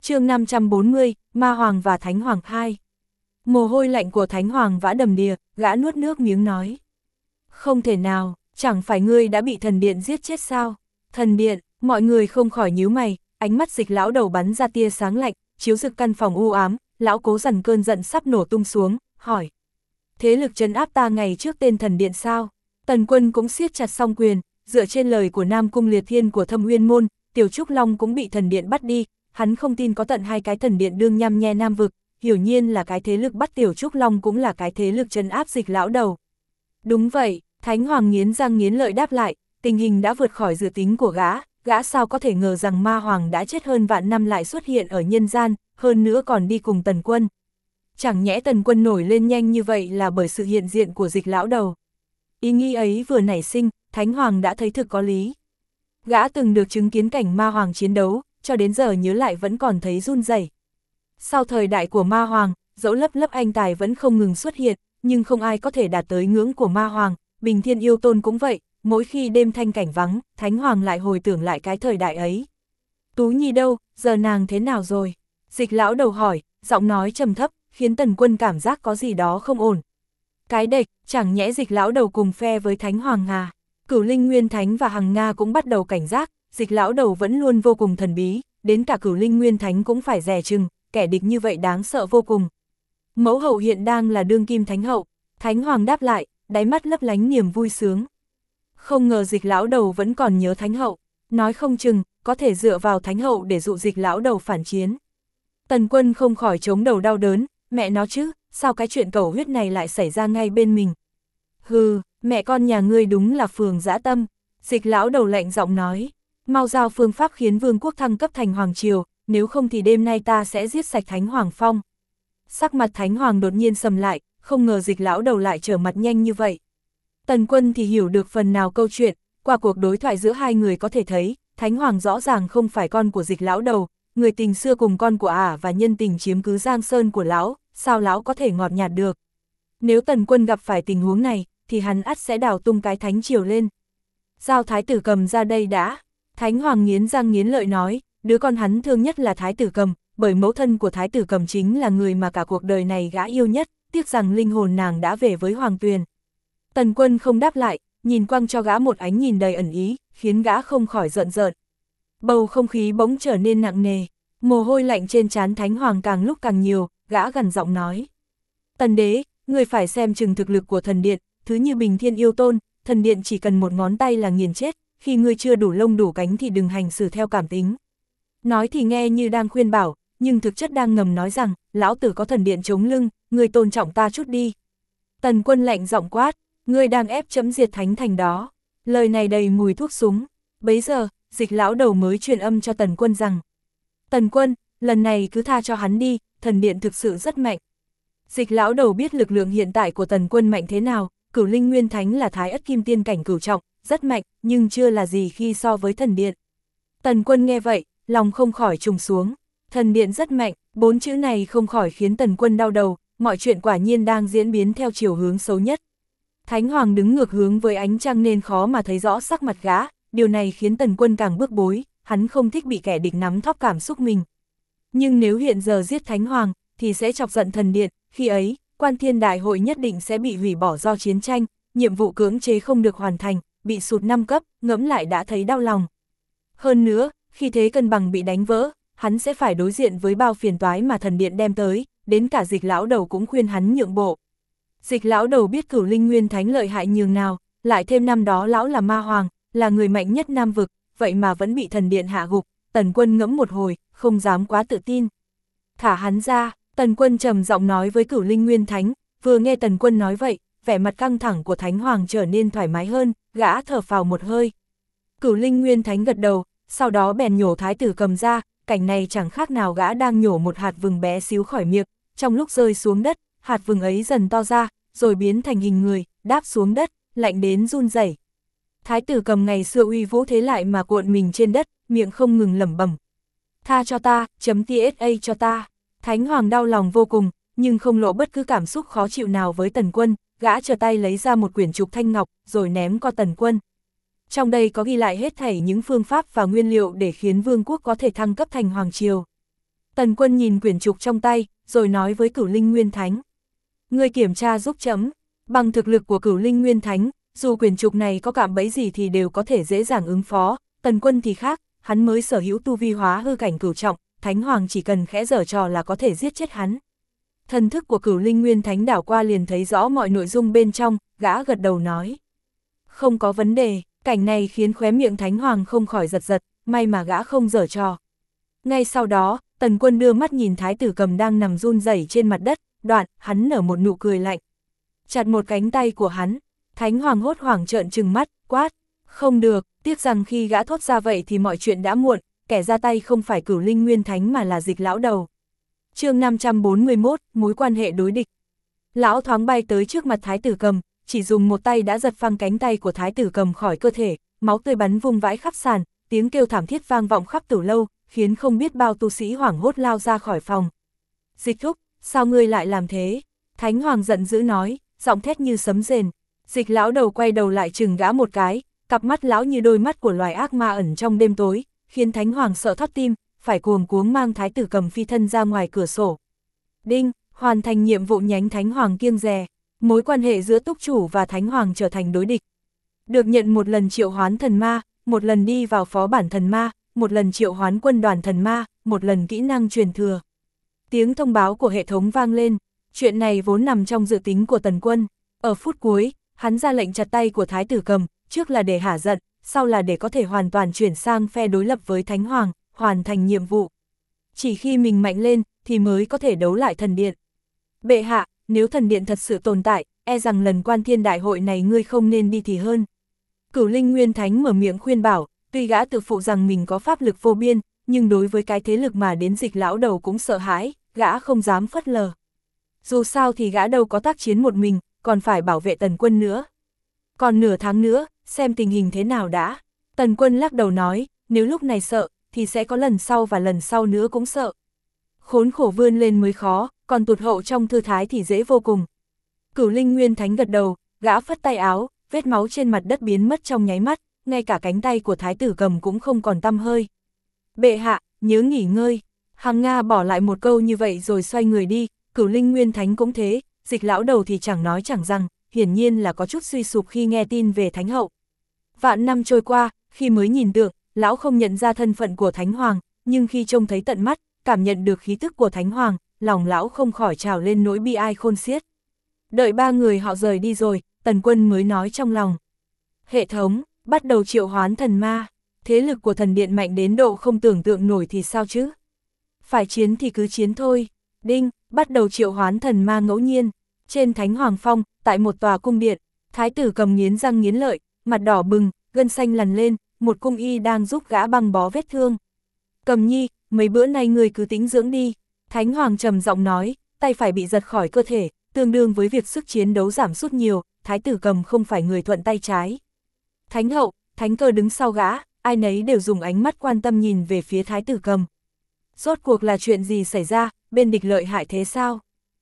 Chương 540, Ma Hoàng và Thánh Hoàng 2. Mồ hôi lạnh của Thánh Hoàng vã đầm đìa, gã nuốt nước miếng nói. Không thể nào, chẳng phải ngươi đã bị thần điện giết chết sao? Thần điện, mọi người không khỏi nhíu mày, ánh mắt Dịch lão đầu bắn ra tia sáng lạnh, chiếu rực căn phòng u ám, lão cố dằn cơn giận sắp nổ tung xuống, hỏi. Thế lực trấn áp ta ngày trước tên thần điện sao? Tần Quân cũng siết chặt song quyền, dựa trên lời của Nam Cung Liệt Thiên của Thâm Uyên Môn, Tiểu Trúc Long cũng bị thần điện bắt đi, hắn không tin có tận 2 cái thần điện đương nhăm nhe Nam vực, hiển nhiên là cái thế lực bắt Tiểu Trúc Long cũng là cái thế lực trấn áp Dịch lão đầu. Đúng vậy, Thánh Hoàng nghiến răng nghiến lợi đáp lại, tình hình đã vượt khỏi dự tính của gã sao có thể ngờ rằng Ma Hoàng đã chết hơn vạn năm lại xuất hiện ở nhân gian, hơn nữa còn đi cùng Tần Quân. Chẳng nhẽ Tần Quân nổi lên nhanh như vậy là bởi sự hiện diện của Dịch lão đầu. Ý nghĩ ấy vừa nảy sinh, Thánh Hoàng đã thấy thực có lý. Gã từng được chứng kiến cảnh Ma Hoàng chiến đấu, cho đến giờ nhớ lại vẫn còn thấy run rẩy. Sau thời đại của Ma Hoàng, dẫu lớp anh tài vẫn không ngừng xuất hiện, nhưng không ai có thể đạt tới ngưỡng của Ma Hoàng, Bình Thiên Yêu Tôn cũng vậy, mỗi khi đêm thanh cảnh vắng, Thánh Hoàng lại hồi tưởng lại cái thời đại ấy. Tú Nhi đâu, giờ nàng thế nào rồi? Dịch lão đầu hỏi, giọng nói trầm thấp, khiến Tần Quân cảm giác có gì đó không ổn. Cái địch, chẳng nhẽ Dịch lão đầu cùng phe với Thánh Hoàng à? Cửu Linh Nguyên Thánh và Hằng Nga cũng bắt đầu cảnh giác, Dịch lão đầu vẫn luôn vô cùng thần bí, đến cả Cửu Linh Nguyên Thánh cũng phải dè chừng, kẻ địch như vậy đáng sợ vô cùng. Mẫu hậu hiện đang là đương kim thánh hậu, Thánh Hoàng đáp lại, đáy mắt lấp lánh niềm vui sướng. Không ngờ Dịch lão đầu vẫn còn nhớ thánh hậu, nói không chừng, có thể dựa vào thánh hậu để dụ Dịch lão đầu phản chiến. Tần Quân không khỏi chống đầu đau đớn, mẹ nó chứ, sao cái chuyện cầu huyết này lại xảy ra ngay bên mình. Hừ, mẹ con nhà ngươi đúng là phường dã tâm, Dịch lão đầu lạnh giọng nói, mau giao phương pháp khiến vương quốc thăng cấp thành hoàng triều, nếu không thì đêm nay ta sẽ giết sạch Thánh Hoàng Phong. Sắc mặt Thánh Hoàng đột nhiên sầm lại, không ngờ Dịch lão đầu lại trở mặt nhanh như vậy. Tần Quân thì hiểu được phần nào câu chuyện, qua cuộc đối thoại giữa hai người có thể thấy, Thánh Hoàng rõ ràng không phải con của Dịch lão đầu, người tình xưa cùng con của ả và nhân tình chiếm cứ Giang Sơn của lão, sao lão có thể ngọt nhạt được. Nếu Tần Quân gặp phải tình huống này, thì hắn ắt sẽ đào tung cái thánh triều lên. Giao Thái Tử Cầm ra đây đã. Thánh Hoàng nghiến răng nghiến lợi nói, đứa con hắn thương nhất là Thái Tử Cầm, bởi mẫu thân của Thái Tử Cầm chính là người mà cả cuộc đời này gã yêu nhất, tiếc rằng linh hồn nàng đã về với Hoàng Tuyền. Tần Quân không đáp lại, nhìn quăng cho gã một ánh nhìn đầy ẩn ý, khiến gã không khỏi rợn rợn. Bầu không khí bỗng trở nên nặng nề, mồ hôi lạnh trên trán Thánh Hoàng càng lúc càng nhiều, gã gằn giọng nói. Tần đế, người phải xem chừng thực lực của thần điện, thứ như Bình Thiên Yêu Tôn, thần điện chỉ cần một ngón tay là nghiền chết, khi ngươi chưa đủ lông đủ cánh thì đừng hành xử theo cảm tính. Nói thì nghe như đang khuyên bảo, nhưng thực chất đang ngầm nói rằng, lão tử có thần điện chống lưng, ngươi tôn trọng ta chút đi. Tần Quân lạnh giọng quát, ngươi đang ép chấm diệt thánh thành đó. Lời này đầy mùi thuốc súng. Bấy giờ, Dịch lão đầu mới truyền âm cho Tần Quân rằng, Tần Quân, lần này cứ tha cho hắn đi, thần điện thực sự rất mạnh. Dịch lão đầu biết lực lượng hiện tại của Tần Quân mạnh thế nào, Cửu Linh Nguyên Thánh là Thái Ất Kim Tiên cảnh cửu trọng, rất mạnh, nhưng chưa là gì khi so với thần điện. Tần Quân nghe vậy, lòng không khỏi trùng xuống. Thần điện rất mạnh, 4 chữ này không khỏi khiến Tần Quân đau đầu, mọi chuyện quả nhiên đang diễn biến theo chiều hướng xấu nhất. Thánh Hoàng đứng ngược hướng với ánh trăng nên khó mà thấy rõ sắc mặt gã, điều này khiến Tần Quân càng bức bối, hắn không thích bị kẻ địch nắm thóp cảm xúc mình. Nhưng nếu hiện giờ giết Thánh Hoàng, thì sẽ chọc giận thần điện, khi ấy, Quan Thiên Đại Hội nhất định sẽ bị hủy bỏ do chiến tranh, nhiệm vụ cưỡng chế không được hoàn thành, bị sụt 5 cấp, ngẫm lại đã thấy đau lòng. Hơn nữa, khi thế cân bằng bị đánh vỡ, hắn sẽ phải đối diện với bao phiền toái mà thần điện đem tới, đến cả Dịch lão đầu cũng khuyên hắn nhượng bộ. Dịch lão đầu biết Cửu Linh Nguyên Thánh lợi hại nhường nào, lại thêm năm đó lão là Ma Hoàng, là người mạnh nhất Nam vực, vậy mà vẫn bị thần điện hạ gục. Tần Quân ngẫm một hồi, không dám quá tự tin. Thả hắn ra, Tần Quân trầm giọng nói với Cửu Linh Nguyên Thánh. Vừa nghe Tần Quân nói vậy, vẻ mặt căng thẳng của Thánh Hoàng trở nên thoải mái hơn, gã thở phào một hơi. Cửu Linh Nguyên Thánh gật đầu, sau đó bèn nhổ Thái Tử Cầm ra, cảnh này chẳng khác nào gã đang nhổ một hạt vừng bé xíu khỏi miệng, trong lúc rơi xuống đất, hạt vừng ấy dần to ra, rồi biến thành hình người, đáp xuống đất, lạnh đến run rẩy. Thái Tử Cầm ngày xưa uy vũ thế lại mà cuộn mình trên đất, miệng không ngừng lẩm bẩm. Tha cho ta, .tsa cho ta. Thánh Hoàng đau lòng vô cùng, nhưng không lộ bất cứ cảm xúc khó chịu nào với Tần Quân, gã trở tay lấy ra một quyển trục thanh ngọc, rồi ném qua Tần Quân. Trong đây có ghi lại hết thảy những phương pháp và nguyên liệu để khiến vương quốc có thể thăng cấp thành hoàng triều. Tần Quân nhìn quyển trục trong tay, rồi nói với Cửu Linh Nguyên Thánh. Ngươi kiểm tra giúp chấm, bằng thực lực của Cửu Linh Nguyên Thánh, dù quyển trục này có cạm bẫy gì thì đều có thể dễ dàng ứng phó, Tần Quân thì khác, hắn mới sở hữu tu vi hóa hư cảnh cửu trọng, Thánh Hoàng chỉ cần khẽ giở trò là có thể giết chết hắn. Thần thức của Cửu Linh Nguyên Thánh đảo qua liền thấy rõ mọi nội dung bên trong, gã gật đầu nói. Không có vấn đề, cảnh này khiến khóe miệng Thánh Hoàng không khỏi giật giật, may mà gã không giở trò. Ngay sau đó, Tần Quân đưa mắt nhìn Thái tử Cầm đang nằm run rẩy trên mặt đất, đoạn, hắn nở một nụ cười lạnh. Chặt một cánh tay của hắn, Thánh Hoàng hốt hoảng trợn trừng mắt, quát. Không được, tiếc rằng khi gã thốt ra vậy thì mọi chuyện đã muộn, kẻ ra tay không phải Cửu Linh Nguyên Thánh mà là Dịch lão đầu. Chương 541, mối quan hệ đối địch. Lão thoáng bay tới trước mặt Thái tử Cầm, chỉ dùng một tay đã giật phăng cánh tay của Thái tử Cầm khỏi cơ thể, máu tươi bắn vung vãi khắp sàn, tiếng kêu thảm thiết vang vọng khắp tử lâu, khiến không biết bao tu sĩ hoảng hốt lao ra khỏi phòng. Dịch thúc, sao ngươi lại làm thế? Thánh Hoàng giận dữ nói, giọng thét như sấm rền. Dịch lão đầu quay đầu lại chừng gã một cái, cặp mắt lão như đôi mắt của loài ác ma ẩn trong đêm tối, khiến Thánh Hoàng sợ thót tim, phải cuồng cuống mang Thái tử Cầm phi thân ra ngoài cửa sổ. Đinh, hoàn thành nhiệm vụ nhánh Thánh Hoàng kiêng dè, mối quan hệ giữa túc chủ và Thánh Hoàng trở thành đối địch. Được nhận một lần triệu hoán thần ma, một lần đi vào phó bản thần ma, một lần triệu hoán quân đoàn thần ma, một lần kỹ năng truyền thừa. Tiếng thông báo của hệ thống vang lên, chuyện này vốn nằm trong dự tính của Tần Quân. Ở phút cuối, hắn ra lệnh chặt tay của Thái tử Cầm, trước là để hả giận, sau là để có thể hoàn toàn chuyển sang phe đối lập với Thánh Hoàng, hoàn thành nhiệm vụ. Chỉ khi mình mạnh lên, thì mới có thể đấu lại thần điện. Bệ hạ, nếu thần điện thật sự tồn tại, e rằng lần quan thiên đại hội này ngươi không nên đi thì hơn. Cửu Linh Nguyên Thánh mở miệng khuyên bảo, tuy gã tự phụ rằng mình có pháp lực vô biên, nhưng đối với cái thế lực mà đến Dịch lão đầu cũng sợ hãi, gã không dám phớt lờ. Dù sao thì gã đâu có tác chiến một mình, còn phải bảo vệ Tần Quân nữa. Còn nửa tháng nữa, xem tình hình thế nào đã. Tần Quân lắc đầu nói, nếu lúc này sợ, thì sẽ có lần sau và lần sau nữa cũng sợ. Khốn khổ vươn lên mới khó, còn tụt hậu trong thư thái thì dễ vô cùng. Cửu Linh Nguyên Thánh gật đầu, gã phất tay áo, vết máu trên mặt đất biến mất trong nháy mắt, ngay cả cánh tay của Thái tử Cầm cũng không còn tăm hơi. Bệ hạ, nhớ nghỉ ngơi. Hằng Nga bỏ lại một câu như vậy rồi xoay người đi, Cửu Linh Nguyên Thánh cũng thế, Dịch lão đầu thì chẳng nói chẳng rằng, hiển nhiên là có chút suy sụp khi nghe tin về Thánh hậu. Vạn năm trôi qua, khi mới nhìn tượng, lão không nhận ra thân phận của Thánh Hoàng, nhưng khi trông thấy tận mắt, cảm nhận được khí tức của Thánh Hoàng, lòng lão không khỏi trào lên nỗi bi ai khôn xiết. Đợi ba người họ rời đi rồi, Tần Quân mới nói trong lòng. Hệ thống, bắt đầu triệu hoán thần ma, thế lực của thần điện mạnh đến độ không tưởng tượng nổi thì sao chứ? Phải chiến thì cứ chiến thôi. Đinh, bắt đầu triệu hoán thần ma ngẫu nhiên. Trên Thánh Hoàng Phong, tại một tòa cung điện, Thái tử Cầm nghiến răng nghiến lợi, mặt đỏ bừng, gân xanh lằn lên, một cung y đang giúp gã băng bó vết thương. Cầm nhi, mấy bữa nay người cứ tĩnh dưỡng đi. Thánh Hoàng trầm giọng nói, tay phải bị giật khỏi cơ thể, tương đương với việc sức chiến đấu giảm sút nhiều, Thái tử Cầm không phải người thuận tay trái. Thánh hậu, Thánh Cơ đứng sau gã, ai nấy đều dùng ánh mắt quan tâm nhìn về phía Thái tử Cầm. Rốt cuộc là chuyện gì xảy ra, bên địch lợi hại thế sao?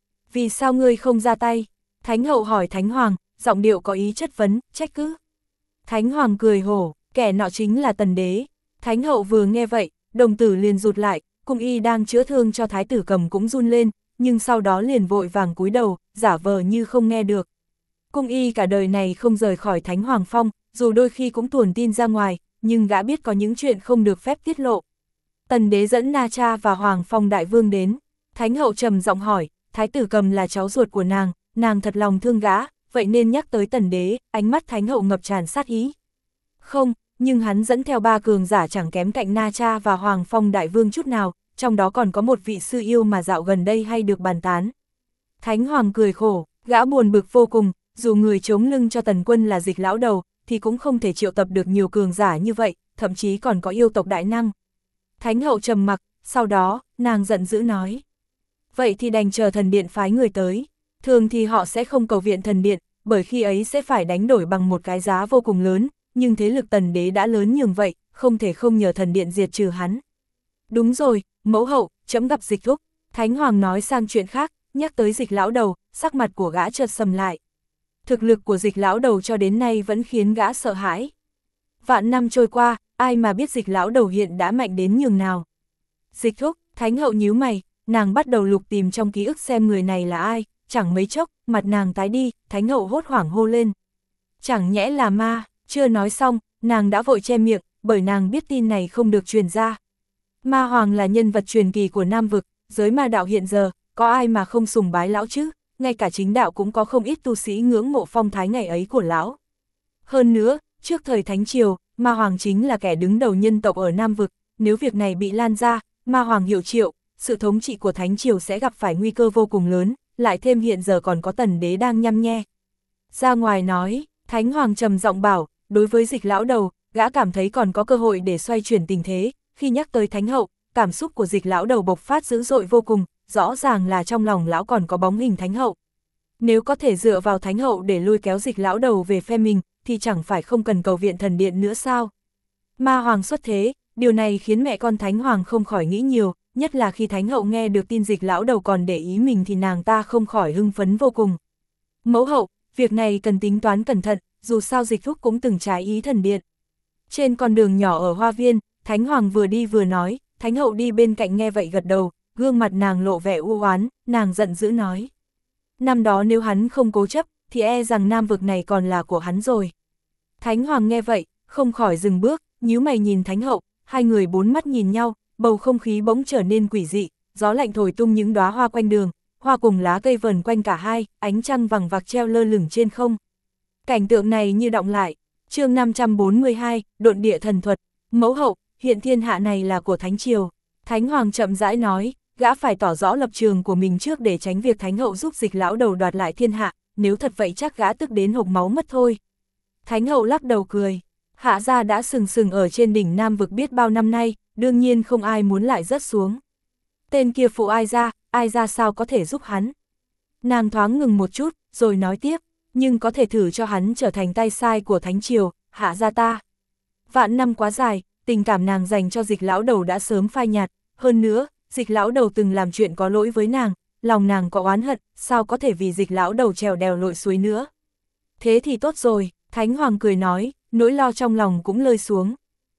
Vì sao ngươi không ra tay? Thánh hậu hỏi Thánh Hoàng, giọng điệu có ý chất vấn, trách cứ. Thánh Hoàng cười hổ, kẻ nọ chính là Tần Đế. Thánh hậu vừa nghe vậy, đồng tử liền rụt lại, cung y đang chữa thương cho Thái tử Cầm cũng run lên, nhưng sau đó liền vội vàng cúi đầu, giả vờ như không nghe được. Cung y cả đời này không rời khỏi Thánh Hoàng Phong, dù đôi khi cũng tuồn tin ra ngoài, nhưng gã biết có những chuyện không được phép tiết lộ. Tần Đế dẫn Na Cha và Hoàng Phong đại vương đến. Thánh hậu trầm giọng hỏi, Thái tử Cầm là cháu ruột của nàng thật lòng thương gã, vậy nên nhắc tới Tần Đế, ánh mắt Thánh hậu ngập tràn sát ý. Không, nhưng hắn dẫn theo ba cường giả chẳng kém cạnh Na Cha và Hoàng Phong đại vương chút nào, trong đó còn có một vị sư yêu mà dạo gần đây hay được bàn tán. Thánh Hoàng cười khổ, gã buồn bực vô cùng, dù người chống lưng cho Tần Quân là Dịch lão đầu, thì cũng không thể triệu tập được nhiều cường giả như vậy, thậm chí còn có yêu tộc đại năng. Thánh hậu trầm mặc, sau đó, nàng giận dữ nói. Vậy thì đành chờ thần điện phái người tới. Thường thì họ sẽ không cầu viện thần điện, bởi khi ấy sẽ phải đánh đổi bằng một cái giá vô cùng lớn, nhưng thế lực Tần Đế đã lớn nhường vậy, không thể không nhờ thần điện diệt trừ hắn. Đúng rồi, mẫu hậu, trẫm gặp Dịch thúc. Thánh Hoàng nói sang chuyện khác, nhắc tới Dịch lão đầu, sắc mặt của gã chợt sầm lại. Thực lực của Dịch lão đầu cho đến nay vẫn khiến gã sợ hãi. Vạn năm trôi qua, ai mà biết Dịch lão đầu hiện đã mạnh đến nhường nào. Dịch thúc, Thánh hậu nhíu mày, nàng bắt đầu lục tìm trong ký ức xem người này là ai, chẳng mấy chốc, mặt nàng tái đi, Thánh hậu hốt hoảng hô lên. Chẳng nhẽ là ma, chưa nói xong, nàng đã vội che miệng, bởi nàng biết tin này không được truyền ra. Ma Hoàng là nhân vật truyền kỳ của Nam Vực, giới ma đạo hiện giờ, có ai mà không sùng bái lão chứ, ngay cả chính đạo cũng có không ít tu sĩ ngưỡng mộ phong thái ngày ấy của lão. Hơn nữa, trước thời Thánh Triều, Ma Hoàng chính là kẻ đứng đầu nhân tộc ở Nam Vực, nếu việc này bị lan ra, Ma Hoàng hiệu triệu, sự thống trị của Thánh Triều sẽ gặp phải nguy cơ vô cùng lớn, lại thêm hiện giờ còn có Tần Đế đang nhăm nhe. Ra ngoài nói, Thánh Hoàng trầm giọng bảo, đối với Dịch lão đầu, gã cảm thấy còn có cơ hội để xoay chuyển tình thế, khi nhắc tới Thánh hậu, cảm xúc của Dịch lão đầu bộc phát dữ dội vô cùng, rõ ràng là trong lòng lão còn có bóng hình Thánh hậu. Nếu có thể dựa vào Thánh hậu để lôi kéo Dịch lão đầu về phe mình, thì chẳng phải không cần cầu viện thần điện nữa sao? Ma Hoàng xuất thế, điều này khiến mẹ con Thánh Hoàng không khỏi nghĩ nhiều, nhất là khi Thánh hậu nghe được tin Dịch lão đầu còn để ý mình thì nàng ta không khỏi hưng phấn vô cùng. Mẫu hậu, việc này cần tính toán cẩn thận, dù sao Dịch thúc cũng từng trái ý thần điện. Trên con đường nhỏ ở hoa viên, Thánh Hoàng vừa đi vừa nói, Thánh hậu đi bên cạnh nghe vậy gật đầu, gương mặt nàng lộ vẻ u oán, nàng giận dữ nói. Năm đó nếu hắn không cố chấp, thì e rằng Nam Vực này còn là của hắn rồi. Thánh Hoàng nghe vậy, không khỏi dừng bước, nhíu mày nhìn Thánh hậu, hai người bốn mắt nhìn nhau, bầu không khí bỗng trở nên quỷ dị, gió lạnh thổi tung những đóa hoa quanh đường, hoa cùng lá cây vờn quanh cả hai, ánh trăng vằng vặc treo lơ lửng trên không. Cảnh tượng này như đọng lại, chương 542, độn địa thần thuật, mẫu hậu, hiện thiên hạ này là của Thánh Triều. Thánh Hoàng chậm rãi nói, gã phải tỏ rõ lập trường của mình trước để tránh việc Thánh hậu giúp Dịch lão đầu đoạt lại thiên hạ, nếu thật vậy chắc gã tức đến hộc máu mất thôi. Thánh hậu lắc đầu cười, hạ gia đã sừng sừng ở trên đỉnh Nam Vực biết bao năm nay, đương nhiên không ai muốn lại rớt xuống. Tên kia phụ ai ra sao có thể giúp hắn. Nàng thoáng ngừng một chút, rồi nói tiếp, nhưng có thể thử cho hắn trở thành tay sai của Thánh Triều, hạ gia ta. Vạn năm quá dài, tình cảm nàng dành cho Dịch lão đầu đã sớm phai nhạt, hơn nữa, Dịch lão đầu từng làm chuyện có lỗi với nàng, lòng nàng có oán hận, sao có thể vì Dịch lão đầu trèo đèo lội suối nữa. Thế thì tốt rồi, Thánh Hoàng cười nói, nỗi lo trong lòng cũng lơi xuống.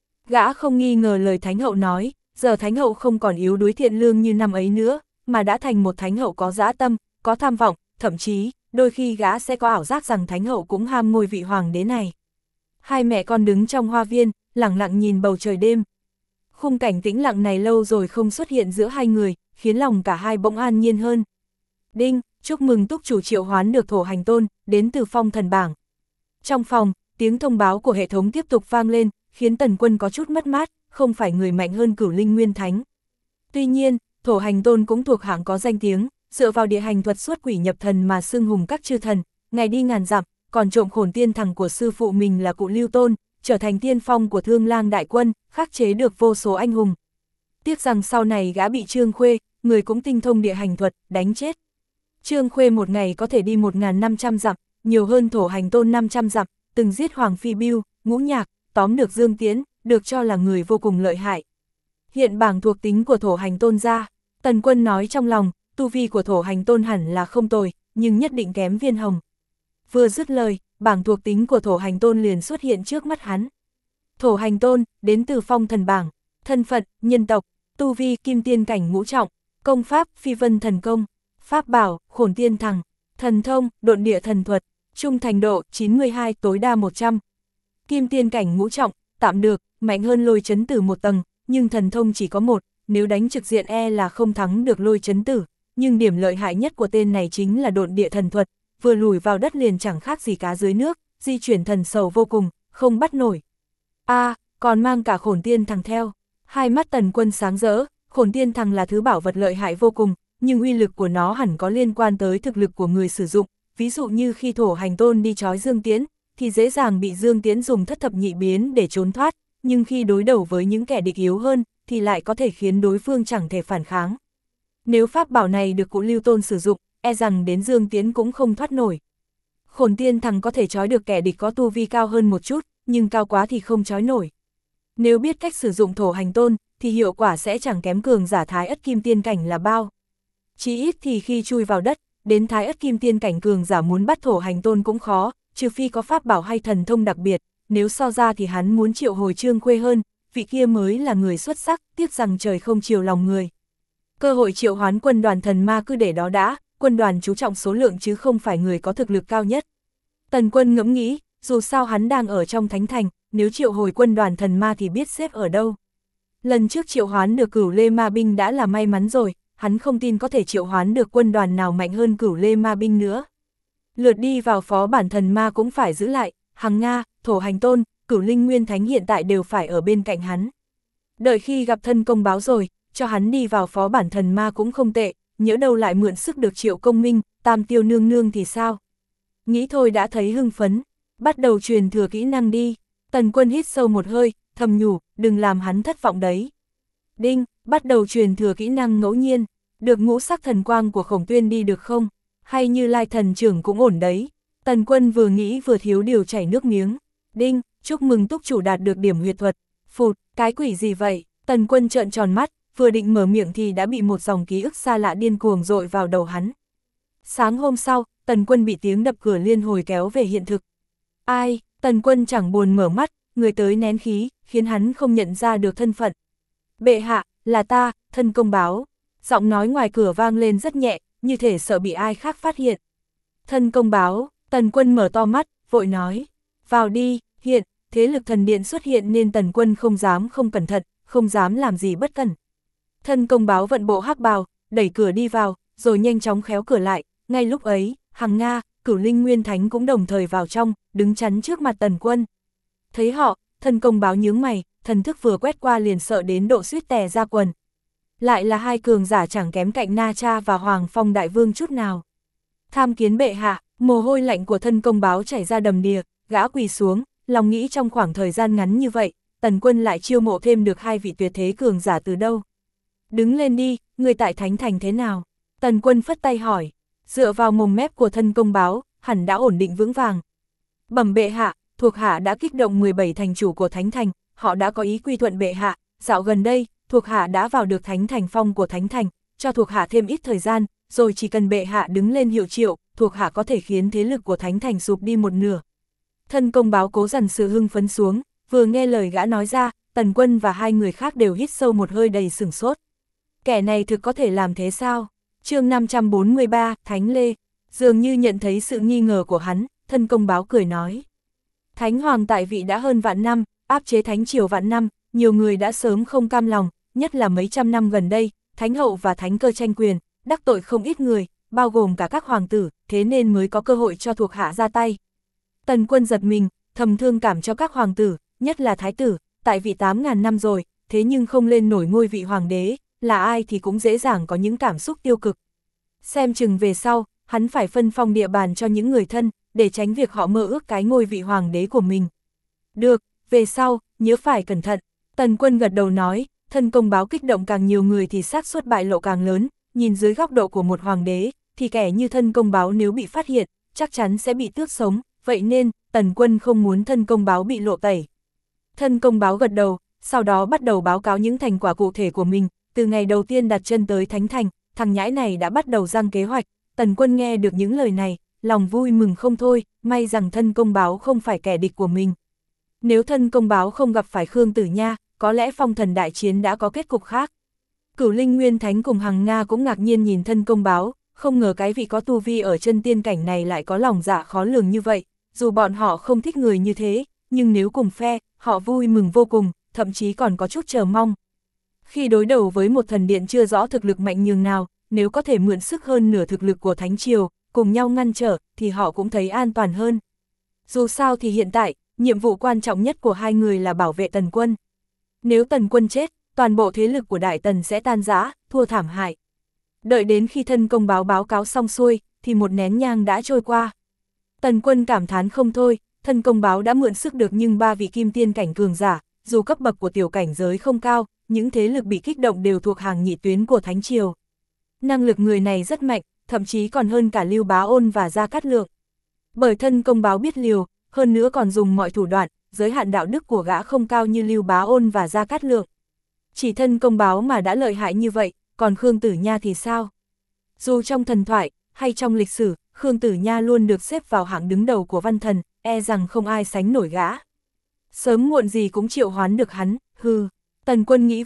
Gã không nghi ngờ lời Thánh hậu nói, giờ Thánh hậu không còn yếu đuối thiện lương như năm ấy nữa, mà đã thành một Thánh hậu có dã tâm, có tham vọng, thậm chí, đôi khi gã sẽ có ảo giác rằng Thánh hậu cũng ham ngôi vị hoàng đế này. Hai mẹ con đứng trong hoa viên, lặng lặng nhìn bầu trời đêm. Khung cảnh tĩnh lặng này lâu rồi không xuất hiện giữa hai người, khiến lòng cả hai bỗng an nhiên hơn. Đinh, chúc mừng túc chủ triệu hoán được Thổ Hành Tôn, đến từ Phong Thần Bảng. Trong phòng, tiếng thông báo của hệ thống tiếp tục vang lên, khiến Tần Quân có chút mất mát, không phải người mạnh hơn Cửu Linh Nguyên Thánh. Tuy nhiên, Thổ Hành Tôn cũng thuộc hạng có danh tiếng, dựa vào địa hành thuật xuất quỷ nhập thần mà xưng hùng các chư thần, ngày đi ngàn dặm, còn trộm khổn tiên thằng của sư phụ mình là cụ Lưu Tôn, trở thành tiên phong của Thương Lang đại quân, khắc chế được vô số anh hùng. Tiếc rằng sau này gã bị Trương Khuê, người cũng tinh thông địa hành thuật, đánh chết. Trương Khuê một ngày có thể đi 1.500 dặm, nhiều hơn Thổ Hành Tôn 500 dặm, từng giết Hoàng Phi Biêu, Ngũ Nhạc, tóm được Dương Tiễn, được cho là người vô cùng lợi hại. Hiện bảng thuộc tính của Thổ Hành Tôn ra, Tần Quân nói trong lòng, tu vi của Thổ Hành Tôn hẳn là không tồi, nhưng nhất định kém Viên Hồng. Vừa dứt lời, bảng thuộc tính của Thổ Hành Tôn liền xuất hiện trước mắt hắn. Thổ Hành Tôn, đến từ Phong Thần Bảng, thân phận, nhân tộc, tu vi kim tiên cảnh ngũ trọng, công pháp, phi vân thần công, pháp bảo, khổn tiên thằng, thần thông, độn địa thần thuật, trung thành độ, 92, tối đa 100. Kim tiên cảnh ngũ trọng, tạm được, mạnh hơn Lôi Chấn Tử một tầng, nhưng thần thông chỉ có một, nếu đánh trực diện e là không thắng được Lôi Chấn Tử, nhưng điểm lợi hại nhất của tên này chính là độn địa thần thuật, vừa lùi vào đất liền chẳng khác gì cá dưới nước, di chuyển thần sầu vô cùng, không bắt nổi. Còn mang cả khổn tiên thằng theo. Hai mắt Tần Quân sáng rỡ, khổn tiên thằng là thứ bảo vật lợi hại vô cùng, nhưng uy lực của nó hẳn có liên quan tới thực lực của người sử dụng, ví dụ như khi Thổ Hành Tôn đi trói Dương Tiễn, thì dễ dàng bị Dương Tiễn dùng thất thập nhị biến để trốn thoát, nhưng khi đối đầu với những kẻ địch yếu hơn, thì lại có thể khiến đối phương chẳng thể phản kháng. Nếu pháp bảo này được cụ Lưu Tôn sử dụng, e rằng đến Dương Tiễn cũng không thoát nổi. Khổn tiên thằng có thể trói được kẻ địch có tu vi cao hơn một chút, nhưng cao quá thì không trói nổi. Nếu biết cách sử dụng Thổ Hành Tôn, thì hiệu quả sẽ chẳng kém cường giả Thái Ất Kim Tiên cảnh là bao. Chỉ ít thì khi chui vào đất, đến Thái Ất Kim Tiên cảnh cường giả muốn bắt Thổ Hành Tôn cũng khó, trừ phi có pháp bảo hay thần thông đặc biệt, nếu so ra thì hắn muốn triệu hồi Trương Khuê hơn, vị kia mới là người xuất sắc, tiếc rằng trời không chiều lòng người. Cơ hội triệu hoán quân đoàn thần ma cứ để đó đã, quân đoàn chú trọng số lượng chứ không phải người có thực lực cao nhất. Tần Quân ngẫm nghĩ, dù sao hắn đang ở trong thánh thành, nếu triệu hồi quân đoàn thần ma thì biết xếp ở đâu. Lần trước triệu hoán được Cửu Lê Ma binh đã là may mắn rồi, hắn không tin có thể triệu hoán được quân đoàn nào mạnh hơn Cửu Lê Ma binh nữa. Lượt đi vào phó bản thần ma cũng phải giữ lại, Hằng Nga, Thổ Hành Tôn, Cửu Linh Nguyên Thánh hiện tại đều phải ở bên cạnh hắn. Đợi khi gặp thân công báo rồi, cho hắn đi vào phó bản thần ma cũng không tệ, nhỡ đâu lại mượn sức được Triệu Công Minh, Tam Tiêu Nương Nương thì sao? Nghĩ thôi đã thấy hưng phấn, bắt đầu truyền thừa kỹ năng đi. Tần Quân hít sâu một hơi, thầm nhủ, đừng làm hắn thất vọng đấy. Đinh, bắt đầu truyền thừa kỹ năng ngẫu nhiên, được ngũ sắc thần quang của Khổng Tuyên đi được không? Hay Như Lai thần trưởng cũng ổn đấy. Tần Quân vừa nghĩ vừa thiếu điều chảy nước miếng. Đinh, chúc mừng túc chủ đạt được điểm huyệt thuật. Phụt, cái quỷ gì vậy? Tần Quân trợn tròn mắt, vừa định mở miệng thì đã bị một dòng ký ức xa lạ điên cuồng dội vào đầu hắn. Sáng hôm sau, Tần Quân bị tiếng đập cửa liên hồi kéo về hiện thực. Ai? Tần Quân chẳng buồn mở mắt, người tới nén khí, khiến hắn không nhận ra được thân phận. Bệ hạ, là ta, thân công báo. Giọng nói ngoài cửa vang lên rất nhẹ, như thể sợ bị ai khác phát hiện. Thân công báo, Tần Quân mở to mắt, vội nói. Vào đi, hiện, thế lực thần điện xuất hiện nên Tần Quân không dám không cẩn thận, không dám làm gì bất cẩn. Thân công báo vận bộ hắc bào, đẩy cửa đi vào, rồi nhanh chóng khéo cửa lại. Ngay lúc ấy, Hằng Nga, Cửu Linh Nguyên Thánh cũng đồng thời vào trong, đứng chắn trước mặt Tần Quân. Thấy họ, thân công báo nhướng mày, thần thức vừa quét qua liền sợ đến độ suýt tè ra quần. Lại là hai cường giả chẳng kém cạnh Na Cha và Hoàng Phong Đại Vương chút nào. Tham kiến bệ hạ, mồ hôi lạnh của thân công báo chảy ra đầm đìa, gã quỳ xuống, lòng nghĩ trong khoảng thời gian ngắn như vậy, Tần Quân lại chiêu mộ thêm được hai vị tuyệt thế cường giả từ đâu. Đứng lên đi, người tại Thánh Thành thế nào? Tần Quân phất tay hỏi, dựa vào mồm mép của thân công báo, hẳn đã ổn định vững vàng. Bẩm bệ hạ, thuộc hạ đã kích động 17 thành chủ của Thánh Thành, họ đã có ý quy thuận bệ hạ, dạo gần đây, thuộc hạ đã vào được Thánh Thành phong của Thánh Thành, cho thuộc hạ thêm ít thời gian, rồi chỉ cần bệ hạ đứng lên hiệu triệu, thuộc hạ có thể khiến thế lực của Thánh Thành sụp đi một nửa. Thân công báo cố dằn sự hưng phấn xuống, vừa nghe lời gã nói ra, Tần Quân và hai người khác đều hít sâu một hơi đầy sửng sốt. Kẻ này thực có thể làm thế sao? Chương 543, Thánh Lê. Dường như nhận thấy sự nghi ngờ của hắn, thân công báo cười nói. Thánh Hoàng tại vị đã hơn vạn năm, áp chế Thánh Triều vạn năm, nhiều người đã sớm không cam lòng, nhất là mấy trăm năm gần đây, Thánh Hậu và Thánh Cơ tranh quyền, đắc tội không ít người, bao gồm cả các hoàng tử, thế nên mới có cơ hội cho thuộc hạ ra tay. Tần Quân giật mình, thầm thương cảm cho các hoàng tử, nhất là Thái tử, tại vị 8.000 năm rồi, thế nhưng không lên nổi ngôi vị hoàng đế, là ai thì cũng dễ dàng có những cảm xúc tiêu cực. Xem chừng về sau, hắn phải phân phong địa bàn cho những người thân, để tránh việc họ mơ ước cái ngôi vị hoàng đế của mình. Được, về sau, nhớ phải cẩn thận. Tần Quân gật đầu nói, thân công báo kích động càng nhiều người thì xác suất bại lộ càng lớn, nhìn dưới góc độ của một hoàng đế, thì kẻ như thân công báo nếu bị phát hiện, chắc chắn sẽ bị tước sống, vậy nên, Tần Quân không muốn thân công báo bị lộ tẩy. Thân công báo gật đầu, sau đó bắt đầu báo cáo những thành quả cụ thể của mình, từ ngày đầu tiên đặt chân tới Thánh Thành, thằng nhãi này đã bắt đầu răng kế hoạch. Tần Quân nghe được những lời này, lòng vui mừng không thôi, may rằng thân công báo không phải kẻ địch của mình. Nếu thân công báo không gặp phải Khương Tử Nha, có lẽ phong thần đại chiến đã có kết cục khác. Cửu Linh Nguyên Thánh cùng Hằng Nga cũng ngạc nhiên nhìn thân công báo, không ngờ cái vị có tu vi ở chân tiên cảnh này lại có lòng dạ khó lường như vậy, dù bọn họ không thích người như thế, nhưng nếu cùng phe, họ vui mừng vô cùng, thậm chí còn có chút chờ mong. Khi đối đầu với một thần điện chưa rõ thực lực mạnh nhường nào, nếu có thể mượn sức hơn nửa thực lực của Thánh Triều, cùng nhau ngăn trở, thì họ cũng thấy an toàn hơn. Dù sao thì hiện tại, nhiệm vụ quan trọng nhất của hai người là bảo vệ Tần Quân. Nếu Tần Quân chết, toàn bộ thế lực của Đại Tần sẽ tan rã, thua thảm hại. Đợi đến khi thân công báo cáo xong xuôi, thì một nén nhang đã trôi qua. Tần Quân cảm thán không thôi, thân công báo đã mượn sức được nhưng ba vị kim tiên cảnh cường giả, dù cấp bậc của tiểu cảnh giới không cao, những thế lực bị kích động đều thuộc hàng nhị tuyến của Thánh Triều. Năng lực người này rất mạnh, thậm chí còn hơn cả Lưu Bá Ôn và Gia Cát Lượng. Bởi thân công báo biết liều, hơn nữa còn dùng mọi thủ đoạn, giới hạn đạo đức của gã không cao như Lưu Bá Ôn và Gia Cát Lượng. Chỉ thân công báo mà đã lợi hại như vậy, còn Khương Tử Nha thì sao? Dù trong thần thoại, hay trong lịch sử, Khương Tử Nha luôn được xếp vào hạng đứng đầu của văn thần, e rằng không ai sánh nổi gã. Sớm muộn gì cũng triệu hoán được hắn, hừ. Tần Quân nghĩ vậy,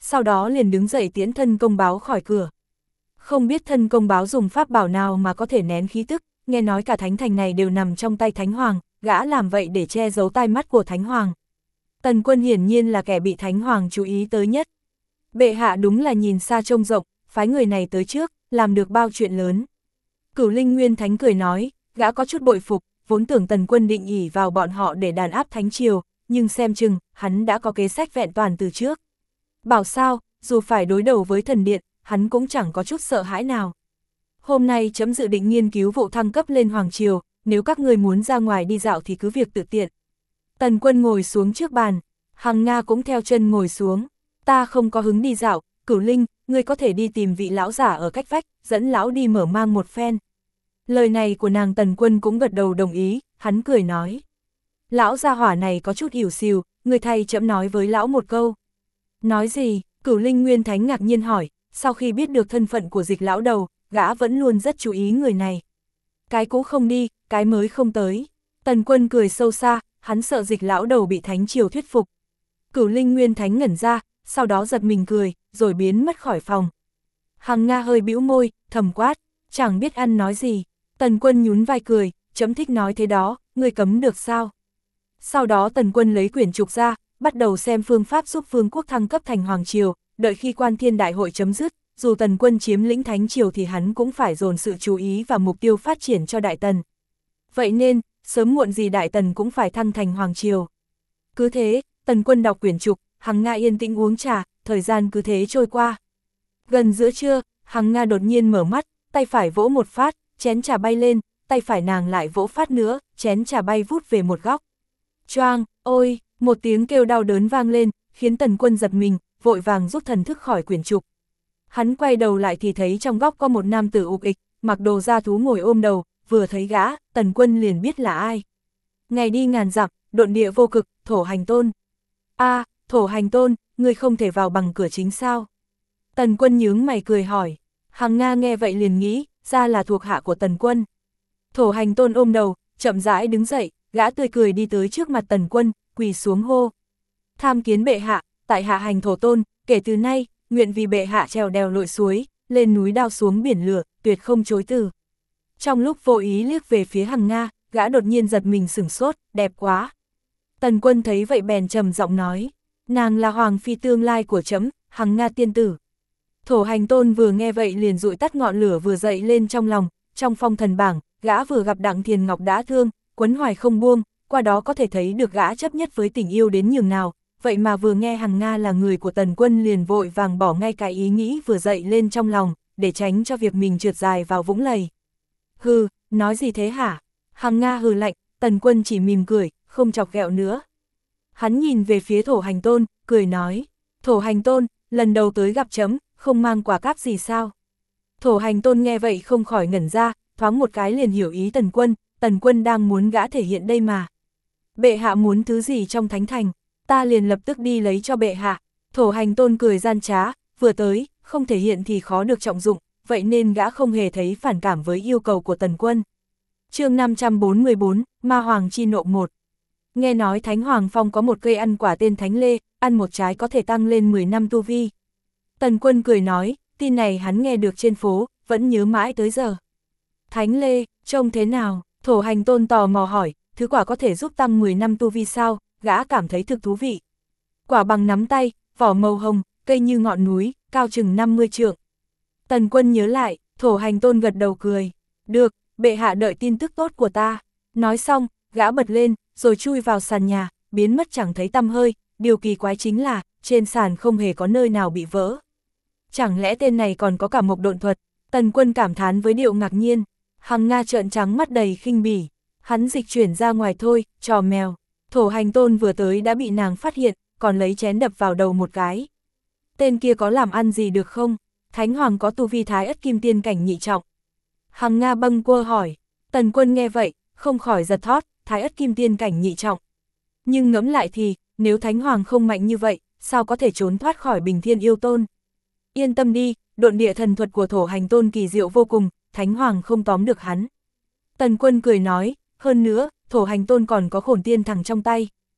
sau đó liền đứng dậy tiễn thân công báo khỏi cửa. Không biết thân công báo dùng pháp bảo nào mà có thể nén khí tức, nghe nói cả thánh thành này đều nằm trong tay Thánh Hoàng, gã làm vậy để che giấu tai mắt của Thánh Hoàng. Tần Quân hiển nhiên là kẻ bị Thánh Hoàng chú ý tới nhất. Bệ hạ đúng là nhìn xa trông rộng, phái người này tới trước, làm được bao chuyện lớn. Cửu Linh Nguyên Thánh cười nói, gã có chút bội phục, vốn tưởng Tần Quân định ỷ vào bọn họ để đàn áp Thánh Triều, nhưng xem chừng, hắn đã có kế sách vẹn toàn từ trước. Bảo sao, dù phải đối đầu với thần điện, hắn cũng chẳng có chút sợ hãi nào. Hôm nay chấm dự định nghiên cứu vụ thăng cấp lên Hoàng Triều, nếu các người muốn ra ngoài đi dạo thì cứ việc tự tiện. Tần Quân ngồi xuống trước bàn, Hằng Nga cũng theo chân ngồi xuống. Ta không có hứng đi dạo, Cửu Linh, ngươi có thể đi tìm vị lão giả ở cách vách, dẫn lão đi mở mang một phen. Lời này của nàng Tần Quân cũng gật đầu đồng ý, hắn cười nói. Lão gia hỏa này có chút ỉu xìu, người thay chậm nói với lão một câu. Nói gì? Cửu Linh Nguyên Thánh ngạc nhiên hỏi, sau khi biết được thân phận của Dịch lão đầu, gã vẫn luôn rất chú ý người này. Cái cũ không đi, cái mới không tới. Tần Quân cười sâu xa, hắn sợ Dịch lão đầu bị Thánh Triều thuyết phục. Cửu Linh Nguyên Thánh ngẩn ra, sau đó giật mình cười, rồi biến mất khỏi phòng. Hằng Nga hơi bĩu môi, thầm quát, chẳng biết ăn nói gì. Tần Quân nhún vai cười, chấm thích nói thế đó, ngươi cấm được sao? Sau đó Tần Quân lấy quyển trục ra, bắt đầu xem phương pháp giúp vương quốc thăng cấp thành Hoàng Triều, đợi khi Quan Thiên Đại hội chấm dứt, dù Tần Quân chiếm lĩnh Thánh Triều thì hắn cũng phải dồn sự chú ý và mục tiêu phát triển cho Đại Tần. Vậy nên, sớm muộn gì Đại Tần cũng phải thăng thành Hoàng Triều. Cứ thế, Tần Quân đọc quyển trục, Hằng Nga yên tĩnh uống trà, thời gian cứ thế trôi qua. Gần giữa trưa, Hằng Nga đột nhiên mở mắt, tay phải vỗ một phát, chén trà bay lên, tay phải nàng lại vỗ phát nữa, chén trà bay vút về một góc. Choang, ôi, một tiếng kêu đau đớn vang lên, khiến Tần Quân giật mình, vội vàng rút thần thức khỏi quyển trục. Hắn quay đầu lại thì thấy trong góc có một nam tử ục ịch, mặc đồ da thú ngồi ôm đầu, vừa thấy gã, Tần Quân liền biết là ai. Ngày đi ngàn dặm, độn địa vô cực, Thổ Hành Tôn. A, Thổ Hành Tôn, ngươi không thể vào bằng cửa chính sao? Tần Quân nhướng mày cười hỏi. Hằng Nga nghe vậy liền nghĩ, ra là thuộc hạ của Tần Quân. Thổ Hành Tôn ôm đầu, chậm rãi đứng dậy, gã tươi cười đi tới trước mặt Tần Quân, quỳ xuống hô. Tham kiến bệ hạ, tại hạ Hành Thổ Tôn, kể từ nay, nguyện vì bệ hạ trèo đèo lội suối, lên núi đao xuống biển lửa, tuyệt không chối từ. Trong lúc vô ý liếc về phía Hằng Nga, gã đột nhiên giật mình sửng sốt, đẹp quá. Tần Quân thấy vậy bèn trầm giọng nói, nàng là Hoàng phi tương lai của trẫm, Hằng Nga tiên tử. Thổ Hành Tôn vừa nghe vậy liền dụi tắt ngọn lửa vừa dậy lên trong lòng, trong phong thần bảng, gã vừa gặp Đặng Thiền Ngọc đã thương, quấn hoài không buông, qua đó có thể thấy được gã chấp nhất với tình yêu đến nhường nào, vậy mà vừa nghe Hằng Nga là người của Tần Quân liền vội vàng bỏ ngay cái ý nghĩ vừa dậy lên trong lòng, để tránh cho việc mình trượt dài vào vũng lầy. Hừ, nói gì thế hả? Hằng Nga hừ lạnh, Tần Quân chỉ mỉm cười, không chọc ghẹo nữa. Hắn nhìn về phía Thổ Hành Tôn, cười nói, Thổ Hành Tôn, lần đầu tới gặp chấm, không mang quà cáp gì sao? Thổ Hành Tôn nghe vậy không khỏi ngẩn ra, thoáng một cái liền hiểu ý Tần Quân đang muốn gã thể hiện đây mà. Bệ hạ muốn thứ gì trong thánh thành, ta liền lập tức đi lấy cho bệ hạ. Thổ Hành Tôn cười gian trá, vừa tới, không thể hiện thì khó được trọng dụng, vậy nên gã không hề thấy phản cảm với yêu cầu của Tần Quân. Chương 544, Ma Hoàng chi nộ 1. Nghe nói Thánh Hoàng Phong có một cây ăn quả tên Thánh Lê, ăn một trái có thể tăng lên 10 năm tu vi. Tần Quân cười nói, tin này hắn nghe được trên phố, vẫn nhớ mãi tới giờ. Thánh Lê, trông thế nào? Thổ Hành Tôn tò mò hỏi, thứ quả có thể giúp tăng 10 năm tu vi sao? Gã cảm thấy thực thú vị. Quả bằng nắm tay, vỏ màu hồng, cây như ngọn núi, cao chừng 50 trượng. Tần Quân nhớ lại, Thổ Hành Tôn gật đầu cười. Được, bệ hạ đợi tin tức tốt của ta. Nói xong, gã bật lên, rồi chui vào sàn nhà, biến mất chẳng thấy tăm hơi. Điều kỳ quái chính là, trên sàn không hề có nơi nào bị vỡ. Chẳng lẽ tên này còn có cả mộc độn thuật? Tần Quân cảm thán với điệu ngạc nhiên. Hằng Nga trợn trắng mắt đầy khinh bỉ. Hắn dịch chuyển ra ngoài thôi, trò mèo. Thổ Hành Tôn vừa tới đã bị nàng phát hiện, còn lấy chén đập vào đầu một cái. Tên kia có làm ăn gì được không? Thánh Hoàng có tu vi Thái Ất Kim Tiên cảnh nhị trọng. Hằng Nga bâng quơ hỏi. Tần Quân nghe vậy, không khỏi giật thót, Thái Ất Kim Tiên cảnh nhị trọng. Nhưng ngẫm lại thì, nếu Thánh Hoàng không mạnh như vậy, sao có thể trốn thoát khỏi Bình Thiên Yêu Tôn? Yên tâm đi, độn địa thần thuật của Thổ Hành Tôn kỳ diệu vô cùng, Thánh Hoàng không tóm được hắn. Tần Quân cười nói, hơn nữa, Thổ Hành Tôn còn có Khổn Tiên Thẳng trong tay.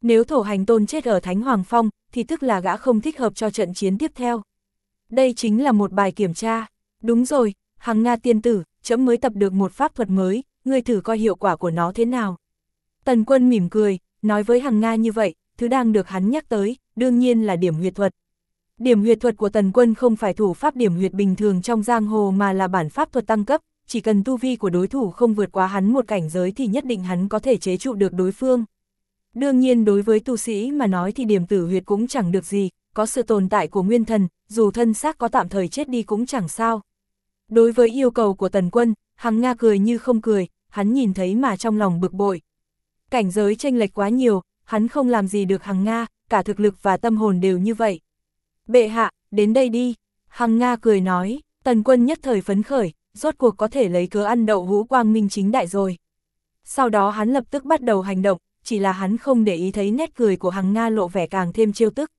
Nếu Thổ Hành Tôn chết ở Thánh Hoàng Phong, thì tức là gã không thích hợp cho trận chiến tiếp theo. Đây chính là một bài kiểm tra. Đúng rồi, Hằng Nga tiên tử, trẫm mới tập được một pháp thuật mới, ngươi thử coi hiệu quả của nó thế nào. Tần Quân mỉm cười, nói với Hằng Nga như vậy, thứ đang được hắn nhắc tới, đương nhiên là điểm huyệt thuật. Điểm huyệt thuật của Tần Quân không phải thủ pháp điểm huyệt bình thường trong giang hồ mà là bản pháp thuật tăng cấp, chỉ cần tu vi của đối thủ không vượt quá hắn một cảnh giới thì nhất định hắn có thể chế trụ được đối phương. Đương nhiên đối với tu sĩ mà nói thì điểm tử huyệt cũng chẳng được gì, có sự tồn tại của nguyên thần, dù thân xác có tạm thời chết đi cũng chẳng sao. Đối với yêu cầu của Tần Quân, Hằng Nga cười như không cười, hắn nhìn thấy mà trong lòng bực bội. Cảnh giới chênh lệch quá nhiều, hắn không làm gì được Hằng Nga, cả thực lực và tâm hồn đều như vậy. Bệ hạ, đến đây đi. Hằng Nga cười nói, Tần Quân nhất thời phấn khởi, rốt cuộc có thể lấy cớ ăn đậu hũ quang minh chính đại rồi. Sau đó hắn lập tức bắt đầu hành động, chỉ là hắn không để ý thấy nét cười của Hằng Nga lộ vẻ càng thêm trêu tức.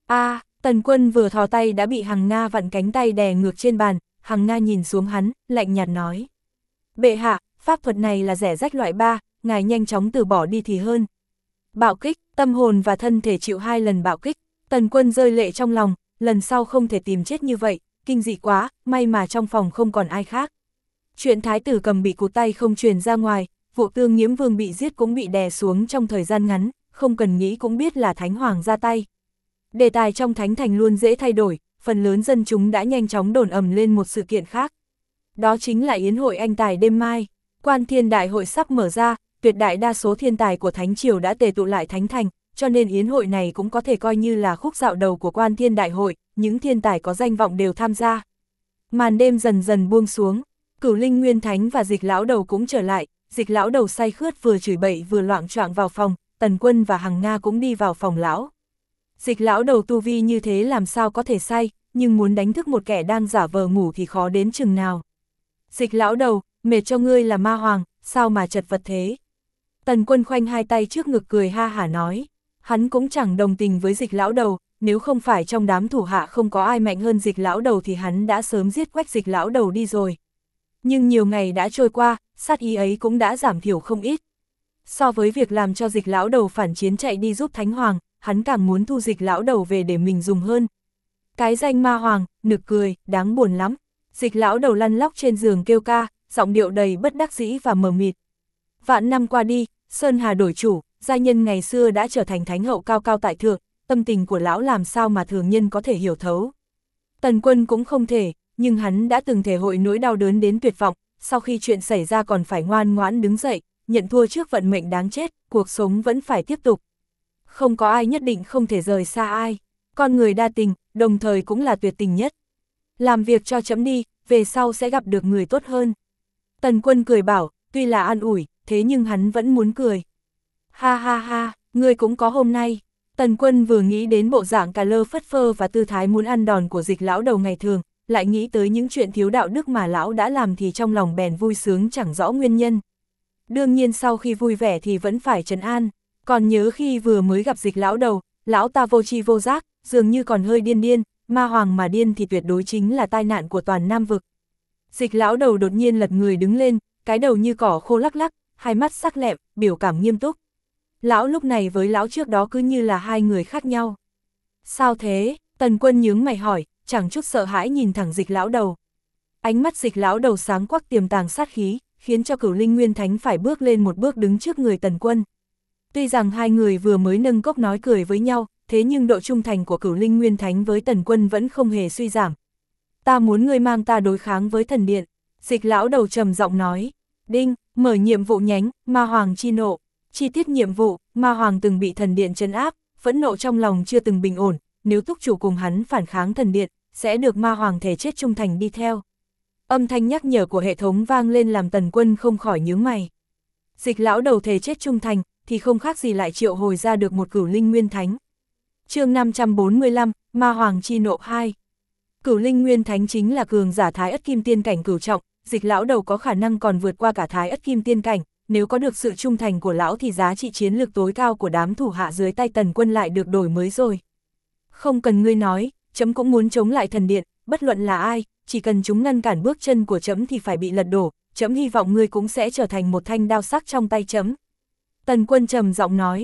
Tần Quân vừa thò tay đã bị Hằng Nga vặn cánh tay đè ngược trên bàn, Hằng Nga nhìn xuống hắn, lạnh nhạt nói. Bệ hạ, pháp thuật này là rẻ rách loại 3, ngài nhanh chóng từ bỏ đi thì hơn. Bạo kích, tâm hồn và thân thể chịu 2 lần bạo kích, Tần Quân rơi lệ trong lòng, lần sau không thể tìm chết như vậy, kinh dị quá, may mà trong phòng không còn ai khác. Chuyện thái tử Cầm bị cụt tay không truyền ra ngoài, vụ Tương Nhiễm Vương bị giết cũng bị đè xuống trong thời gian ngắn, không cần nghĩ cũng biết là Thánh Hoàng ra tay. Đề tài trong Thánh Thành luôn dễ thay đổi, phần lớn dân chúng đã nhanh chóng đồn ầm lên một sự kiện khác. Đó chính là yến hội anh tài đêm mai, Quan Thiên Đại hội sắp mở ra, tuyệt đại đa số thiên tài của Thánh Triều đã tề tụ lại Thánh Thành, cho nên yến hội này cũng có thể coi như là khúc dạo đầu của Quan Thiên Đại hội, những thiên tài có danh vọng đều tham gia. Màn đêm dần dần buông xuống, Cửu Linh Nguyên Thánh và Dịch Lão Đầu cũng trở lại, Dịch Lão Đầu say khướt vừa chửi bậy vừa loạng choạng vào phòng, Tần Quân và Hằng Nga cũng đi vào phòng lão. Dịch Lão Đầu tu vi như thế làm sao có thể say, nhưng muốn đánh thức một kẻ đang giả vờ ngủ thì khó đến chừng nào. Dịch Lão Đầu, mệt cho ngươi là ma hoàng, sao mà chật vật thế? Tần Quân khoanh hai tay trước ngực cười ha hả nói, hắn cũng chẳng đồng tình với Dịch Lão Đầu, nếu không phải trong đám thủ hạ không có ai mạnh hơn Dịch Lão Đầu thì hắn đã sớm giết quách Dịch Lão Đầu đi rồi. Nhưng nhiều ngày đã trôi qua, sát ý ấy cũng đã giảm thiểu không ít. So với việc làm cho Dịch Lão Đầu phản chiến chạy đi giúp Thánh Hoàng, hắn càng muốn thu Dịch Lão Đầu về để mình dùng hơn. Cái danh ma hoàng, nực cười, đáng buồn lắm. Dịch Lão Đầu lăn lóc trên giường kêu ca, giọng điệu đầy bất đắc dĩ và mờ mịt. Vạn năm qua đi, Sơn Hà đổi chủ, gia nhân ngày xưa đã trở thành thánh hậu cao cao tại thượng, tâm tình của lão làm sao mà thường nhân có thể hiểu thấu. Tần Quân cũng không thể, nhưng hắn đã từng thể hội nỗi đau đớn đến tuyệt vọng, sau khi chuyện xảy ra còn phải ngoan ngoãn đứng dậy, nhận thua trước vận mệnh đáng chết, cuộc sống vẫn phải tiếp tục. Không có ai nhất định không thể rời xa ai, con người đa tình, đồng thời cũng là tuyệt tình nhất. Làm việc cho chấm đi, về sau sẽ gặp được người tốt hơn. Tần Quân cười bảo, tuy là an ủi, thế nhưng hắn vẫn muốn cười. Ha ha ha, ngươi cũng có hôm nay. Tần Quân vừa nghĩ đến bộ dạng cà lơ phất phơ và tư thái muốn ăn đòn của Dịch Lão Đầu ngày thường, lại nghĩ tới những chuyện thiếu đạo đức mà lão đã làm thì trong lòng bèn vui sướng chẳng rõ nguyên nhân. Đương nhiên sau khi vui vẻ thì vẫn phải trấn an, còn nhớ khi vừa mới gặp Dịch Lão Đầu, lão ta vô tri vô giác, dường như còn hơi điên điên, ma hoàng mà điên thì tuyệt đối chính là tai nạn của toàn Nam vực. Dịch Lão Đầu đột nhiên lật người đứng lên, cái đầu như cỏ khô lắc lắc, hai mắt sắc lẹm, biểu cảm nghiêm túc. Lão lúc này với lão trước đó cứ như là hai người khác nhau. Sao thế? Tần Quân nhướng mày hỏi, chẳng chút sợ hãi nhìn thẳng Dịch Lão Đầu. Ánh mắt Dịch Lão Đầu sáng quắc tiềm tàng sát khí, khiến cho Cửu Linh Nguyên Thánh phải bước lên một bước đứng trước người Tần Quân. Tuy rằng hai người vừa mới nâng cốc nói cười với nhau, thế nhưng độ trung thành của Cửu Linh Nguyên Thánh với Tần Quân vẫn không hề suy giảm. Ta muốn ngươi mang ta đối kháng với thần điện. Dịch Lão Đầu trầm giọng nói. Đinh, mở nhiệm vụ nhánh, ma hoàng chi nộ. Chi tiết nhiệm vụ, ma hoàng từng bị thần điện trấn áp, phẫn nộ trong lòng chưa từng bình ổn, nếu túc chủ cùng hắn phản kháng thần điện, sẽ được ma hoàng thể chết trung thành đi theo. Âm thanh nhắc nhở của hệ thống vang lên làm Tần Quân không khỏi nhướng mày. Dịch Lão Đầu thể chết trung thành, thì không khác gì lại triệu hồi ra được một Cửu Linh Nguyên Thánh. Chương 545, Ma Hoàng chi nộ 2. Cửu Linh Nguyên Thánh chính là cường giả Thái Ất Kim Tiên cảnh cửu trọng, Dịch Lão Đầu có khả năng còn vượt qua cả Thái Ất Kim Tiên cảnh, nếu có được sự trung thành của lão thì giá trị chiến lược tối cao của đám thủ hạ dưới tay Tần Quân lại được đổi mới rồi. Không cần ngươi nói, chấm cũng muốn chống lại thần điện, bất luận là ai, chỉ cần chúng ngăn cản bước chân của chấm thì phải bị lật đổ, chấm hy vọng ngươi cũng sẽ trở thành một thanh đao sắc trong tay chấm. Tần Quân trầm giọng nói,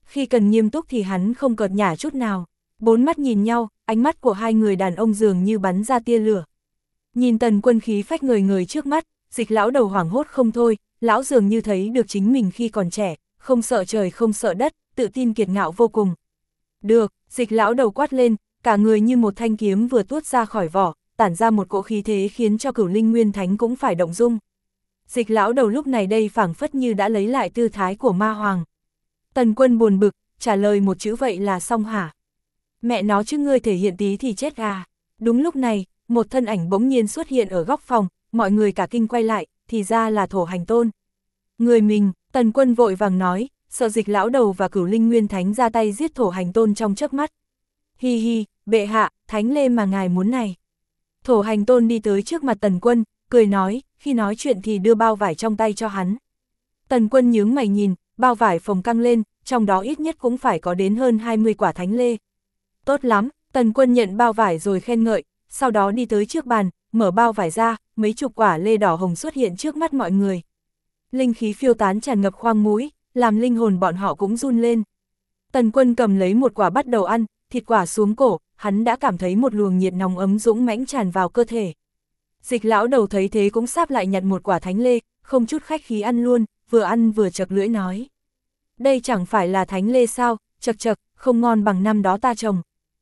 Khi cần nghiêm túc thì hắn không cợt nhả chút nào. Bốn mắt nhìn nhau, ánh mắt của hai người đàn ông dường như bắn ra tia lửa. Nhìn Tần Quân khí phách người người trước mắt, Dịch lão đầu hoảng hốt không thôi, lão dường như thấy được chính mình khi còn trẻ, không sợ trời không sợ đất, tự tin kiệt ngạo vô cùng. Được, Dịch lão đầu quát lên, cả người như một thanh kiếm vừa tuốt ra khỏi vỏ, tản ra một cỗ khí thế khiến cho Cửu Linh Nguyên Thánh cũng phải động dung. Dịch lão đầu lúc này đây phảng phất như đã lấy lại tư thái của ma hoàng. Tần Quân buồn bực, trả lời một chữ vậy là xong hả? Mẹ nó chứ ngươi thể hiện tí thì chết à. Đúng lúc này, một thân ảnh bỗng nhiên xuất hiện ở góc phòng, mọi người cả kinh quay lại, thì ra là Thổ Hành Tôn. Người mình, Tần Quân vội vàng nói, sợ Dịch lão đầu và Cửu Linh Nguyên Thánh ra tay giết Thổ Hành Tôn trong chớp mắt. Hi hi, bệ hạ, thánh lê mà ngài muốn này. Thổ Hành Tôn đi tới trước mặt Tần Quân, cười nói, khi nói chuyện thì đưa bao vải trong tay cho hắn. Tần Quân nhướng mày nhìn, bao vải phồng căng lên, trong đó ít nhất cũng phải có đến hơn 20 quả thánh lê. Tốt lắm, Tần Quân nhận bao vải rồi khen ngợi, sau đó đi tới trước bàn, mở bao vải ra, mấy chục quả lê đỏ hồng xuất hiện trước mắt mọi người. Linh khí phiêu tán tràn ngập khoang mũi, làm linh hồn bọn họ cũng run lên. Tần Quân cầm lấy một quả bắt đầu ăn, thịt quả xuống cổ, hắn đã cảm thấy một luồng nhiệt nóng ấm dũng mãnh tràn vào cơ thể. Dịch lão đầu thấy thế cũng sáp lại nhặt một quả thánh lê, không chút khách khí ăn luôn, vừa ăn vừa chật lưỡi nói. Đây chẳng phải là thánh lê sao, chật chật, không ngon bằng năm đó ta trồng.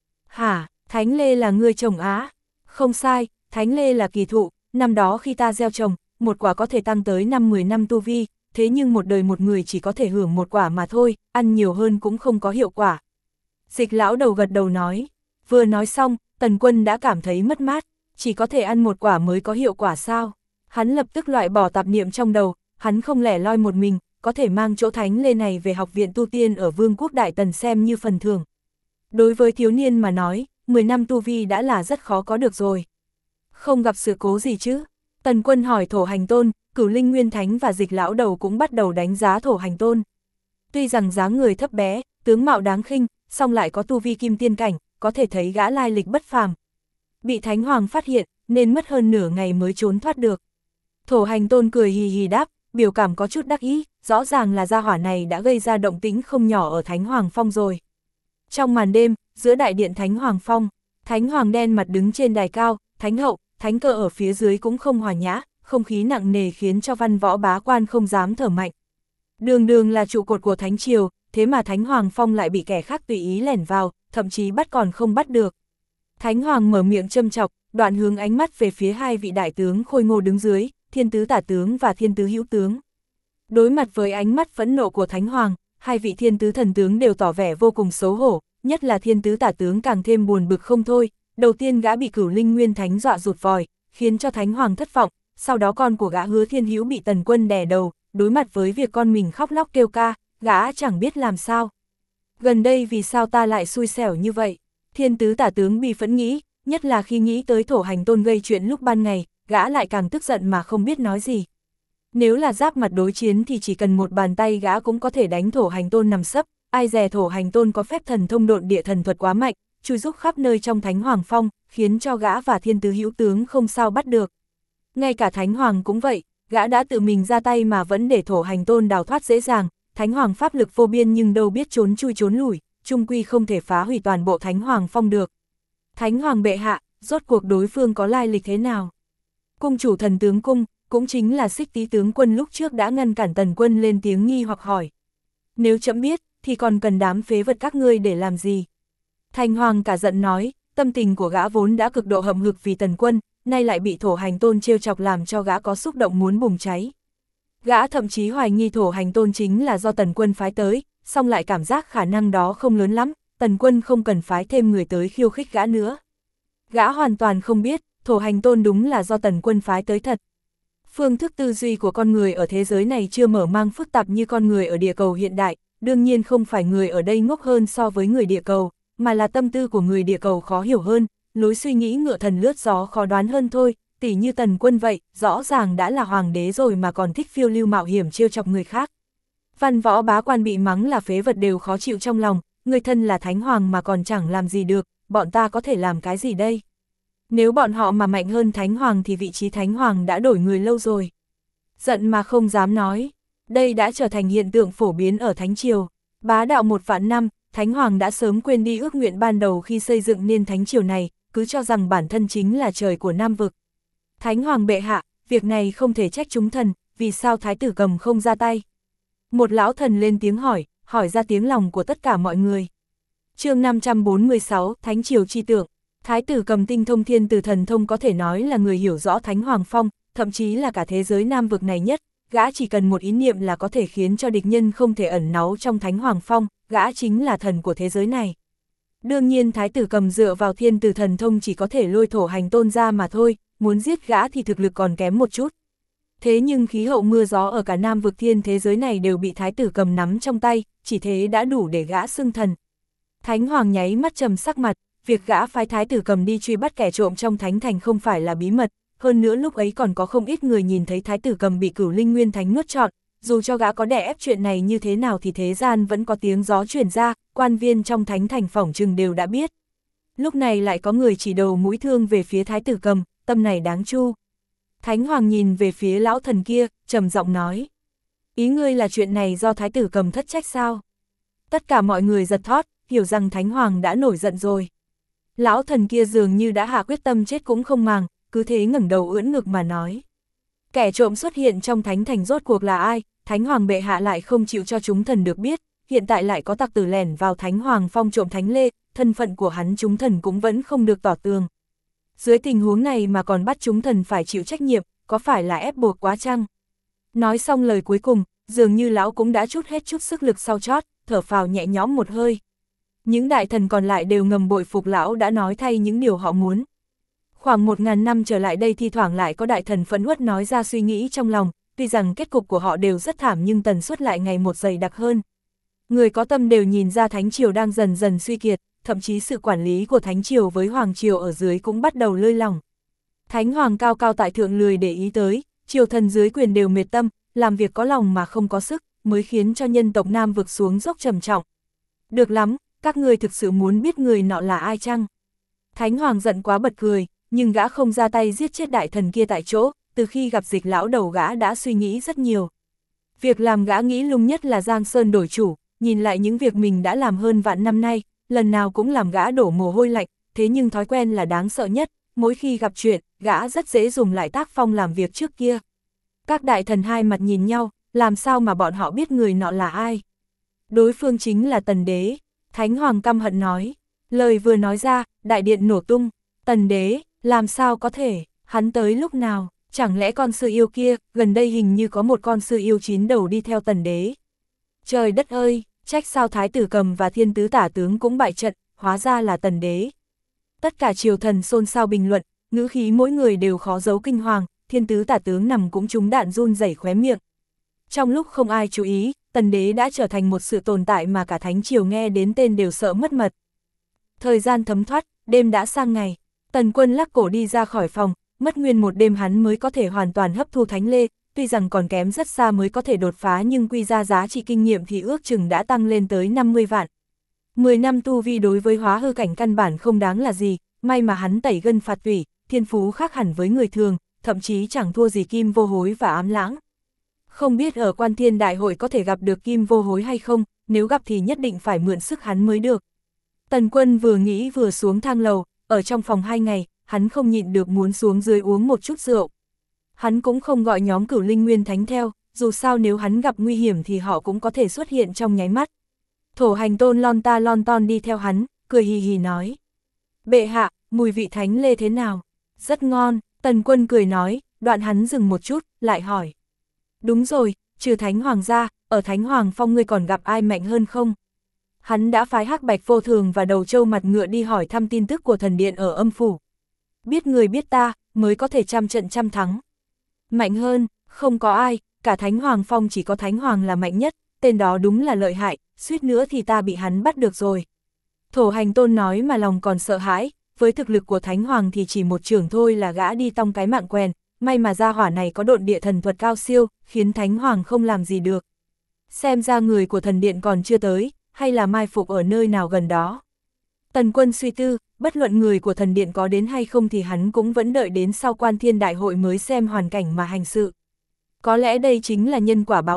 Hả, thánh lê là ngươi trồng á? Không sai, thánh lê là kỳ thụ, năm đó khi ta gieo trồng, một quả có thể tăng tới 5-10 năm tu vi, thế nhưng một đời một người chỉ có thể hưởng một quả mà thôi, ăn nhiều hơn cũng không có hiệu quả. Dịch lão đầu gật đầu nói, vừa nói xong, Tần Quân đã cảm thấy mất mát, chỉ có thể ăn một quả mới có hiệu quả sao? Hắn lập tức loại bỏ tạp niệm trong đầu, hắn không lẻ loi một mình, có thể mang chỗ thánh lê này về học viện tu tiên ở Vương quốc Đại Tần xem như phần thưởng. Đối với thiếu niên mà nói, 10 năm tu vi đã là rất khó có được rồi. Không gặp sự cố gì chứ? Tần Quân hỏi Thổ Hành Tôn, Cửu Linh Nguyên Thánh và Dịch lão đầu cũng bắt đầu đánh giá Thổ Hành Tôn. Tuy rằng dáng người thấp bé, tướng mạo đáng khinh, song lại có tu vi kim tiên cảnh, có thể thấy gã lai lịch bất phàm. Bị Thánh Hoàng phát hiện, nên mất hơn nửa ngày mới trốn thoát được. Thổ Hành Tôn cười hì hì đáp, biểu cảm có chút đắc ý, rõ ràng là gia hỏa này đã gây ra động tĩnh không nhỏ ở Thánh Hoàng Phong rồi. Trong màn đêm, giữa đại điện Thánh Hoàng Phong, Thánh Hoàng đen mặt đứng trên đài cao, Thánh Hậu, Thánh Cơ ở phía dưới cũng không hòa nhã, không khí nặng nề khiến cho văn võ bá quan không dám thở mạnh. Đường đường là trụ cột của Thánh Triều, thế mà Thánh Hoàng Phong lại bị kẻ khác tùy ý lẻn vào, thậm chí bắt còn không bắt được. Thánh Hoàng mở miệng châm chọc, đoạn hướng ánh mắt về phía hai vị đại tướng khôi ngô đứng dưới, Thiên tứ tả tướng và Thiên tứ hữu tướng. Đối mặt với ánh mắt phẫn nộ của Thánh Hoàng, hai vị Thiên tứ thần tướng đều tỏ vẻ vô cùng xấu hổ, nhất là Thiên tứ tả tướng càng thêm buồn bực không thôi. Đầu tiên gã bị Cửu Linh Nguyên Thánh dọa rụt vòi, khiến cho Thánh Hoàng thất vọng, sau đó con của gã Hứa Thiên Hữu bị Tần Quân đè đầu, đối mặt với việc con mình khóc lóc kêu ca, gã chẳng biết làm sao. Gần đây vì sao ta lại xui xẻo như vậy? Thiên tứ tả tướng bị phẫn nghĩ, nhất là khi nghĩ tới Thổ Hành Tôn gây chuyện lúc ban ngày, gã lại càng tức giận mà không biết nói gì. Nếu là giáp mặt đối chiến thì chỉ cần một bàn tay gã cũng có thể đánh Thổ Hành Tôn nằm sấp, ai dè Thổ Hành Tôn có phép thần thông độn địa thần thuật quá mạnh, chui rúc khắp nơi trong Thánh Hoàng Phong, khiến cho gã và Thiên tứ hữu tướng không sao bắt được. Ngay cả Thánh Hoàng cũng vậy, gã đã tự mình ra tay mà vẫn để Thổ Hành Tôn đào thoát dễ dàng, Thánh Hoàng pháp lực vô biên nhưng đâu biết trốn chui trốn lủi, chung quy không thể phá hủy toàn bộ Thánh Hoàng Phong được. Thánh Hoàng bệ hạ, rốt cuộc đối phương có lai lịch thế nào? Cung chủ Thần tướng cung, cũng chính là Xích Tý tướng quân lúc trước đã ngăn cản Tần Quân lên tiếng nghi hoặc hỏi. Nếu chậm biết, thì còn cần đám phế vật các ngươi để làm gì? Thành Hoàng cả giận nói, tâm tình của gã vốn đã cực độ hậm hực vì Tần Quân, nay lại bị Thổ Hành Tôn trêu chọc làm cho gã có xúc động muốn bùng cháy. Gã thậm chí hoài nghi Thổ Hành Tôn chính là do Tần Quân phái tới, song lại cảm giác khả năng đó không lớn lắm, Tần Quân không cần phái thêm người tới khiêu khích gã nữa. Gã hoàn toàn không biết, Thổ Hành Tôn đúng là do Tần Quân phái tới thật. Phương thức tư duy của con người ở thế giới này chưa mở mang phức tạp như con người ở địa cầu hiện đại, đương nhiên không phải người ở đây ngốc hơn so với người địa cầu, mà là tâm tư của người địa cầu khó hiểu hơn, lối suy nghĩ ngựa thần lướt gió khó đoán hơn thôi, tỉ như Tần Quân vậy, rõ ràng đã là hoàng đế rồi mà còn thích phiêu lưu mạo hiểm trêu chọc người khác. Văn võ bá quan bị mắng là phế vật đều khó chịu trong lòng, người thân là Thánh Hoàng mà còn chẳng làm gì được, bọn ta có thể làm cái gì đây? Nếu bọn họ mà mạnh hơn Thánh Hoàng thì vị trí Thánh Hoàng đã đổi người lâu rồi. Giận mà không dám nói, đây đã trở thành hiện tượng phổ biến ở Thánh Triều. Bá đạo 1.000 năm, Thánh Hoàng đã sớm quên đi ước nguyện ban đầu khi xây dựng nên thánh triều này, cứ cho rằng bản thân chính là trời của Nam vực. Thánh Hoàng bệ hạ, việc này không thể trách chúng thần, vì sao Thái tử Cầm không ra tay? Một lão thần lên tiếng hỏi ra tiếng lòng của tất cả mọi người. Chương 546, Thánh triều chi tượng. Thái tử Cầm tinh thông thiên tử thần thông, có thể nói là người hiểu rõ Thánh Hoàng phong, thậm chí là cả thế giới Nam vực này nhất. Gã chỉ cần một ý niệm là có thể khiến cho địch nhân không thể ẩn náu trong Thánh Hoàng phong, gã chính là thần của thế giới này. Đương nhiên Thái tử Cầm dựa vào thiên tử thần thông chỉ có thể lôi thổ hành tôn ra mà thôi, muốn giết gã thì thực lực còn kém một chút. Thế nhưng khí hậu mưa gió ở cả Nam vực thiên thế giới này đều bị Thái tử Cầm nắm trong tay, chỉ thế đã đủ để gã xưng thần. Thánh Hoàng nháy mắt trầm sắc mặt, việc gã phái Thái tử Cầm đi truy bắt kẻ trộm trong Thánh Thành không phải là bí mật, hơn nữa lúc ấy còn có không ít người nhìn thấy Thái tử Cầm bị Cửu Linh Nguyên Thánh nuốt trọn, dù cho gã có đè ép chuyện này như thế nào thì thế gian vẫn có tiếng gió truyền ra, quan viên trong Thánh Thành phỏng chừng đều đã biết. Lúc này lại có người chỉ đầu mũi thương về phía Thái tử Cầm, tâm này đáng chu. Thánh Hoàng nhìn về phía lão thần kia, trầm giọng nói. Ý ngươi là chuyện này do Thái tử Cầm thất trách sao? Tất cả mọi người giật thót, hiểu rằng Thánh Hoàng đã nổi giận rồi. Lão thần kia dường như đã hạ quyết tâm chết cũng không màng, cứ thế ngẩng đầu ưỡn ngực mà nói. Kẻ trộm xuất hiện trong Thánh Thành rốt cuộc là ai? Thánh Hoàng bệ hạ lại không chịu cho chúng thần được biết, hiện tại lại có tặc tử lẻn vào Thánh Hoàng phong trộm thánh lê, thân phận của hắn chúng thần cũng vẫn không được tỏ tường. Dưới tình huống này mà còn bắt chúng thần phải chịu trách nhiệm, có phải là ép buộc quá chăng? Nói xong lời cuối cùng, dường như lão cũng đã trút hết chút sức lực sau chót, thở phào nhẹ nhõm một hơi. Những đại thần còn lại đều ngầm bội phục lão đã nói thay những điều họ muốn. Khoảng 1.000 năm trở lại đây thi thoảng lại có đại thần phẫn uất nói ra suy nghĩ trong lòng, tuy rằng kết cục của họ đều rất thảm nhưng tần suất lại ngày một dày đặc hơn. Người có tâm đều nhìn ra Thánh triều đang dần dần suy kiệt, thậm chí sự quản lý của Thánh triều với Hoàng triều ở dưới cũng bắt đầu lơi lỏng. Thánh Hoàng cao cao tại thượng lười để ý tới, triều thần dưới quyền đều mệt tâm, làm việc có lòng mà không có sức, mới khiến cho nhân tộc Nam vực xuống dốc trầm trọng. Được lắm, các người thực sự muốn biết người nọ là ai chăng? Thánh Hoàng giận quá bật cười, nhưng gã không ra tay giết chết đại thần kia tại chỗ, từ khi gặp Dịch lão đầu gã đã suy nghĩ rất nhiều. Việc làm gã nghĩ lung nhất là Giang Sơn đổi chủ, nhìn lại những việc mình đã làm hơn vạn năm nay, lần nào cũng làm gã đổ mồ hôi lạnh, thế nhưng thói quen là đáng sợ nhất, mỗi khi gặp chuyện, gã rất dễ dùng lại tác phong làm việc trước kia. Các đại thần hai mặt nhìn nhau, làm sao mà bọn họ biết người nọ là ai? Đối phương chính là Tần Đế. Thánh Hoàng căm hận nói. Lời vừa nói ra, đại điện nổ tung. Tần Đế, làm sao có thể, hắn tới lúc nào? Chẳng lẽ con sư yêu kia, gần đây hình như có một con sư yêu 9 đầu đi theo Tần Đế. Trời đất ơi, trách sao Thái tử Cầm và Thiên tứ tả tướng cũng bại trận, hóa ra là Tần Đế. Tất cả triều thần xôn xao bình luận, ngữ khí mỗi người đều khó giấu kinh hoàng, Thiên tứ tả tướng nằm cũng trúng đạn run rẩy khóe miệng. Trong lúc không ai chú ý, Tần Đế đã trở thành một sự tồn tại mà cả Thánh triều nghe đến tên đều sợ mất mật. Thời gian thấm thoát, đêm đã sang ngày, Tần Quân lắc cổ đi ra khỏi phòng, mất nguyên một đêm hắn mới có thể hoàn toàn hấp thu thánh lê, tuy rằng còn kém rất xa mới có thể đột phá nhưng quy ra giá trị kinh nghiệm thì ước chừng đã tăng lên tới 50 vạn. 10 năm tu vi đối với hóa hư cảnh căn bản không đáng là gì, may mà hắn tẩy gân phạt tủy, thiên phú khác hẳn với người thường, thậm chí chẳng thua gì Kim Vô Hối và Ám Lãng. Không biết ở Quan Thiên Đại hội có thể gặp được Kim Vô Hối hay không, nếu gặp thì nhất định phải mượn sức hắn mới được. Tần Quân vừa nghĩ vừa xuống thang lầu, ở trong phòng 2 ngày, hắn không nhịn được muốn xuống dưới uống một chút rượu. Hắn cũng không gọi nhóm Cửu Linh Nguyên Thánh theo, dù sao nếu hắn gặp nguy hiểm thì họ cũng có thể xuất hiện trong nháy mắt. Thổ Hành Tôn lon ta lon ton đi theo hắn, cười hì hì nói. Bệ hạ, mùi vị thánh lê thế nào? Rất ngon, Tần Quân cười nói, đoạn hắn dừng một chút, lại hỏi. Đúng rồi, trừ Thánh Hoàng ra, ở Thánh Hoàng Phong ngươi còn gặp ai mạnh hơn không? Hắn đã phái Hắc Bạch Vô Thường và Đầu Trâu Mặt Ngựa đi hỏi thăm tin tức của thần điện ở âm phủ. Biết người biết ta, mới có thể trăm trận trăm thắng. Mạnh hơn, không có ai, cả Thánh Hoàng Phong chỉ có Thánh Hoàng là mạnh nhất, tên đó đúng là lợi hại, suýt nữa thì ta bị hắn bắt được rồi. Thổ Hành Tôn nói mà lòng còn sợ hãi, với thực lực của Thánh Hoàng thì chỉ một chưởng thôi là gã đi tong cái mạng quèn, may mà gia hỏa này có độn địa thần thuật cao siêu, khiến Thánh Hoàng không làm gì được. Xem ra người của thần điện còn chưa tới, hay là mai phục ở nơi nào gần đó. Tần Quân suy tư, bất luận người của thần điện có đến hay không thì hắn cũng vẫn đợi đến sau Quan Thiên Đại hội mới xem hoàn cảnh mà hành sự. Có lẽ đây chính là nhân quả báo ứng,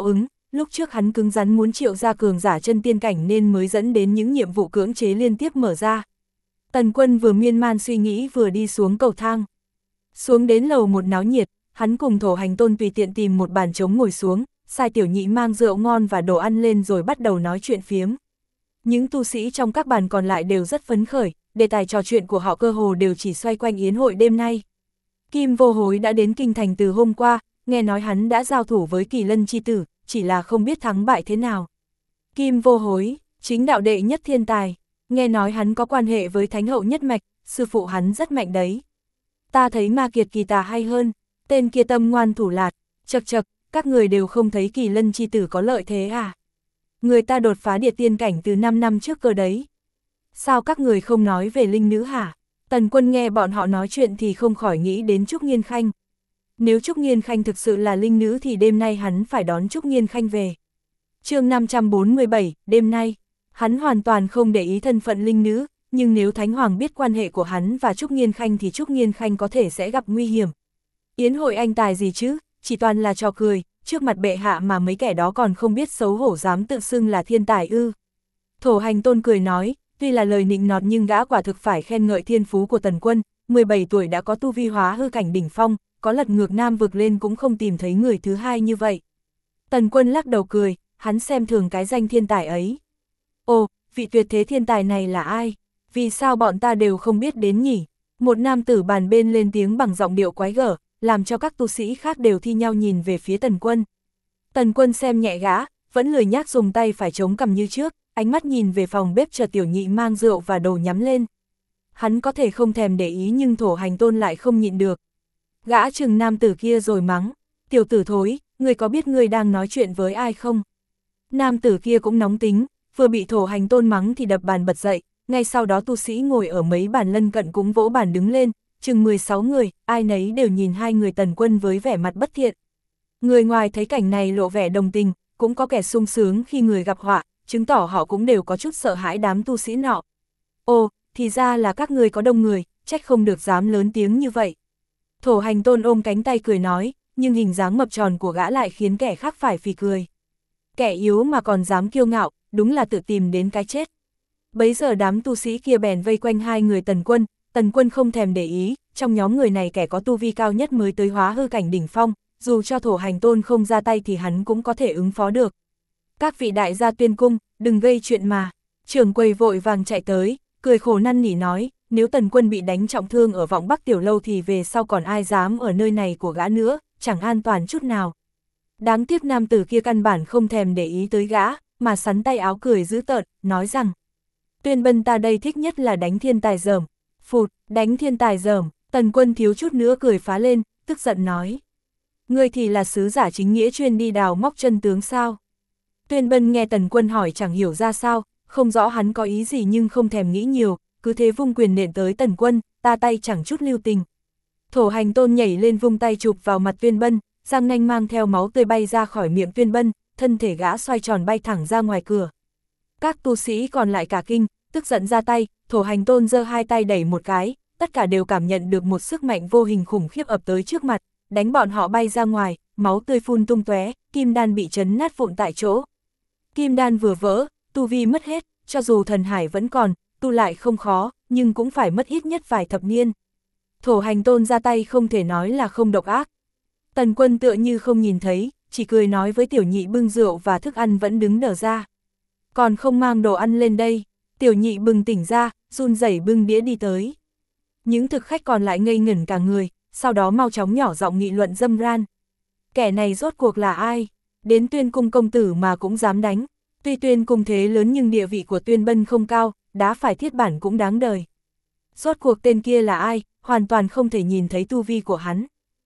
lúc trước hắn cứng rắn muốn triệu ra cường giả chân tiên cảnh nên mới dẫn đến những nhiệm vụ cưỡng chế liên tiếp mở ra. Tần Quân vừa miên man suy nghĩ vừa đi xuống cầu thang. Xuống đến lầu một náo nhiệt, hắn cùng Thổ Hành Tôn tùy tiện tìm một bàn trống ngồi xuống, sai tiểu nhị mang rượu ngon và đồ ăn lên rồi bắt đầu nói chuyện phiếm. Những tu sĩ trong các bàn còn lại đều rất phấn khởi, đề tài trò chuyện của họ cơ hồ đều chỉ xoay quanh yến hội đêm nay. Kim Vô Hối đã đến kinh thành từ hôm qua, nghe nói hắn đã giao thủ với Kỳ Lân chi tử, chỉ là không biết thắng bại thế nào. Kim Vô Hối, chính đạo đệ nhất thiên tài, nghe nói hắn có quan hệ với Thánh hậu nhất mạch, sư phụ hắn rất mạnh đấy. Ta thấy Ma Kiệt Kỳ Tà hay hơn, tên kia tâm ngoan thủ lạt, chậc chậc, các người đều không thấy Kỳ Lân chi tử có lợi thế à? Người ta đột phá địa tiên cảnh từ 5 năm trước cơ đấy. Sao các người không nói về linh nữ hả? Tần Quân nghe bọn họ nói chuyện thì không khỏi nghĩ đến Trúc Nghiên Khanh. Nếu Trúc Nghiên Khanh thực sự là linh nữ thì đêm nay hắn phải đón Trúc Nghiên Khanh về. Chương 547, đêm nay, hắn hoàn toàn không để ý thân phận linh nữ, nhưng nếu Thánh Hoàng biết quan hệ của hắn và Trúc Nghiên Khanh thì Trúc Nghiên Khanh có thể sẽ gặp nguy hiểm. Yến hội anh tài gì chứ, chỉ toàn là trò cười, trước mặt bệ hạ mà mấy kẻ đó còn không biết xấu hổ dám tự xưng là thiên tài ư. Thổ Hành Tôn cười nói, tuy là lời nịnh nọt nhưng gã quả thực phải khen ngợi thiên phú của Tần Quân, 17 tuổi đã có tu vi hóa hư cảnh đỉnh phong, có lật ngược Nam vực lên cũng không tìm thấy người thứ hai như vậy. Tần Quân lắc đầu cười, hắn xem thường cái danh thiên tài ấy. Ồ, vị tuyệt thế thiên tài này là ai? Vì sao bọn ta đều không biết đến nhỉ? Một nam tử bàn bên lên tiếng bằng giọng điệu quái gở, làm cho các tu sĩ khác đều thi nhau nhìn về phía Tần Quân. Tần Quân xem nhẹ gã, vẫn lười nhác dùng tay phải chống cằm như trước, ánh mắt nhìn về phòng bếp chờ tiểu nhị mang rượu và đồ nhắm lên. Hắn có thể không thèm để ý nhưng Thổ Hành Tôn lại không nhịn được. Gã chừng nam tử kia rồi mắng, tiểu tử thối, ngươi có biết ngươi đang nói chuyện với ai không? Nam tử kia cũng nóng tính, vừa bị Thổ Hành Tôn mắng thì đập bàn bật dậy, ngay sau đó tu sĩ ngồi ở mấy bàn lân cận cũng vỗ bàn đứng lên, chừng 16 người, ai nấy đều nhìn hai người Tần Quân với vẻ mặt bất thiện. Người ngoài thấy cảnh này lộ vẻ đồng tình, cũng có kẻ sung sướng khi người gặp họa, chứng tỏ họ cũng đều có chút sợ hãi đám tu sĩ nọ. Ồ, thì ra là các người có đông người, trách không được dám lớn tiếng như vậy. Thổ Hành Tôn ôm cánh tay cười nói, nhưng hình dáng mập tròn của gã lại khiến kẻ khác phải phì cười. Kẻ yếu mà còn dám kiêu ngạo, đúng là tự tìm đến cái chết. Bấy giờ đám tu sĩ kia bèn vây quanh hai người Tần Quân không thèm để ý, trong nhóm người này kẻ có tu vi cao nhất mới tới hóa hư cảnh đỉnh phong, dù cho Thổ Hành Tôn không ra tay thì hắn cũng có thể ứng phó được. Các vị đại gia Tuyên cung, đừng gây chuyện mà. Trưởng quầy vội vàng chạy tới, cười khổ năn nỉ nói, nếu Tần Quân bị đánh trọng thương ở Vọng Bắc Tiểu Lâu thì về sau còn ai dám ở nơi này của gã nữa, chẳng an toàn chút nào. Đáng tiếc nam tử kia căn bản không thèm để ý tới gã, mà sắn tay áo cười dữ tợn, nói rằng, Tuyên Bân ta đây thích nhất là đánh thiên tài dởm. Phụt, đánh thiên tài dởm, Tần Quân thiếu chút nữa cười phá lên, tức giận nói. Ngươi thì là sứ giả chính nghĩa chuyên đi đào móc chân tướng sao? Tuyên Bân nghe Tần Quân hỏi chẳng hiểu ra sao, không rõ hắn có ý gì nhưng không thèm nghĩ nhiều, cứ thế vung quyền nện tới Tần Quân, ta tay chẳng chút lưu tình. Thổ Hành Tôn nhảy lên vung tay chụp vào mặt Tuyên Bân, răng nanh mang theo máu tươi bay ra khỏi miệng Tuyên Bân, thân thể gã xoay tròn bay thẳng ra ngoài cửa. Các tu sĩ còn lại cả kinh, tức giận ra tay, Thổ Hành Tôn giơ hai tay đẩy một cái, tất cả đều cảm nhận được một sức mạnh vô hình khủng khiếp ập tới trước mặt, đánh bọn họ bay ra ngoài, máu tươi phun tung tóe, kim đan bị chấn nát vụn tại chỗ. Kim đan vừa vỡ, tu vi mất hết, cho dù thần hải vẫn còn, tu lại không khó, nhưng cũng phải mất ít nhất vài thập niên. Thổ Hành Tôn ra tay không thể nói là không độc ác. Tần Quân tựa như không nhìn thấy, chỉ cười nói với tiểu nhị bưng rượu và thức ăn vẫn đứng đờ ra. Còn không mang đồ ăn lên đây, tiểu nhị bừng tỉnh ra, run rẩy bưng đĩa đi tới. Những thực khách còn lại ngây ngẩn cả người, sau đó mau chóng nhỏ giọng nghị luận râm ran. Kẻ này rốt cuộc là ai? Đến Tuyên cung công tử mà cũng dám đánh. Tuy Tuyên cung thế lớn nhưng địa vị của Tuyên Bân không cao, đá phải thiết bản cũng đáng đời. Rốt cuộc tên kia là ai, hoàn toàn không thể nhìn thấy tu vi của hắn.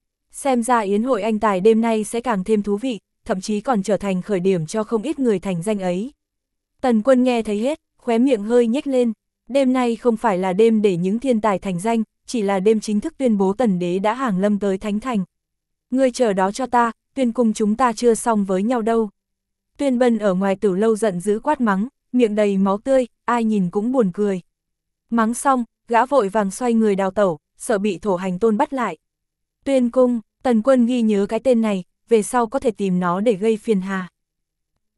Xem ra yến hội anh tài đêm nay sẽ càng thêm thú vị, thậm chí còn trở thành khởi điểm cho không ít người thành danh ấy. Tần Quân nghe thấy hết, khóe miệng hơi nhếch lên. Đêm nay không phải là đêm để những thiên tài thành danh, chỉ là đêm chính thức tuyên bố Tần Đế đã hàng lâm tới Thánh Thành. Ngươi chờ đó cho ta, Tuyên cung chúng ta chưa xong với nhau đâu. Tuyên Bân ở ngoài Tử lâu giận dữ quát mắng, miệng đầy máu tươi, ai nhìn cũng buồn cười. Mắng xong, gã vội vàng xoay người đào tẩu, sợ bị Thổ Hành Tôn bắt lại. Tuyên cung, Tần Quân ghi nhớ cái tên này, về sau có thể tìm nó để gây phiền hà.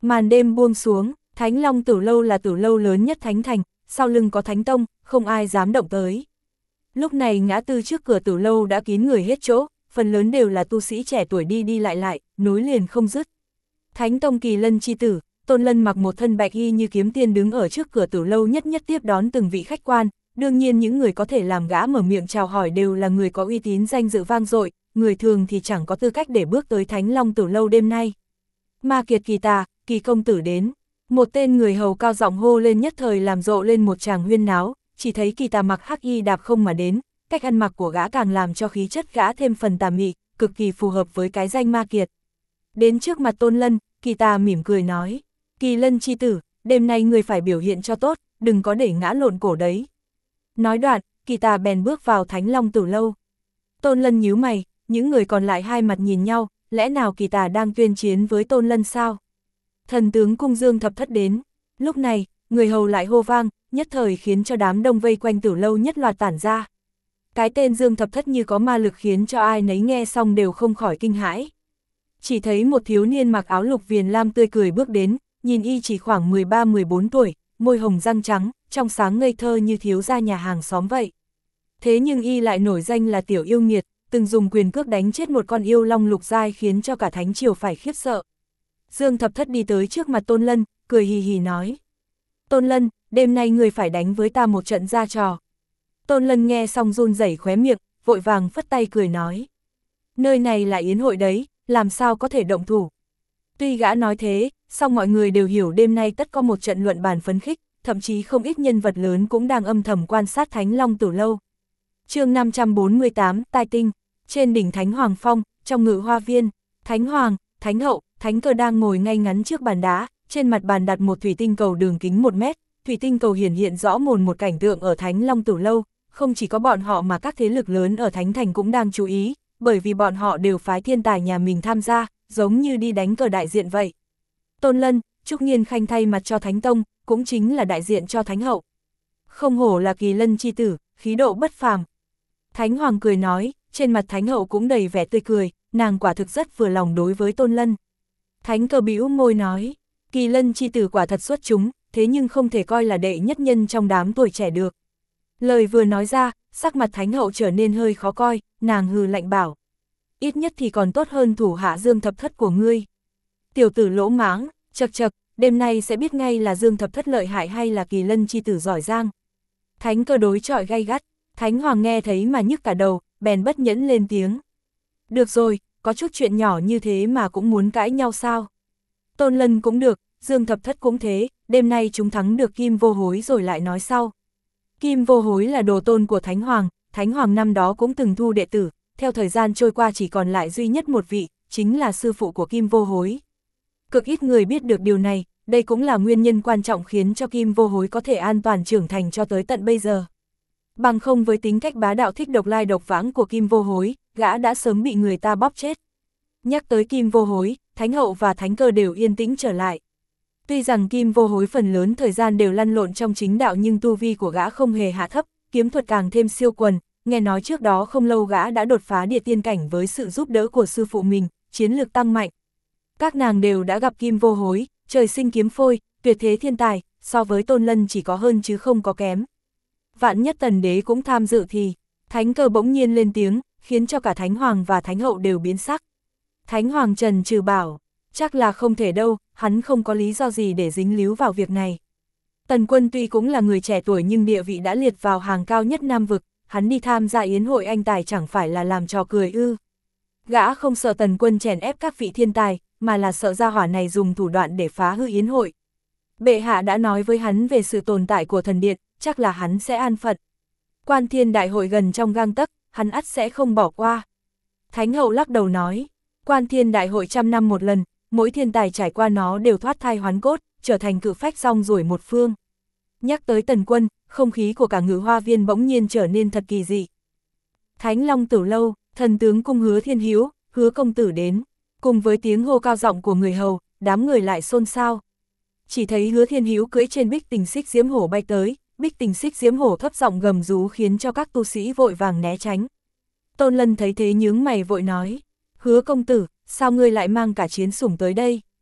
Màn đêm buông xuống, Thánh Long Tử Lâu là tử lâu lớn nhất Thánh Thành, sau lưng có Thánh Tông, không ai dám động tới. Lúc này ngã tư trước cửa tử lâu đã kín người hết chỗ, phần lớn đều là tu sĩ trẻ tuổi đi đi lại, nối liền không dứt. Thánh Tông Kỳ Lân chi tử, Tôn Lân mặc một thân bạch y như kiếm tiên đứng ở trước cửa tử lâu nhất nhất tiếp đón từng vị khách quan, đương nhiên những người có thể làm gã mở miệng chào hỏi đều là người có uy tín danh dự vang dội, người thường thì chẳng có tư cách để bước tới Thánh Long Tử Lâu đêm nay. Ma Kiệt Kỳ Tà, Kỳ công tử đến. Một tên người hầu cao giọng hô lên, nhất thời làm rộ lên một tràng huyên náo, chỉ thấy Kỳ Tà mặc hắc y đạp không mà đến, cách ăn mặc của gã càng làm cho khí chất gã thêm phần tà mị, cực kỳ phù hợp với cái danh Ma Kiệt. Đến trước mặt Tôn Lân, Kỳ Tà mỉm cười nói, Kỳ Lân chi tử, đêm nay người phải biểu hiện cho tốt, đừng có để ngã lộn cổ đấy. Nói đoạn, Kỳ Tà bèn bước vào Thánh Long Tử Lâu. Tôn Lân nhíu mày, những người còn lại hai mặt nhìn nhau, lẽ nào Kỳ Tà đang tuyên chiến với Tôn Lân sao? Thần tướng cung Dương Thập Thất đến. Lúc này, người hầu lại hô vang, nhất thời khiến cho đám đông vây quanh tử lâu nhất loạt tản ra. Cái tên Dương Thập Thất như có ma lực khiến cho ai nấy nghe xong đều không khỏi kinh hãi. Chỉ thấy một thiếu niên mặc áo lục viền lam tươi cười bước đến, nhìn y chỉ khoảng 13-14 tuổi, môi hồng răng trắng, trong sáng ngây thơ như thiếu gia nhà hàng xóm vậy. Thế nhưng y lại nổi danh là tiểu yêu nghiệt, từng dùng quyền cước đánh chết một con yêu long lục giai khiến cho cả thánh triều phải khiếp sợ. Dương Thập Thất đi tới trước mặt Tôn Lân, cười hì hì nói. Tôn Lân, đêm nay người phải đánh với ta một trận ra trò. Tôn Lân nghe xong run rẩy khóe miệng, vội vàng phất tay cười nói. Nơi này là yến hội đấy, làm sao có thể động thủ. Tuy gã nói thế, song mọi người đều hiểu đêm nay tất có một trận luận bàn phấn khích, thậm chí không ít nhân vật lớn cũng đang âm thầm quan sát Thánh Long Tử Lâu. Chương 548, Tai Tinh. Trên đỉnh Thánh Hoàng Phong, trong ngự hoa viên, Thánh Hoàng, Thánh Hậu, Thánh Cơ đang ngồi ngay ngắn trước bàn đá, trên mặt bàn đặt một thủy tinh cầu đường kính 1 mét, thủy tinh cầu hiển hiện rõ mồn một cảnh tượng ở Thánh Long Tử Lâu, không chỉ có bọn họ mà các thế lực lớn ở Thánh Thành cũng đang chú ý, bởi vì bọn họ đều phái thiên tài nhà mình tham gia, giống như đi đánh cờ đại diện vậy. Tôn Lân, Trúc Nghiên Khanh thay mặt cho Thánh Tông, cũng chính là đại diện cho Thánh Hậu. Không hổ là Kỳ Lân chi tử, khí độ bất phàm. Thánh Hoàng cười nói, trên mặt Thánh Hậu cũng đầy vẻ tươi cười, nàng quả thực rất vừa lòng đối với Tôn Lân. Thánh Cơ bĩu môi nói, Kỳ Lân chi tử quả thật xuất chúng, thế nhưng không thể coi là đệ nhất nhân trong đám tuổi trẻ được. Lời vừa nói ra, sắc mặt Thánh Hậu trở nên hơi khó coi, nàng hừ lạnh bảo. Ít nhất thì còn tốt hơn thủ hạ Dương Thập Thất của ngươi. Tiểu tử lỗ mãng, chậc chậc, đêm nay sẽ biết ngay là Dương Thập Thất lợi hại hay là Kỳ Lân chi tử giỏi giang. Thánh Cơ đối chọi gay gắt, Thánh Hoàng nghe thấy mà nhức cả đầu, bèn bất nhẫn lên tiếng. Được rồi, có chút chuyện nhỏ như thế mà cũng muốn cãi nhau sao? Tôn Lân cũng được, Dương Thập Thất cũng thế, đêm nay chúng thắng được Kim Vô Hối rồi lại nói sau. Kim Vô Hối là đồ tôn của Thánh Hoàng năm đó cũng từng thu đệ tử, theo thời gian trôi qua chỉ còn lại duy nhất một vị, chính là sư phụ của Kim Vô Hối. Cực ít người biết được điều này, đây cũng là nguyên nhân quan trọng khiến cho Kim Vô Hối có thể an toàn trưởng thành cho tới tận bây giờ. Bằng không với tính cách bá đạo thích độc lai độc vãng của Kim Vô Hối, gã đã sớm bị người ta bóp chết. Nhắc tới Kim Vô Hối, Thánh Hậu và Thánh Cơ đều yên tĩnh trở lại. Tuy rằng Kim Vô Hối phần lớn thời gian đều lăn lộn trong chính đạo nhưng tu vi của gã không hề hạ thấp, kiếm thuật càng thêm siêu quần, nghe nói trước đó không lâu gã đã đột phá địa tiên cảnh với sự giúp đỡ của sư phụ mình, chiến lược tăng mạnh. Các nàng đều đã gặp Kim Vô Hối, trời sinh kiếm phôi, tuyệt thế thiên tài, so với Tôn Lân chỉ có hơn chứ không có kém. Vạn nhất Tần Đế cũng tham dự thì, Thánh Cơ bỗng nhiên lên tiếng, khiến cho cả Thánh Hoàng và Thánh Hậu đều biến sắc. Thánh Hoàng trần trừ bảo, chắc là không thể đâu, hắn không có lý do gì để dính líu vào việc này. Tần Quân tuy cũng là người trẻ tuổi nhưng địa vị đã liệt vào hàng cao nhất Nam vực, hắn đi tham gia yến hội anh tài chẳng phải là làm trò cười ư. Gã không sợ Tần Quân chèn ép các vị thiên tài, mà là sợ gia hỏa này dùng thủ đoạn để phá hư yến hội. Bệ hạ đã nói với hắn về sự tồn tại của thần điện, chắc là hắn sẽ an phận. Quan Thiên đại hội gần trong gang tấc, hắn ắt sẽ không bỏ qua. Thánh Hậu lắc đầu nói, Quan Thiên đại hội 100 năm một lần, mỗi thiên tài trải qua nó đều thoát thai hoán cốt, trở thành cự phách rong ruổi một phương. Nhắc tới Tần Quân, không khí của cả ngự hoa viên bỗng nhiên trở nên thật kỳ dị. Thánh Long Tử Lâu, thần tướng cung Hứa Thiên Hữu, Hứa công tử đến, cùng với tiếng hô cao giọng của người hầu, đám người lại xôn xao. Chỉ thấy Hứa Thiên Hữu cưỡi trên Bích Tình Xích Diễm Hổ bay tới, Bích Tình Xích Diễm Hổ thấp giọng gầm rú khiến cho các tu sĩ vội vàng né tránh. Tôn Lân thấy thế nhướng mày vội nói, Hứa công tử, sao ngươi lại mang cả chiến sủng tới đây?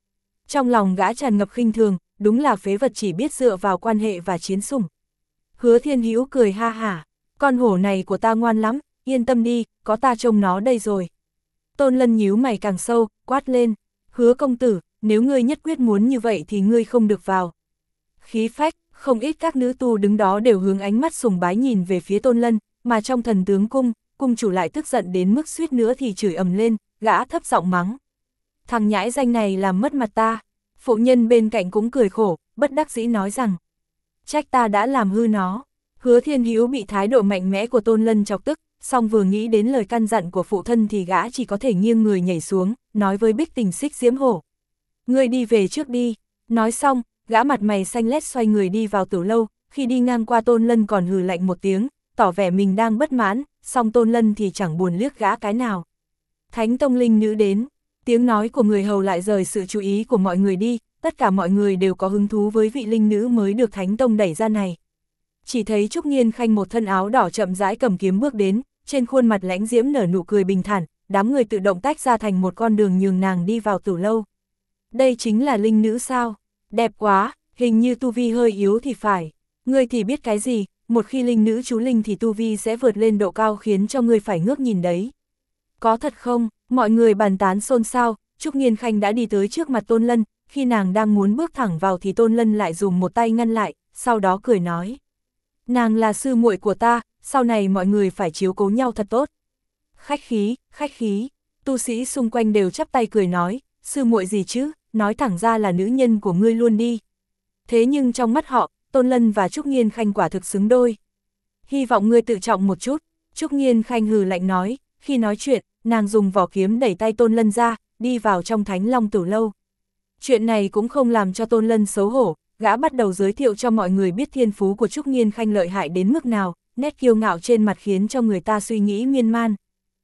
Trong lòng gã tràn ngập khinh thường, đúng là phế vật chỉ biết dựa vào quan hệ và chiến sủng. Hứa Thiên Hữu cười ha hả, con hổ này của ta ngoan lắm, yên tâm đi, có ta trông nó đây rồi. Tôn Lân nhíu mày càng sâu, quát lên, Hứa công tử, nếu ngươi nhất quyết muốn như vậy thì ngươi không được vào. Khí phách, không ít các nữ tu đứng đó đều hướng ánh mắt sùng bái nhìn về phía Tôn Lân, mà trong Thần Tướng Cung, cung chủ lại tức giận đến mức suýt nữa thì chửi ầm lên, gã thấp giọng mắng. Thằng nhãi danh này làm mất mặt ta. Phụ nhân bên cạnh cũng cười khổ, bất đắc dĩ nói rằng, trách ta đã làm hư nó. Hứa Thiên Hữu bị thái độ mạnh mẽ của Tôn Lân chọc tức, song vừa nghĩ đến lời căn dặn của phụ thân thì gã chỉ có thể nghiêng người nhảy xuống, nói với Bích Tình Xích Diễm Hổ. Ngươi đi về trước đi. Nói xong, gã mặt mày xanh lét xoay người đi vào tử lâu, khi đi ngang qua Tôn Lân còn hừ lạnh một tiếng, tỏ vẻ mình đang bất mãn, song Tôn Lân thì chẳng buồn liếc gã cái nào. Thánh tông linh nữ đến, tiếng nói của người hầu lại rời sự chú ý của mọi người đi, tất cả mọi người đều có hứng thú với vị linh nữ mới được Thánh tông đẩy ra này. Chỉ thấy Trúc Nghiên Khanh một thân áo đỏ chậm rãi cầm kiếm bước đến, trên khuôn mặt lãnh diễm nở nụ cười bình thản, đám người tự động tách ra thành một con đường nhường nàng đi vào tử lâu. Đây chính là linh nữ sao? Đẹp quá, hình như tu vi hơi yếu thì phải. Ngươi thì biết cái gì, một khi linh nữ chú linh thì tu vi sẽ vượt lên độ cao khiến cho ngươi phải ngước nhìn đấy. Có thật không? Mọi người bàn tán xôn xao, Trúc Nghiên Khanh đã đi tới trước mặt Tôn Lân, khi nàng đang muốn bước thẳng vào thì Tôn Lân lại dùng một tay ngăn lại, sau đó cười nói. Nàng là sư muội của ta, sau này mọi người phải chiếu cố nhau thật tốt. Khách khí, tu sĩ xung quanh đều chắp tay cười nói, sư muội gì chứ, nói thẳng ra là nữ nhân của ngươi luôn đi. Thế nhưng trong mắt họ, Tôn Lân và Trúc Nghiên Khanh quả thực xứng đôi. Hy vọng ngươi tự trọng một chút, Trúc Nghiên Khanh hừ lạnh nói, khi nói chuyện, nàng dùng vỏ kiếm đẩy tay Tôn Lân ra, đi vào trong Thánh Long Tử lâu. Chuyện này cũng không làm cho Tôn Lân xấu hổ, gã bắt đầu giới thiệu cho mọi người biết thiên phú của Trúc Nghiên Khanh lợi hại đến mức nào, nét kiêu ngạo trên mặt khiến cho người ta suy nghĩ miên man.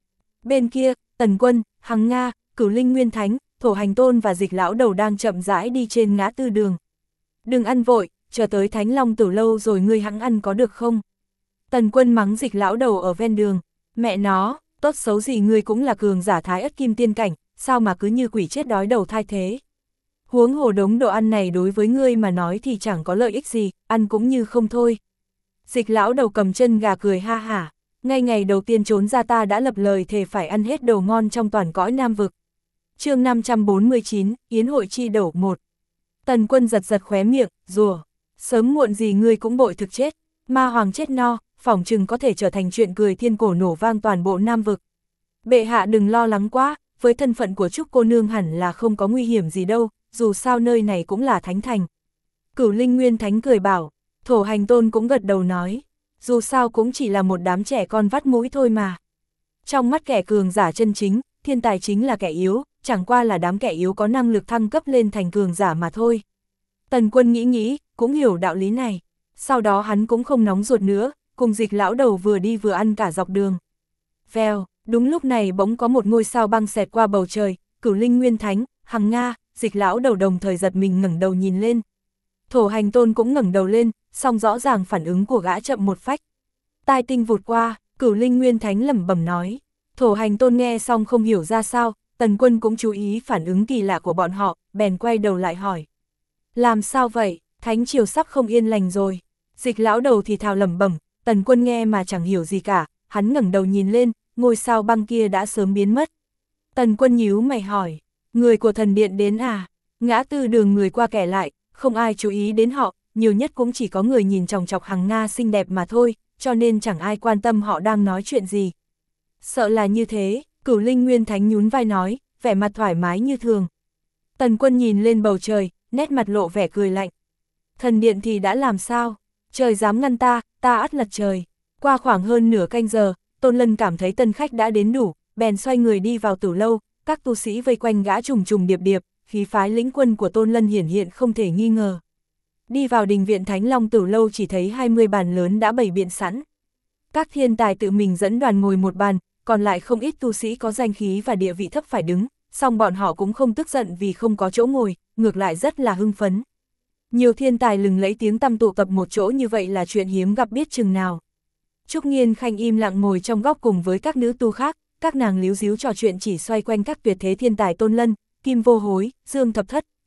Bên kia, Tần Quân, Hằng Nga, Cửu Linh Nguyên Thánh, Thổ Hành Tôn và Dịch Lão Đầu đang chậm rãi đi trên ngã tư đường. Đừng ăn vội, chờ tới Thánh Long Tử lâu rồi ngươi hẵng ăn có được không? Tần Quân mắng Dịch Lão Đầu ở ven đường, mẹ nó, tốt xấu gì ngươi cũng là cường giả Thái Ất Kim Tiên cảnh, sao mà cứ như quỷ chết đói đầu thai thế? Huống hồ đống đồ ăn này đối với ngươi mà nói thì chẳng có lợi ích gì, ăn cũng như không thôi. Dịch Lão Đầu cầm chân gà cười ha hả, ngay ngày đầu tiên trốn ra ta đã lập lời thề phải ăn hết đồ ngon trong toàn cõi Nam Vực. Chương 549, Yến hội chi đổ 1. Tần Quân giật giật khóe miệng, rùa, sớm muộn gì ngươi cũng bội thực chết, ma hoàng chết no, phỏng chừng có thể trở thành chuyện cười thiên cổ nổ vang toàn bộ Nam Vực. Bệ hạ đừng lo lắng quá, với thân phận của Trúc cô nương hẳn là không có nguy hiểm gì đâu, dù sao nơi này cũng là thánh thành. Cửu Linh Nguyên Thánh cười bảo, Thổ Hành Tôn cũng gật đầu nói, dù sao cũng chỉ là một đám trẻ con vắt mũi thôi mà. Trong mắt kẻ cường giả chân chính, thiên tài chính là kẻ yếu, chẳng qua là đám kẻ yếu có năng lực thăng cấp lên thành cường giả mà thôi. Tần Quân nghĩ, cũng hiểu đạo lý này. Sau đó hắn cũng không nóng ruột nữa, cùng Dịch Lão Đầu vừa đi vừa ăn cả dọc đường. Vèo, đúng lúc này bỗng có một ngôi sao băng xẹt qua bầu trời, Cửu Linh Nguyên Thánh, Hằng Nga, Dịch Lão Đầu đồng thời giật mình ngẩng đầu nhìn lên. Thổ Hành Tôn cũng ngẩng đầu lên, song rõ ràng phản ứng của gã chậm một phách. Tai tinh vụt qua, Cửu Linh Nguyên Thánh lẩm bẩm nói. Thổ Hành Tôn nghe xong không hiểu ra sao, Tần Quân cũng chú ý phản ứng kỳ lạ của bọn họ, bèn quay đầu lại hỏi. Làm sao vậy, Thánh Triều sắp không yên lành rồi. Dịch Lão Đầu thì thào lẩm bẩm, Tần Quân nghe mà chẳng hiểu gì cả, hắn ngẩng đầu nhìn lên, ngôi sao băng kia đã sớm biến mất. Tần Quân nhíu mày hỏi, người của thần điện đến à? Ngã tư đường người qua kẻ lại, không ai chú ý đến họ, nhiều nhất cũng chỉ có người nhìn chòng chọc Hằng Nga xinh đẹp mà thôi, cho nên chẳng ai quan tâm họ đang nói chuyện gì. Sợ là như thế, Cửu Linh Nguyên Thánh nhún vai nói, vẻ mặt thoải mái như thường. Tần Quân nhìn lên bầu trời, nét mặt lộ vẻ cười lạnh. Thần điện thì đã làm sao? Trời dám ngăn ta, ta ắt lật trời. Qua khoảng hơn nửa canh giờ, Tôn Lân cảm thấy tân khách đã đến đủ, bèn xoay người đi vào tử lâu, các tu sĩ vây quanh gã trùng trùng điệp điệp, khí phái lĩnh quân của Tôn Lân hiển hiện không thể nghi ngờ. Đi vào đình viện Thánh Long Tử lâu chỉ thấy 20 bàn lớn đã bày biện sẵn. Các thiên tài tự mình dẫn đoàn ngồi một bàn, còn lại không ít tu sĩ có danh khí và địa vị thấp phải đứng, song bọn họ cũng không tức giận vì không có chỗ ngồi, ngược lại rất là hưng phấn. Nhiều thiên tài lừng lẫy tiếng tăm tụ tập một chỗ như vậy là chuyện hiếm gặp biết chừng nào. Trúc Nghiên Khanh im lặng ngồi trong góc cùng với các nữ tu khác, các nàng líu díu trò chuyện chỉ xoay quanh các tuyệt thế thiên tài Tôn Lân, Kim Vô Hối, Dương Thập Thất,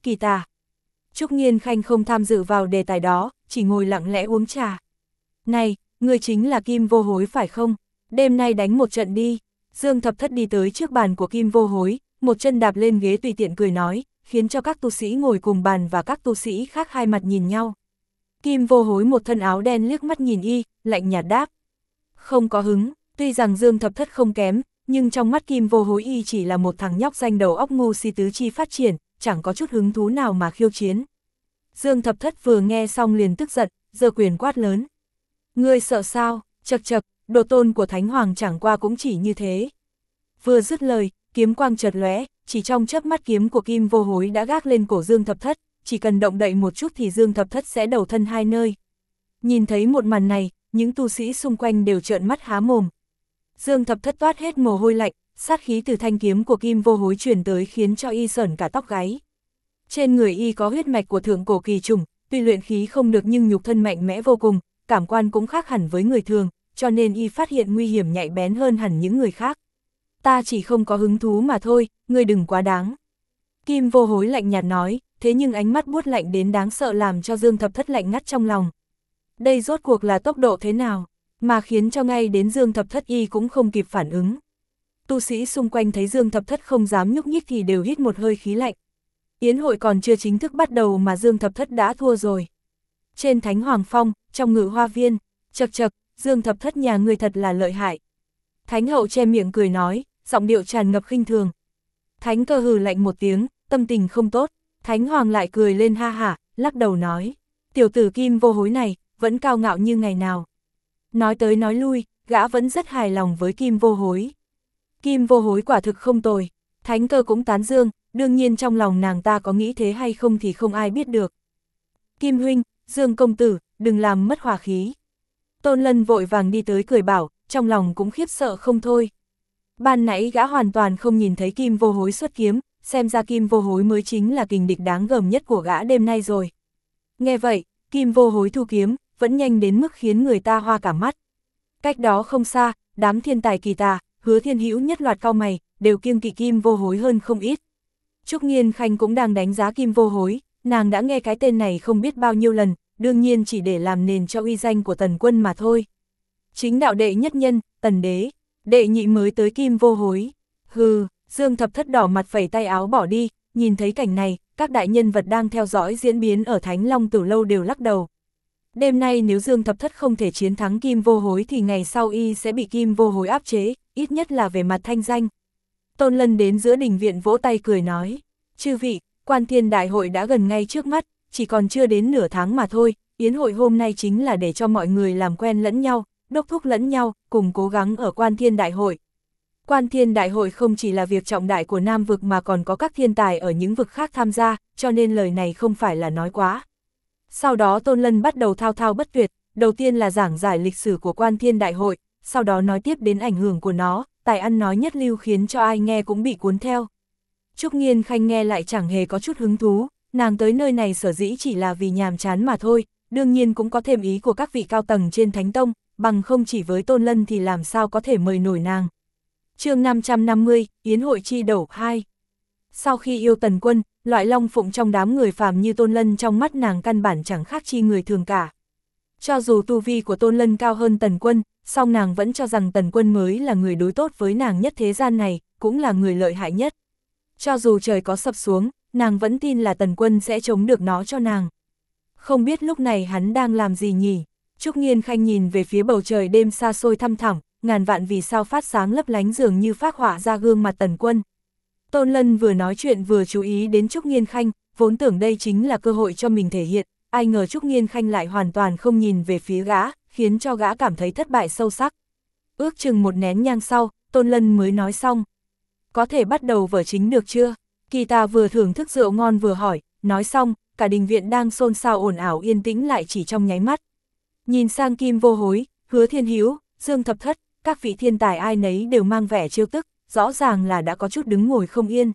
Kỳ Tà. Trúc Nghiên Khanh không tham dự vào đề tài đó, chỉ ngồi lặng lẽ uống trà. Này, người chính là Kim Vô Hối phải không? Đêm nay đánh một trận đi. Dương Thập Thất đi tới trước bàn của Kim Vô Hối, một chân đạp lên ghế tùy tiện cười nói, khiến cho các tu sĩ ngồi cùng bàn và các tu sĩ khác hai mặt nhìn nhau. Kim Vô Hối một thân áo đen liếc mắt nhìn y, lạnh nhạt đáp. Không có hứng, tuy rằng Dương Thập Thất không kém, nhưng trong mắt Kim Vô Hối y chỉ là một thằng nhóc danh đầu óc ngu si tứ chi phát triển, chẳng có chút hứng thú nào mà khiêu chiến. Dương Thập Thất vừa nghe xong liền tức giận, giơ quyền quát lớn. Ngươi sợ sao, chậc chậc, độ tôn của Thánh Hoàng chẳng qua cũng chỉ như thế. Vừa dứt lời, kiếm quang chợt lóe, chỉ trong chớp mắt kiếm của Kim Vô Hối đã gác lên cổ Dương Thập Thất, chỉ cần động đậy một chút thì Dương Thập Thất sẽ đầu thân hai nơi. Nhìn thấy một màn này, những tu sĩ xung quanh đều trợn mắt há mồm. Dương Thập Thất toát hết mồ hôi lạnh, sát khí từ thanh kiếm của Kim Vô Hối truyền tới khiến cho y sởn cả tóc gáy. Trên người y có huyết mạch của thượng cổ kỳ trùng, tuy luyện khí không được nhưng nhục thân mạnh mẽ vô cùng, cảm quan cũng khác hẳn với người thường, cho nên y phát hiện nguy hiểm nhạy bén hơn hẳn những người khác. Ta chỉ không có hứng thú mà thôi, ngươi đừng quá đáng. Kim Vô Hối lạnh nhạt nói, thế nhưng ánh mắt buốt lạnh đến đáng sợ làm cho Dương Thập Thất lạnh ngắt trong lòng. Đây rốt cuộc là tốc độ thế nào, mà khiến cho ngay đến Dương Thập Thất y cũng không kịp phản ứng. Tu sĩ xung quanh thấy Dương Thập Thất không dám nhúc nhích thì đều hít một hơi khí lạnh. Yến hội còn chưa chính thức bắt đầu mà Dương Thập Thất đã thua rồi. Trên Thánh Hoàng Phong, trong Ngự Hoa Viên, chậc chậc, Dương Thập Thất nhà ngươi thật là lợi hại. Thánh hậu che miệng cười nói, giọng điệu tràn ngập khinh thường. Thánh Cơ hừ lạnh một tiếng, tâm tình không tốt. Thánh Hoàng lại cười lên ha hả, lắc đầu nói, tiểu tử Kim Vô Hối này, vẫn cao ngạo như ngày nào. Nói tới nói lui, gã vẫn rất hài lòng với Kim Vô Hối. Kim Vô Hối quả thực không tồi, Thánh Cơ cũng tán dương, đương nhiên trong lòng nàng ta có nghĩ thế hay không thì không ai biết được. Kim huynh, Dương công tử, đừng làm mất hòa khí. Tôn Lân vội vàng đi tới cười bảo, trong lòng cũng khiếp sợ không thôi. Ban nãy gã hoàn toàn không nhìn thấy Kim Vô Hối xuất kiếm, xem ra Kim Vô Hối mới chính là kình địch đáng gờm nhất của gã đêm nay rồi. Nghe vậy, Kim Vô Hối thu kiếm, vẫn nhanh đến mức khiến người ta hoa cả mắt. Cách đó không xa, đám thiên tài Kỳ Tà, Hứa Thiên Hữu nhất loạt cau mày, đều kiêng kỵ Kim Vô Hối hơn không ít. Trúc Nghiên Khanh cũng đang đánh giá Kim Vô Hối, nàng đã nghe cái tên này không biết bao nhiêu lần, đương nhiên chỉ để làm nền cho uy danh của Tần Quân mà thôi. Chính đạo đệ nhất nhân, Tần Đế, đệ nhị mới tới Kim Vô Hối. Hừ, Dương Thập Thất đỏ mặt phẩy tay áo bỏ đi, nhìn thấy cảnh này, các đại nhân vật đang theo dõi diễn biến ở Thánh Long Tử Lâu đều lắc đầu. Đêm nay nếu Dương Thập Thất không thể chiến thắng Kim Vô Hối thì ngày sau y sẽ bị Kim Vô Hối áp chế, ít nhất là về mặt thanh danh. Tôn Lân đến giữa đình viện vỗ tay cười nói, chư vị, Quan Thiên Đại hội đã gần ngay trước mắt, chỉ còn chưa đến nửa tháng mà thôi, yến hội hôm nay chính là để cho mọi người làm quen lẫn nhau, đốc thúc lẫn nhau, cùng cố gắng ở Quan Thiên Đại hội. Quan Thiên Đại hội không chỉ là việc trọng đại của Nam vực mà còn có các thiên tài ở những vực khác tham gia, cho nên lời này không phải là nói quá. Sau đó Tôn Lân bắt đầu thao thao bất tuyệt, đầu tiên là giảng giải lịch sử của Quan Thiên Đại hội, sau đó nói tiếp đến ảnh hưởng của nó, tài ăn nói nhất lưu khiến cho ai nghe cũng bị cuốn theo. Trúc Nghiên Khanh nghe lại chẳng hề có chút hứng thú, nàng tới nơi này sở dĩ chỉ là vì nhàm chán mà thôi, đương nhiên cũng có thêm ý của các vị cao tầng trên Thánh Tông, bằng không chỉ với Tôn Lân thì làm sao có thể mời nổi nàng. Chương 550, Yến hội chi đổ 2. Sau khi yêu Tần Quân, loại long phụng trong đám người phàm như Tôn Lân trong mắt nàng căn bản chẳng khác chi người thường cả. Cho dù tu vi của Tôn Lân cao hơn Tần Quân, song nàng vẫn cho rằng Tần Quân mới là người đối tốt với nàng nhất thế gian này, cũng là người lợi hại nhất. Cho dù trời có sập xuống, nàng vẫn tin là Tần Quân sẽ chống được nó cho nàng. Không biết lúc này hắn đang làm gì nhỉ? Trúc Nghiên Khanh nhìn về phía bầu trời đêm xa xôi thăm thẳm, ngàn vạn vì sao phát sáng lấp lánh dường như phác họa ra gương mặt Tần Quân. Tôn Lân vừa nói chuyện vừa chú ý đến Trúc Nghiên Khanh, vốn tưởng đây chính là cơ hội cho mình thể hiện, ai ngờ Trúc Nghiên Khanh lại hoàn toàn không nhìn về phía gã, khiến cho gã cảm thấy thất bại sâu sắc. Ước chừng một nén nhang sau, Tôn Lân mới nói xong. Có thể bắt đầu vở chính được chưa? Kỳ Tà vừa thưởng thức rượu ngon vừa hỏi, nói xong, cả đình viện đang xôn xao ồn ào yên tĩnh lại chỉ trong nháy mắt. Nhìn sang Kim Vô Hối, Hứa Thiên Hữu, Dương Thập Thất, các vị thiên tài ai nấy đều mang vẻ trêu tức, rõ ràng là đã có chút đứng ngồi không yên.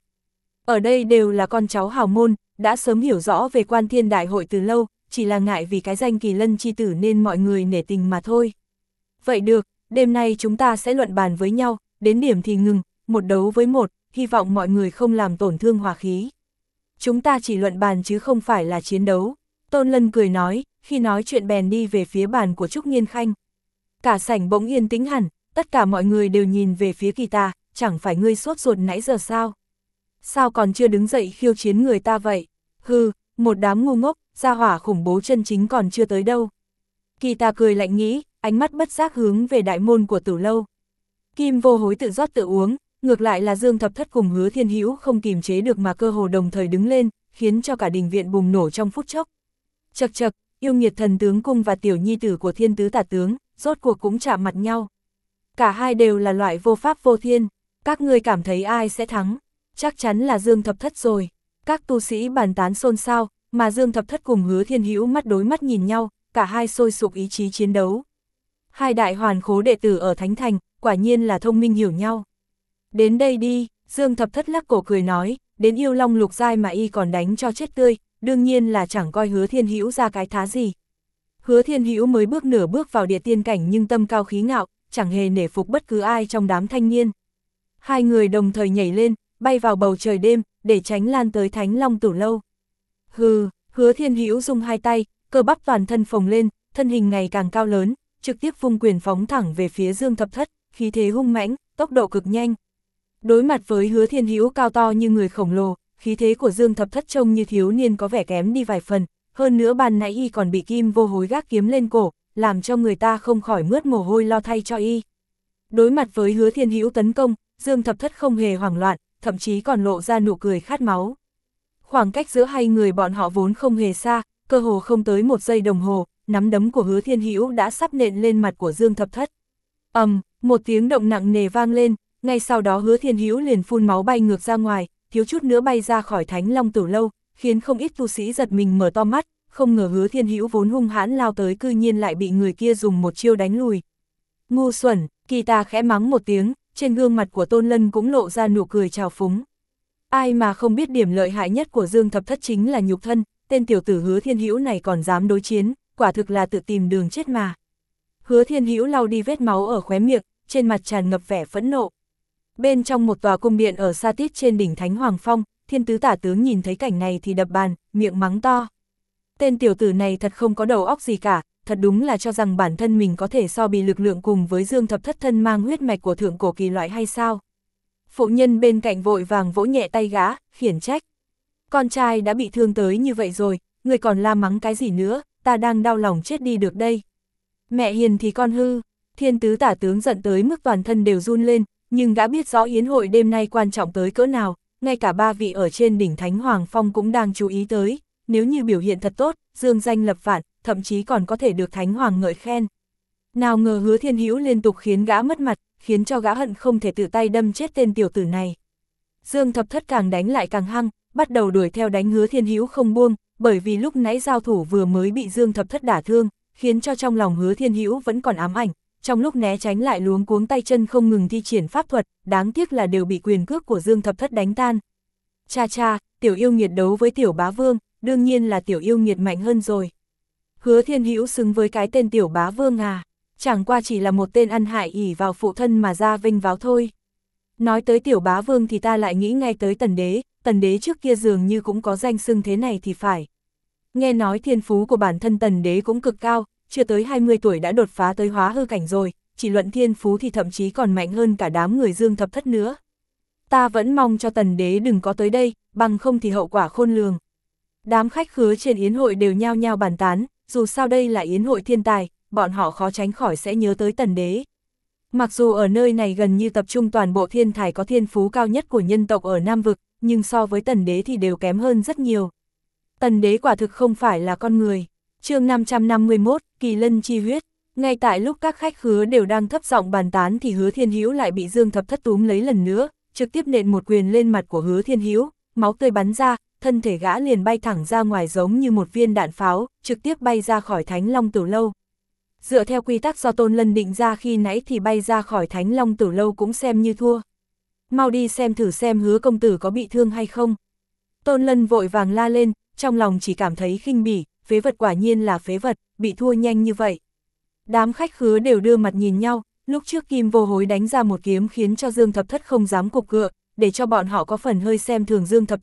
Ở đây đều là con cháu hào môn, đã sớm hiểu rõ về Quan Thiên Đại hội từ lâu, chỉ là ngại vì cái danh Kỳ Lân chi tử nên mọi người nể tình mà thôi. Vậy được, đêm nay chúng ta sẽ luận bàn với nhau, đến điểm thì ngừng, một đấu với một, hy vọng mọi người không làm tổn thương hòa khí. chúng ta chỉ luận bàn chứ không phải là chiến đấu. Tôn Lân cười nói, khi nói chuyện bèn đi về phía bàn của Trúc Nghiên Khanh. Cả sảnh bỗng yên tĩnh hẳn, tất cả mọi người đều nhìn về phía Kỳ Tà, chẳng phải ngươi sốt ruột nãy giờ sao? Sao còn chưa đứng dậy khiêu chiến người ta vậy? Hừ, một đám ngu ngốc, gia hỏa khủng bố chân chính còn chưa tới đâu. Kỳ Tà cười lạnh nghĩ, ánh mắt bất giác hướng về đại môn của Tử lâu. Kim Vô Hối tự rót tự uống, ngược lại là Dương Thập Thất cùng Hứa Thiên Hữu không kìm chế được mà cơ hồ đồng thời đứng lên, khiến cho cả đình viện bùng nổ trong phút chốc. Chậc chậc, yêu nghiệt thần tướng cung và tiểu nhi tử của Thiên Tứ Tả tướng, rốt cuộc cũng chạm mặt nhau. Cả hai đều là loại vô pháp vô thiên, các ngươi cảm thấy ai sẽ thắng? Chắc chắn là Dương Thập Thất rồi. Các tu sĩ bàn tán xôn xao, mà Dương Thập Thất cùng Hứa Thiên Hữu mắt đối mắt nhìn nhau, cả hai sôi sục ý chí chiến đấu. Hai đại hoàn khố đệ tử ở Thánh Thành, quả nhiên là thông minh hiểu nhau. Đến đây đi, Dương Thập Thất lắc cổ cười nói, đến yêu long lục giai mà y còn đánh cho chết tươi, đương nhiên là chẳng coi Hứa Thiên Hữu ra cái thá gì. Hứa Thiên Hữu mới bước nửa bước vào địa tiên cảnh nhưng tâm cao khí ngạo, chẳng hề nể phục bất cứ ai trong đám thanh niên. Hai người đồng thời nhảy lên, bay vào bầu trời đêm, để tránh lan tới Thánh Long Tử lâu. Hừ, Hứa Thiên Hữu dùng hai tay, cơ bắp toàn thân phồng lên, thân hình ngày càng cao lớn, trực tiếp vung quyền phóng thẳng về phía Dương Thập Thất, khí thế hung mãnh, tốc độ cực nhanh. Đối mặt với Hứa Thiên Hữu cao to như người khổng lồ, khí thế của Dương Thập Thất trông như thiếu niên có vẻ kém đi vài phần, hơn nữa ban nãy y còn bị Kim Vô Hối gác kiếm lên cổ, làm cho người ta không khỏi mướt mồ hôi lo thay cho y. Đối mặt với Hứa Thiên Hữu tấn công, Dương Thập Thất không hề hoảng loạn, thậm chí còn lộ ra nụ cười khát máu. Khoảng cách giữa hai người bọn họ vốn không hề xa, cơ hồ không tới một giây đồng hồ, nắm đấm của Hứa Thiên Hữu đã sắp nện lên mặt của Dương Thập Thất. Một tiếng động nặng nề vang lên, ngay sau đó Hứa Thiên Hữu liền phun máu bay ngược ra ngoài, thiếu chút nữa bay ra khỏi Thánh Long Tử lâu, khiến không ít tu sĩ giật mình mở to mắt, không ngờ Hứa Thiên Hữu vốn hung hãn lao tới cư nhiên lại bị người kia dùng một chiêu đánh lùi. Ngu xuẩn, Kỳ Tà khẽ mắng một tiếng, trên gương mặt của Tôn Lân cũng lộ ra nụ cười trào phúng. Ai mà không biết điểm lợi hại nhất của Dương Thập Thất chính là nhục thân, tên tiểu tử Hứa Thiên Hữu này còn dám đối chiến, quả thực là tự tìm đường chết mà. Hứa Thiên Hữu lau đi vết máu ở khóe miệng, trên mặt tràn ngập vẻ phẫn nộ. Bên trong một tòa cung điện ở xa tít trên đỉnh Thánh Hoàng Phong, Thiên Tứ Tả tướng nhìn thấy cảnh này thì đập bàn, miệng mắng to. Tên tiểu tử này thật không có đầu óc gì cả, thật đúng là cho rằng bản thân mình có thể so bì lực lượng cùng với Dương Thập Thất thân mang huyết mạch của thượng cổ kỳ loại hay sao? Phụ nhân bên cạnh vội vàng vỗ nhẹ tay gã, khiển trách. Con trai đã bị thương tới như vậy rồi, người còn la mắng cái gì nữa, ta đang đau lòng chết đi được đây. Mẹ hiền thì con hư, Thiên Tứ Tả tướng giận tới mức toàn thân đều run lên, nhưng đã biết rõ yến hội đêm nay quan trọng tới cỡ nào, ngay cả ba vị ở trên đỉnh Thánh Hoàng Phong cũng đang chú ý tới, nếu như biểu hiện thật tốt, dương danh lập vạn, thậm chí còn có thể được Thánh Hoàng ngợi khen. Nào ngờ Hứa Thiên Hữu liên tục khiến gã mất mặt, khiến cho gã hận không thể tự tay đâm chết tên tiểu tử này. Dương Thập Thất càng đánh lại càng hăng, bắt đầu đuổi theo đánh Hứa Thiên Hữu không buông, bởi vì lúc nãy giao thủ vừa mới bị Dương Thập Thất đả thương, khiến cho trong lòng Hứa Thiên Hữu vẫn còn ám ảnh, trong lúc né tránh lại luống cuống tay chân không ngừng thi triển pháp thuật, đáng tiếc là đều bị quyền cước của Dương Thập Thất đánh tan. Cha cha, tiểu yêu nghiệt đấu với tiểu bá vương, đương nhiên là tiểu yêu nghiệt mạnh hơn rồi. Hứa Thiên Hữu xứng với cái tên tiểu bá vương à, chẳng qua chỉ là một tên ăn hại ỷ vào phụ thân mà ra vinh váo thôi. Nói tới tiểu bá vương thì ta lại nghĩ ngay tới Tần Đế trước kia dường như cũng có danh xưng thế này thì phải. Nghe nói thiên phú của bản thân Tần Đế cũng cực cao, chưa tới 20 tuổi đã đột phá tới hóa hư cảnh rồi, chỉ luận thiên phú thì thậm chí còn mạnh hơn cả đám người Dương Thập Thất nữa. Ta vẫn mong cho Tần Đế đừng có tới đây, bằng không thì hậu quả khôn lường. Đám khách khứa trên yến hội đều nhao nhao bàn tán, dù sao đây là yến hội thiên tài, bọn họ khó tránh khỏi sẽ nhớ tới Tần Đế. Mặc dù ở nơi này gần như tập trung toàn bộ thiên tài có thiên phú cao nhất của nhân tộc ở Nam Vực, nhưng so với Tần Đế thì đều kém hơn rất nhiều. Tần Đế quả thực không phải là con người. Chương 551, Kỳ Lân chi huyết. Ngay tại lúc các khách khứa đều đang thấp giọng bàn tán thì Hứa Thiên Hữu lại bị Dương Thập Thất túm lấy lần nữa, trực tiếp nện một quyền lên mặt của Hứa Thiên Hữu, máu tươi bắn ra, thân thể gã liền bay thẳng ra ngoài giống như một viên đạn pháo, trực tiếp bay ra khỏi Thánh Long Tử lâu. Dựa theo quy tắc do Tôn Lân định ra khi nãy thì bay ra khỏi Thánh Long Tử lâu cũng xem như thua. Mau đi xem thử xem Hứa công tử có bị thương hay không. Tôn Lân vội vàng la lên, trong lòng chỉ cảm thấy khinh bỉ, phế vật quả nhiên là phế vật, bị thua nhanh như vậy. Đám khách khứa đều đưa mặt nhìn nhau, lúc trước Kim Vô Hối đánh ra một kiếm khiến cho Dương Thập Thất không dám cục cựa, để cho bọn họ có phần hơi xem thường Dương Thập Thất,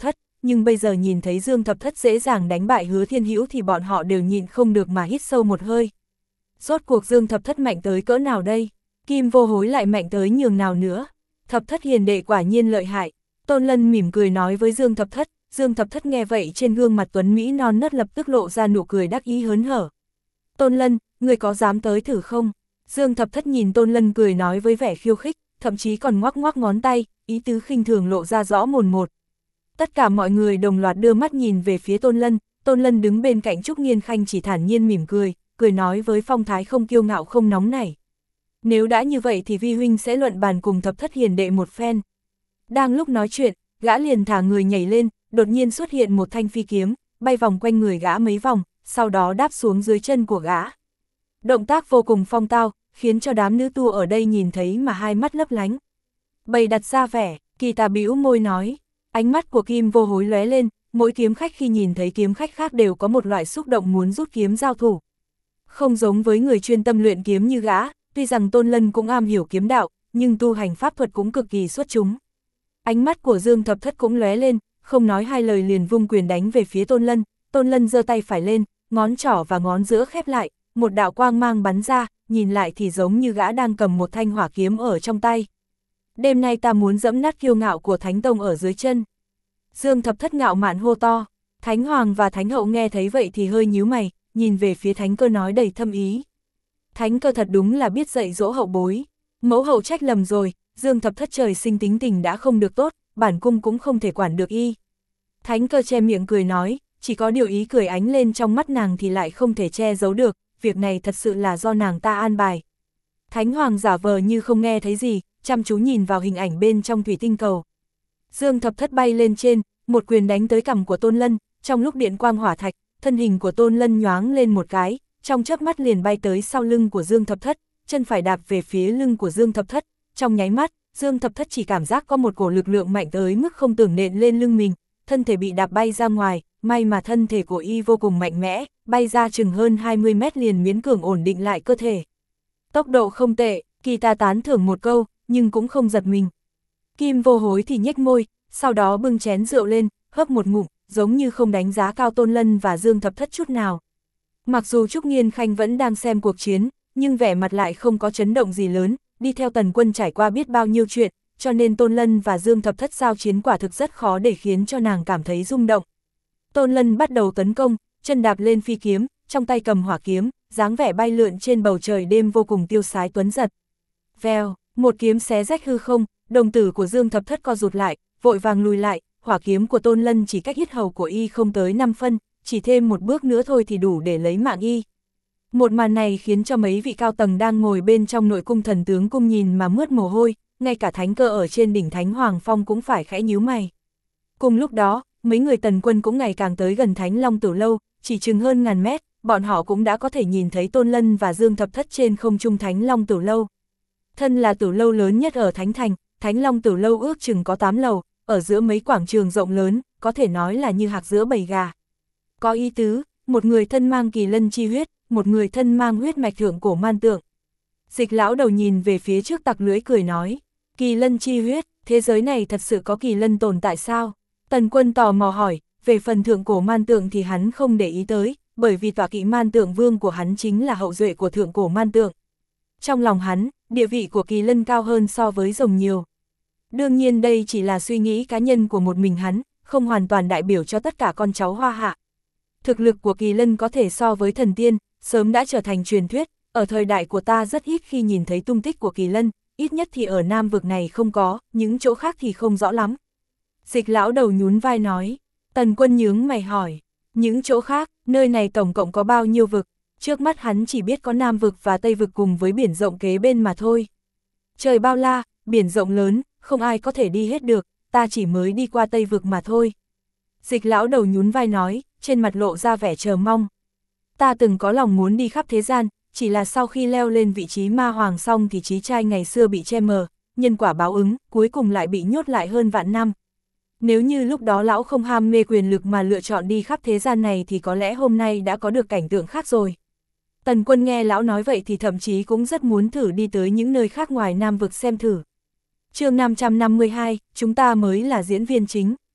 nhưng bây giờ nhìn thấy Dương Thập Thất dễ dàng đánh bại Hứa Thiên Hữu thì bọn họ đều nhịn không được mà hít sâu một hơi. Rốt cuộc Dương Thập Thất mạnh tới cỡ nào đây? Kim Vô Hối lại mạnh tới nhường nào nữa? Thập Thất hiền đệ quả nhiên lợi hại. Tôn Lân mỉm cười nói với Dương Thập Thất. Dương Thập Thất nghe vậy trên gương mặt tuấn Mỹ non nớt lập tức lộ ra nụ cười đắc ý hớn hở. Tôn Lân, người có dám tới thử không? Dương Thập Thất nhìn Tôn Lân cười nói với vẻ khiêu khích, thậm chí còn ngoắc ngoắc ngón tay, ý tứ khinh thường lộ ra rõ mồn một. Tất cả mọi người đồng loạt đưa mắt nhìn về phía Tôn Lân đứng bên cạnh Trúc Nghiên Khanh chỉ thản nhiên mỉm cười nói với phong thái không kiêu ngạo không nóng nảy. Nếu đã như vậy thì vi huynh sẽ luận bàn cùng Thập Thất hiền đệ một phen. Đang lúc nói chuyện, gã liền thả người nhảy lên, đột nhiên xuất hiện một thanh phi kiếm, bay vòng quanh người gã mấy vòng, sau đó đáp xuống dưới chân của gã. Động tác vô cùng phong tao, khiến cho đám nữ tu ở đây nhìn thấy mà hai mắt lấp lánh. Bày đặt ra vẻ, Kỳ Tà bĩu môi nói, ánh mắt của Kim Vô Hối lóe lên, mỗi kiếm khách khi nhìn thấy kiếm khách khác đều có một loại xúc động muốn rút kiếm giao thủ. Không giống với người chuyên tâm luyện kiếm như gã, tuy rằng Tôn Lân cũng am hiểu kiếm đạo, nhưng tu hành pháp thuật cũng cực kỳ xuất chúng. Ánh mắt của Dương Thập Thất cũng lóe lên, không nói hai lời liền vung quyền đánh về phía Tôn Lân giơ tay phải lên, ngón trỏ và ngón giữa khép lại, một đạo quang mang bắn ra, nhìn lại thì giống như gã đang cầm một thanh hỏa kiếm ở trong tay. Đêm nay ta muốn dẫm nát kiêu ngạo của Thánh Tông ở dưới chân. Dương Thập Thất ngạo mạn hô to. Thánh Hoàng và Thánh Hậu nghe thấy vậy thì hơi nhíu mày, nhìn về phía Thánh Cơ nói đầy thâm ý. Thánh Cơ thật đúng là biết dạy dỗ hậu bối. Mẫu hậu trách lầm rồi, Dương Thập Thất trời sinh tính tình đã không được tốt, bản cung cũng không thể quản được y. Thánh Cơ che miệng cười nói, chỉ có điều ý cười ánh lên trong mắt nàng thì lại không thể che giấu được, việc này thật sự là do nàng ta an bài. Thánh Hoàng giả vờ như không nghe thấy gì, chăm chú nhìn vào hình ảnh bên trong thủy tinh cầu. Dương Thập Thất bay lên trên, một quyền đánh tới cằm của Tôn Lân, trong lúc điện quang hỏa thạch, thân hình của Tôn Lân nhoáng lên một cái, trong chớp mắt liền bay tới sau lưng của Dương Thập Thất, chân phải đạp về phía lưng của Dương Thập Thất, trong nháy mắt, Dương Thập Thất chỉ cảm giác có một cổ lực lượng mạnh tới mức không tưởng nện lên lưng mình, thân thể bị đạp bay ra ngoài, may mà thân thể của y vô cùng mạnh mẽ, bay ra chừng hơn 20 mét liền miễn cưỡng ổn định lại cơ thể. Tốc độ không tệ, Kỳ Ta tán thưởng một câu, nhưng cũng không giật mình. Kim Vô Hối thì nhếch môi, sau đó bưng chén rượu lên, hớp một ngụm, giống như không đánh giá cao Tôn Lân và Dương Thập Thất chút nào. Mặc dù Trúc Nghiên Khanh vẫn đang xem cuộc chiến, nhưng vẻ mặt lại không có chấn động gì lớn, đi theo Tần Quân trải qua biết bao nhiêu chuyện, cho nên Tôn Lân và Dương Thập Thất giao chiến quả thực rất khó để khiến cho nàng cảm thấy rung động. Tôn Lân bắt đầu tấn công, chân đạp lên phi kiếm, trong tay cầm hỏa kiếm, dáng vẻ bay lượn trên bầu trời đêm vô cùng tiêu sái tuấn giật. Vèo, một kiếm xé rách hư không, đồng tử của Dương Thập Thất co rụt lại, vội vàng lùi lại, hỏa kiếm của Tôn Lân chỉ cách yết hầu của y không tới 5 phân, chỉ thêm một bước nữa thôi thì đủ để lấy mạng y. Một màn này khiến cho mấy vị cao tầng đang ngồi bên trong nội cung Thần Tướng Cung nhìn mà mướt mồ hôi, ngay cả Thánh Cơ ở trên đỉnh Thánh Hoàng Phong cũng phải khẽ nhíu mày. Cùng lúc đó, mấy người Tần Quân cũng ngày càng tới gần Thánh Long Tử Lâu, chỉ chừng hơn ngàn mét, bọn họ cũng đã có thể nhìn thấy Tôn Lân và Dương Thập Thất trên không trung Thánh Long Tử Lâu. Thân là tử lâu lớn nhất ở Thánh Thành, Thánh Long Tử Lâu ước chừng có 8 lầu, ở giữa mấy quảng trường rộng lớn, có thể nói là như hạc giữa bầy gà. Có ý tứ, một người thân mang kỳ lân chi huyết, một người thân mang huyết mạch thượng cổ man tượng. Dịch lão đầu nhìn về phía trước tặc lưỡi cười nói, kỳ lân chi huyết, thế giới này thật sự có kỳ lân tồn tại sao? Tần Quân tò mò hỏi, về phần thượng cổ man tượng thì hắn không để ý tới, bởi vì tọa kỵ man tượng vương của hắn chính là hậu duệ của thượng cổ man tượng. Trong lòng hắn, địa vị của kỳ lân cao hơn so với rồng nhiều. Đương nhiên đây chỉ là suy nghĩ cá nhân của một mình hắn, không hoàn toàn đại biểu cho tất cả con cháu Hoa Hạ. Thực lực của kỳ lân có thể so với thần tiên, sớm đã trở thành truyền thuyết, ở thời đại của ta rất ít khi nhìn thấy tung tích của kỳ lân, ít nhất thì ở Nam vực này không có, những chỗ khác thì không rõ lắm. Dịch lão đầu nhún vai nói, Tần Quân nhướng mày hỏi, những chỗ khác, nơi này tổng cộng có bao nhiêu vực? Trước mắt hắn chỉ biết có Nam vực và Tây vực cùng với biển rộng kế bên mà thôi. Trời bao la, biển rộng lớn, không ai có thể đi hết được, ta chỉ mới đi qua Tây vực mà thôi. Dịch lão đầu nhún vai nói, trên mặt lộ ra vẻ chờ mong. Ta từng có lòng muốn đi khắp thế gian, chỉ là sau khi leo lên vị trí ma hoàng xong thì trí trai ngày xưa bị che mờ, nhân quả báo ứng, cuối cùng lại bị nhốt lại hơn vạn năm. Nếu như lúc đó lão không ham mê quyền lực mà lựa chọn đi khắp thế gian này thì có lẽ hôm nay đã có được cảnh tượng khác rồi. Tần Quân nghe lão nói vậy thì thậm chí cũng rất muốn thử đi tới những nơi khác ngoài Nam vực xem thử. Chương 552, chúng ta mới là diễn viên chính.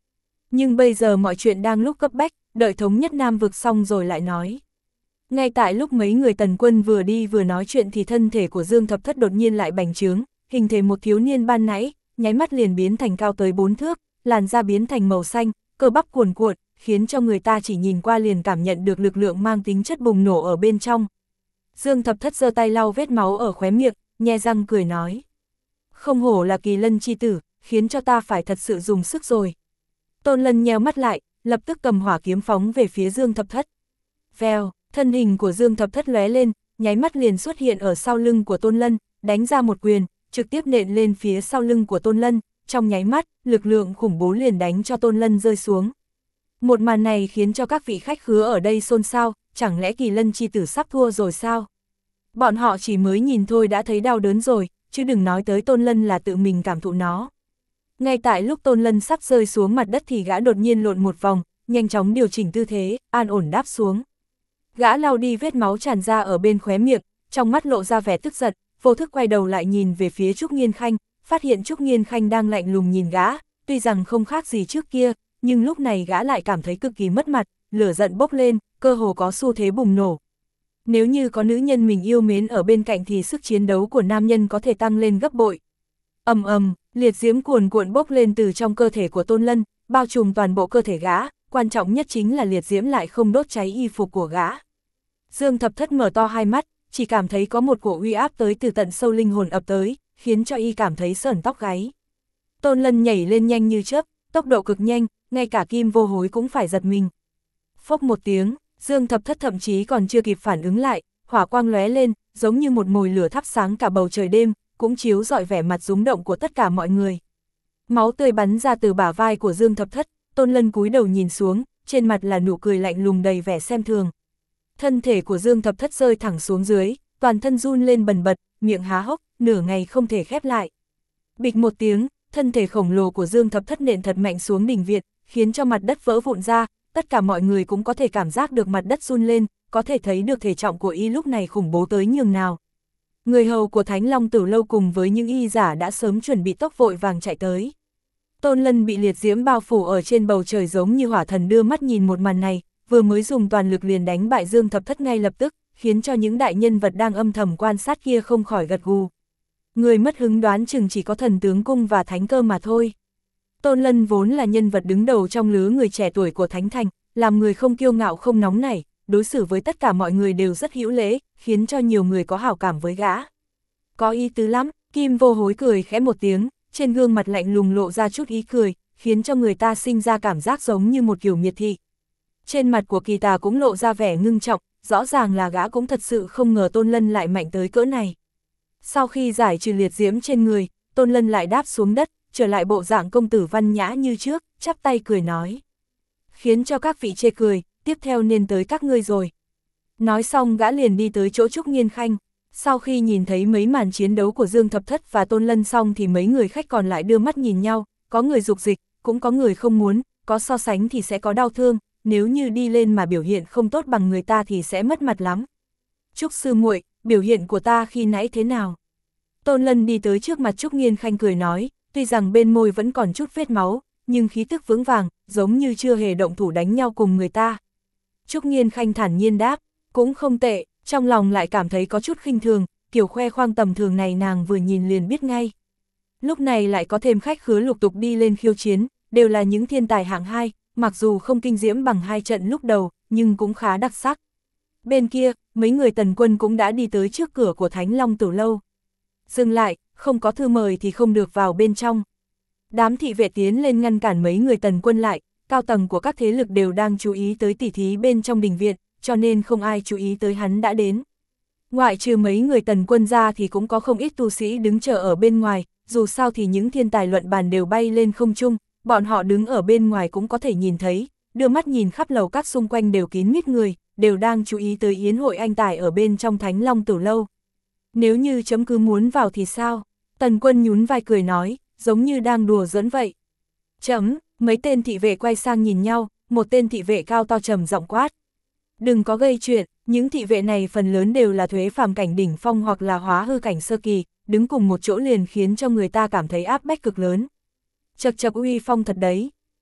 Nhưng bây giờ mọi chuyện đang lúc cấp bách, đợi thống nhất Nam vực xong rồi lại nói. Ngay tại lúc mấy người Tần Quân vừa đi vừa nói chuyện thì thân thể của Dương Thập Thất đột nhiên lại bành trướng, hình thể một thiếu niên ban nãy, nháy mắt liền biến thành cao tới 4 thước, làn da biến thành màu xanh, cơ bắp cuồn cuộn, khiến cho người ta chỉ nhìn qua liền cảm nhận được lực lượng mang tính chất bùng nổ ở bên trong. Dương Thập Thất giơ tay lau vết máu ở khóe miệng, nhe răng cười nói. Không hổ là Kỳ Lân chi tử, khiến cho ta phải thật sự dùng sức rồi. Tôn Lân nheo mắt lại, lập tức cầm hỏa kiếm phóng về phía Dương Thập Thất. Vèo, thân hình của Dương Thập Thất lóe lên, nháy mắt liền xuất hiện ở sau lưng của Tôn Lân, đánh ra một quyền, trực tiếp nện lên phía sau lưng của Tôn Lân, trong nháy mắt, lực lượng khủng bố liền đánh cho Tôn Lân rơi xuống. Một màn này khiến cho các vị khách khứa ở đây xôn xao, chẳng lẽ Kỳ Lân chi tử sắp thua rồi sao? Bọn họ chỉ mới nhìn thôi đã thấy đau đớn rồi, chứ đừng nói tới Tôn Lân là tự mình cảm thụ nó. Ngay tại lúc Tôn Lân sắp rơi xuống mặt đất thì gã đột nhiên lộn một vòng, nhanh chóng điều chỉnh tư thế, an ổn đáp xuống. Gã lau đi vết máu tràn ra ở bên khóe miệng, trong mắt lộ ra vẻ tức giận, vô thức quay đầu lại nhìn về phía Trúc Nghiên Khanh, phát hiện Trúc Nghiên Khanh đang lạnh lùng nhìn gã, tuy rằng không khác gì trước kia, nhưng lúc này gã lại cảm thấy cực kỳ mất mặt, lửa giận bốc lên, cơ hồ có xu thế bùng nổ. Nếu như có nữ nhân mình yêu mến ở bên cạnh thì sức chiến đấu của nam nhân có thể tăng lên gấp bội. Ầm ầm, liệt diễm cuồn cuộn bốc lên từ trong cơ thể của Tôn Lân, bao trùm toàn bộ cơ thể gã, quan trọng nhất chính là liệt diễm lại không đốt cháy y phục của gã. Dương Thập Thất mở to hai mắt, chỉ cảm thấy có một cổ uy áp tới từ tận sâu linh hồn ập tới, khiến cho y cảm thấy sởn tóc gáy. Tôn Lân nhảy lên nhanh như chớp, tốc độ cực nhanh, ngay cả Kim Vô Hối cũng phải giật mình. Phốc một tiếng, Dương Thập Thất thậm chí còn chưa kịp phản ứng lại, hỏa quang lóe lên, giống như một mồi lửa thắp sáng cả bầu trời đêm, cũng chiếu rọi vẻ mặt rúng động của tất cả mọi người. Máu tươi bắn ra từ bả vai của Dương Thập Thất, Tôn Lân cúi đầu nhìn xuống, trên mặt là nụ cười lạnh lùng đầy vẻ xem thường. Thân thể của Dương Thập Thất rơi thẳng xuống dưới, toàn thân run lên bần bật, miệng há hốc, nửa ngày không thể khép lại. Bịch một tiếng, thân thể khổng lồ của Dương Thập Thất nện thật mạnh xuống đỉnh viện, khiến cho mặt đất vỡ vụn ra, tất cả mọi người cũng có thể cảm giác được mặt đất run lên, có thể thấy được thể trọng của y lúc này khủng bố tới nhường nào. Người hầu của Thánh Long Tử Lâu cùng với những y giả đã sớm chuẩn bị tốc vội vàng chạy tới. Tôn Lân bị liệt diễm bao phủ ở trên bầu trời giống như hỏa thần đưa mắt nhìn một màn này, vừa mới dùng toàn lực liền đánh bại Dương Thập Thất ngay lập tức, khiến cho những đại nhân vật đang âm thầm quan sát kia không khỏi gật gù. Người mất hứng đoán chừng chỉ có Thần Tướng Cung và Thánh Cơ mà thôi. Tôn Lân vốn là nhân vật đứng đầu trong lứa người trẻ tuổi của Thánh Thành, làm người không kiêu ngạo không nóng nảy, đối xử với tất cả mọi người đều rất hữu lễ, khiến cho nhiều người có hảo cảm với gã. Có ý tứ lắm, Kim Vô Hối cười khẽ một tiếng, trên gương mặt lạnh lùng lộ ra chút ý cười, khiến cho người ta sinh ra cảm giác giống như một kiểu miệt thị. Trên mặt của Kỳ Tà cũng lộ ra vẻ ngưng trọng, rõ ràng là gã cũng thật sự không ngờ Tôn Lân lại mạnh tới cỡ này. Sau khi giải trừ liệt diễm trên người, Tôn Lân lại đáp xuống đất, trở lại bộ dạng công tử văn nhã như trước, chắp tay cười nói. Khiến cho các vị chê cười, tiếp theo nên tới các ngươi rồi. Nói xong gã liền đi tới chỗ Trúc Nghiên Khanh. Sau khi nhìn thấy mấy màn chiến đấu của Dương Thập Thất và Tôn Lân xong thì mấy người khách còn lại đưa mắt nhìn nhau, có người dục dịch, cũng có người không muốn, có so sánh thì sẽ có đau thương, nếu như đi lên mà biểu hiện không tốt bằng người ta thì sẽ mất mặt lắm. Trúc sư muội, biểu hiện của ta khi nãy thế nào? Tôn Lân đi tới trước mặt Trúc Nghiên Khanh cười nói, tuy rằng bên môi vẫn còn chút vết máu, nhưng khí tức vững vàng, giống như chưa hề động thủ đánh nhau cùng người ta. Trúc Nghiên Khanh thản nhiên đáp, cũng không tệ, trong lòng lại cảm thấy có chút khinh thường, kiểu khoe khoang tầm thường này nàng vừa nhìn liền biết ngay. Lúc này lại có thêm khách khứa lục tục đi lên khiêu chiến, đều là những thiên tài hạng 2, mặc dù không kinh diễm bằng hai trận lúc đầu, nhưng cũng khá đặc sắc. Bên kia, mấy người Tần Quân cũng đã đi tới trước cửa của Thánh Long Tử Lâu. Dừng lại, không có thư mời thì không được vào bên trong. Đám thị vệ tiến lên ngăn cản mấy người Tần Quân lại, cao tầng của các thế lực đều đang chú ý tới tỉ thí bên trong đình viện, cho nên không ai chú ý tới hắn đã đến. Ngoại trừ mấy người Tần Quân ra thì cũng có không ít tu sĩ đứng chờ ở bên ngoài, dù sao thì những thiên tài luận bàn đều bay lên không trung, bọn họ đứng ở bên ngoài cũng có thể nhìn thấy, đưa mắt nhìn khắp lầu các xung quanh đều kín mít người, đều đang chú ý tới yến hội anh tài ở bên trong Thánh Long Tử Lâu. Nếu như chấm cứ muốn vào thì sao? Tần Quân nhún vai cười nói, giống như đang đùa giỡn vậy. Chấm, mấy tên thị vệ quay sang nhìn nhau, một tên thị vệ cao to trầm giọng quát. Đừng có gây chuyện, những thị vệ này phần lớn đều là thuế phàm cảnh đỉnh phong hoặc là hóa hư cảnh sơ kỳ, đứng cùng một chỗ liền khiến cho người ta cảm thấy áp bách cực lớn. Chậc chậc uy phong thật đấy.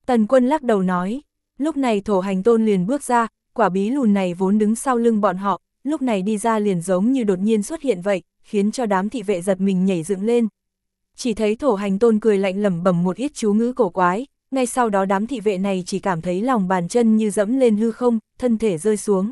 Tần Quân lắc đầu nói. Lúc này Thổ Hành Tôn liền bước ra, quả bí lùn này vốn đứng sau lưng bọn họ, lúc này đi ra liền giống như đột nhiên xuất hiện vậy, khiến cho đám thị vệ giật mình nhảy dựng lên. Chỉ thấy Thổ Hành Tôn cười lạnh lẩm bẩm một ít chú ngữ cổ quái, ngay sau đó đám thị vệ này chỉ cảm thấy lòng bàn chân như dẫm lên hư không, thân thể rơi xuống.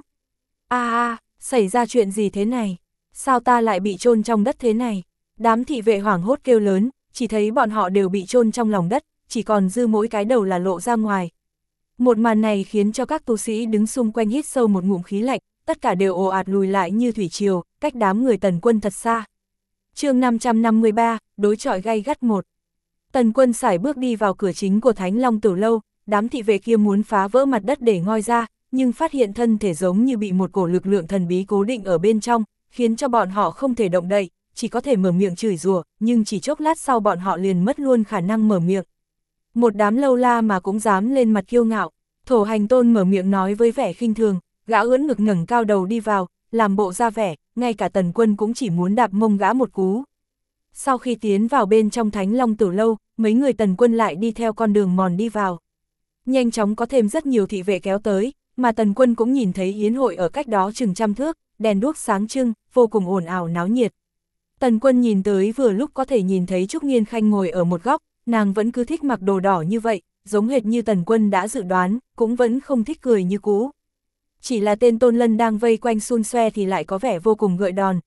Xảy ra chuyện gì thế này? Sao ta lại bị chôn trong đất thế này? Đám thị vệ hoảng hốt kêu lớn, chỉ thấy bọn họ đều bị chôn trong lòng đất, chỉ còn dư mỗi cái đầu là lộ ra ngoài. Một màn này khiến cho các tu sĩ đứng xung quanh hít sâu một ngụm khí lạnh, tất cả đều ồ ạt lùi lại như thủy triều, cách đám người Tần Quân thật xa. Chương 553, đối chọi gay gắt 1. Tần Quân sải bước đi vào cửa chính của Thánh Long Tử Lâu, đám thị vệ kia muốn phá vỡ mặt đất để ngoi ra, nhưng phát hiện thân thể giống như bị một cổ lực lượng thần bí cố định ở bên trong, khiến cho bọn họ không thể động đậy, chỉ có thể mở miệng chửi rủa, nhưng chỉ chốc lát sau bọn họ liền mất luôn khả năng mở miệng. Một đám lâu la mà cũng dám lên mặt kiêu ngạo. Thổ Hành Tôn mở miệng nói với vẻ khinh thường, gã ưỡn ngực ngẩng cao đầu đi vào, làm bộ ra vẻ, ngay cả Tần Quân cũng chỉ muốn đạp mông gã một cú. Sau khi tiến vào bên trong Thánh Long Tử Lâu, mấy người Tần Quân lại đi theo con đường mòn đi vào. Nhanh chóng có thêm rất nhiều thị vệ kéo tới, mà Tần Quân cũng nhìn thấy yến hội ở cách đó chừng trăm thước, đèn đuốc sáng trưng, vô cùng ồn ào náo nhiệt. Tần Quân nhìn tới vừa lúc có thể nhìn thấy Trúc Nghiên Khanh ngồi ở một góc, nàng vẫn cứ thích mặc đồ đỏ như vậy, giống hệt như Tần Quân đã dự đoán, cũng vẫn không thích cười như cũ. Chỉ là tên Tôn Lân đang vây quanh xun xoe thì lại có vẻ vô cùng gợi đòn.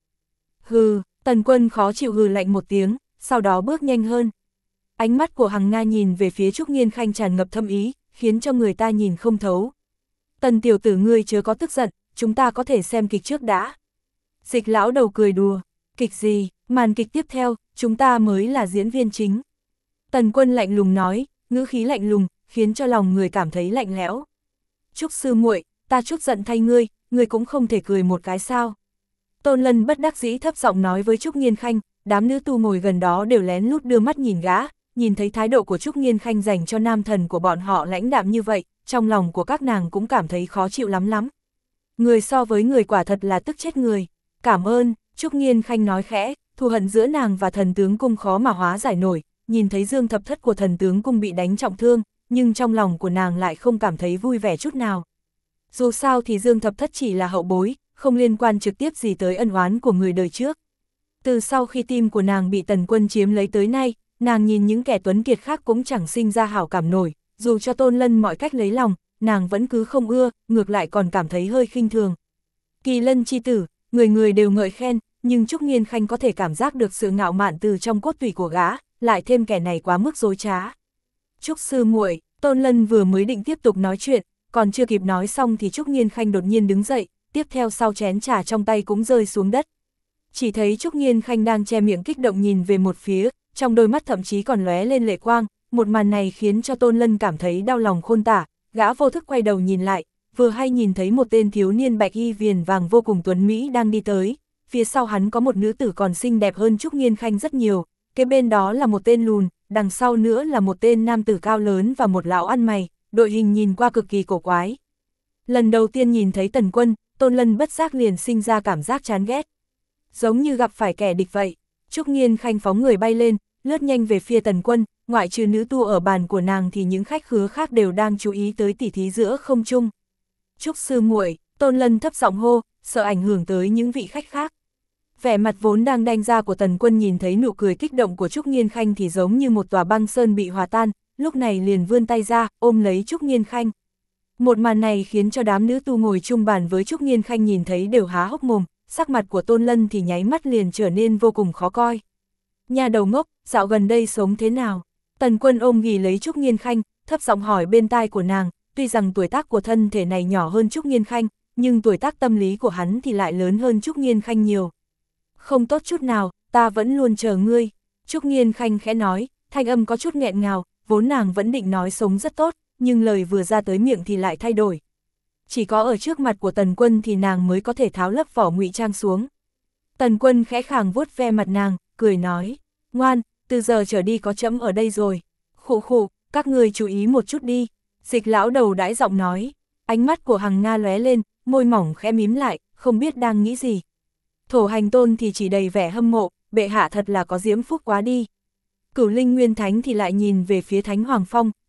Hừ, Tần Quân khó chịu hừ lạnh một tiếng, sau đó bước nhanh hơn. Ánh mắt của Hằng Nga nhìn về phía Trúc Nghiên Khanh tràn ngập thâm ý, khiến cho người ta nhìn không thấu. Tần tiểu tử ngươi chớ có tức giận, chúng ta có thể xem kịch trước đã. Dịch lão đầu cười đùa, kịch gì, màn kịch tiếp theo, chúng ta mới là diễn viên chính. Tần Quân lạnh lùng nói, ngữ khí lạnh lùng, khiến cho lòng người cảm thấy lạnh lẽo. Trúc sư muội, ta chút giận thay ngươi cũng không thể cười một cái sao. Tôn Lân bất đắc dĩ thấp giọng nói với Trúc Nghiên Khanh, đám nữ tu ngồi gần đó đều lén lút đưa mắt nhìn gã, nhìn thấy thái độ của Trúc Nghiên Khanh dành cho nam thần của bọn họ lãnh đạm như vậy, trong lòng của các nàng cũng cảm thấy khó chịu lắm. Người so với người quả thật là tức chết người. Cảm ơn, Trúc Nghiên Khanh nói khẽ, thù hận giữa nàng và thần tướng cung khó mà hóa giải nổi, nhìn thấy Dương Thập Thất của thần tướng cung bị đánh trọng thương, nhưng trong lòng của nàng lại không cảm thấy vui vẻ chút nào. Dù sao thì Dương Thập Thất chỉ là hậu bối, không liên quan trực tiếp gì tới ân oán của người đời trước. Từ sau khi tim của nàng bị Tần Quân chiếm lấy tới nay, nàng nhìn những kẻ tuấn kiệt khác cũng chẳng sinh ra hảo cảm nổi, dù cho Tôn Lân mọi cách lấy lòng, nàng vẫn cứ không ưa, ngược lại còn cảm thấy hơi khinh thường. Kỳ Lân chi tử, người người đều ngợi khen, nhưng Trúc Nghiên Khanh có thể cảm giác được sự ngạo mạn từ trong cốt tủy của gã, lại thêm kẻ này quá mức dối trá. Trúc sư muội, Tôn Lân vừa mới định tiếp tục nói chuyện, còn chưa kịp nói xong thì Trúc Nghiên Khanh đột nhiên đứng dậy, tiếp theo sau chén trà trong tay cũng rơi xuống đất. Chỉ thấy Trúc Nghiên Khanh đang che miệng kích động nhìn về một phía, trong đôi mắt thậm chí còn lóe lên lệ quang, một màn này khiến cho Tôn Lân cảm thấy đau lòng khôn tả, gã vô thức quay đầu nhìn lại, vừa hay nhìn thấy một tên thiếu niên bạch y viền vàng vô cùng tuấn mỹ đang đi tới, phía sau hắn có một nữ tử còn xinh đẹp hơn Trúc Nghiên Khanh rất nhiều, kế bên đó là một tên lùn, đằng sau nữa là một tên nam tử cao lớn và một lão ăn mày, đội hình nhìn qua cực kỳ cổ quái. Lần đầu tiên nhìn thấy Tần Quân, Tôn Lân bất giác liền sinh ra cảm giác chán ghét. Giống như gặp phải kẻ địch vậy, Trúc Nghiên Khanh phóng người bay lên, lướt nhanh về phía Tần Quân, ngoại trừ nữ tu ở bàn của nàng thì những khách khứa khác đều đang chú ý tới tỉ thí giữa không trung. Trúc sư muội, Tôn Lân thấp giọng hô, sợ ảnh hưởng tới những vị khách khác. Vẻ mặt vốn đang đanh ra của Tần Quân nhìn thấy nụ cười kích động của Trúc Nghiên Khanh thì giống như một tòa băng sơn bị hòa tan, lúc này liền vươn tay ra, ôm lấy Trúc Nghiên Khanh. Một màn này khiến cho đám nữ tu ngồi chung bàn với Trúc Nghiên Khanh nhìn thấy đều há hốc mồm, sắc mặt của Tôn Lân thì nháy mắt liền trở nên vô cùng khó coi. Nhà đầu ngốc, dạo gần đây sống thế nào? Tần Quân ôm ghì lấy Trúc Nghiên Khanh, thấp giọng hỏi bên tai của nàng, tuy rằng tuổi tác của thân thể này nhỏ hơn Trúc Nghiên Khanh, nhưng tuổi tác tâm lý của hắn thì lại lớn hơn Trúc Nghiên Khanh nhiều. Không tốt chút nào, ta vẫn luôn chờ ngươi. Trúc Nghiên Khanh khẽ nói, thanh âm có chút nghẹn ngào, vốn nàng vẫn định nói sống rất tốt, nhưng lời vừa ra tới miệng thì lại thay đổi. Chỉ có ở trước mặt của Tần Quân thì nàng mới có thể tháo lớp vỏ ngụy trang xuống. Tần Quân khẽ khàng vuốt ve mặt nàng, cười nói, ngoan, từ giờ trở đi có trẫm ở đây rồi. Khụ khụ, các người chú ý một chút đi. Dịch lão đầu đãi giọng nói, ánh mắt của Hằng Nga lóe lên, môi mỏng khẽ mím lại, không biết đang nghĩ gì. Thổ Hành Tôn thì chỉ đầy vẻ hâm mộ, bệ hạ thật là có diễm phúc quá đi. Cửu Linh Nguyên Thánh thì lại nhìn về phía Thánh Hoàng Phong,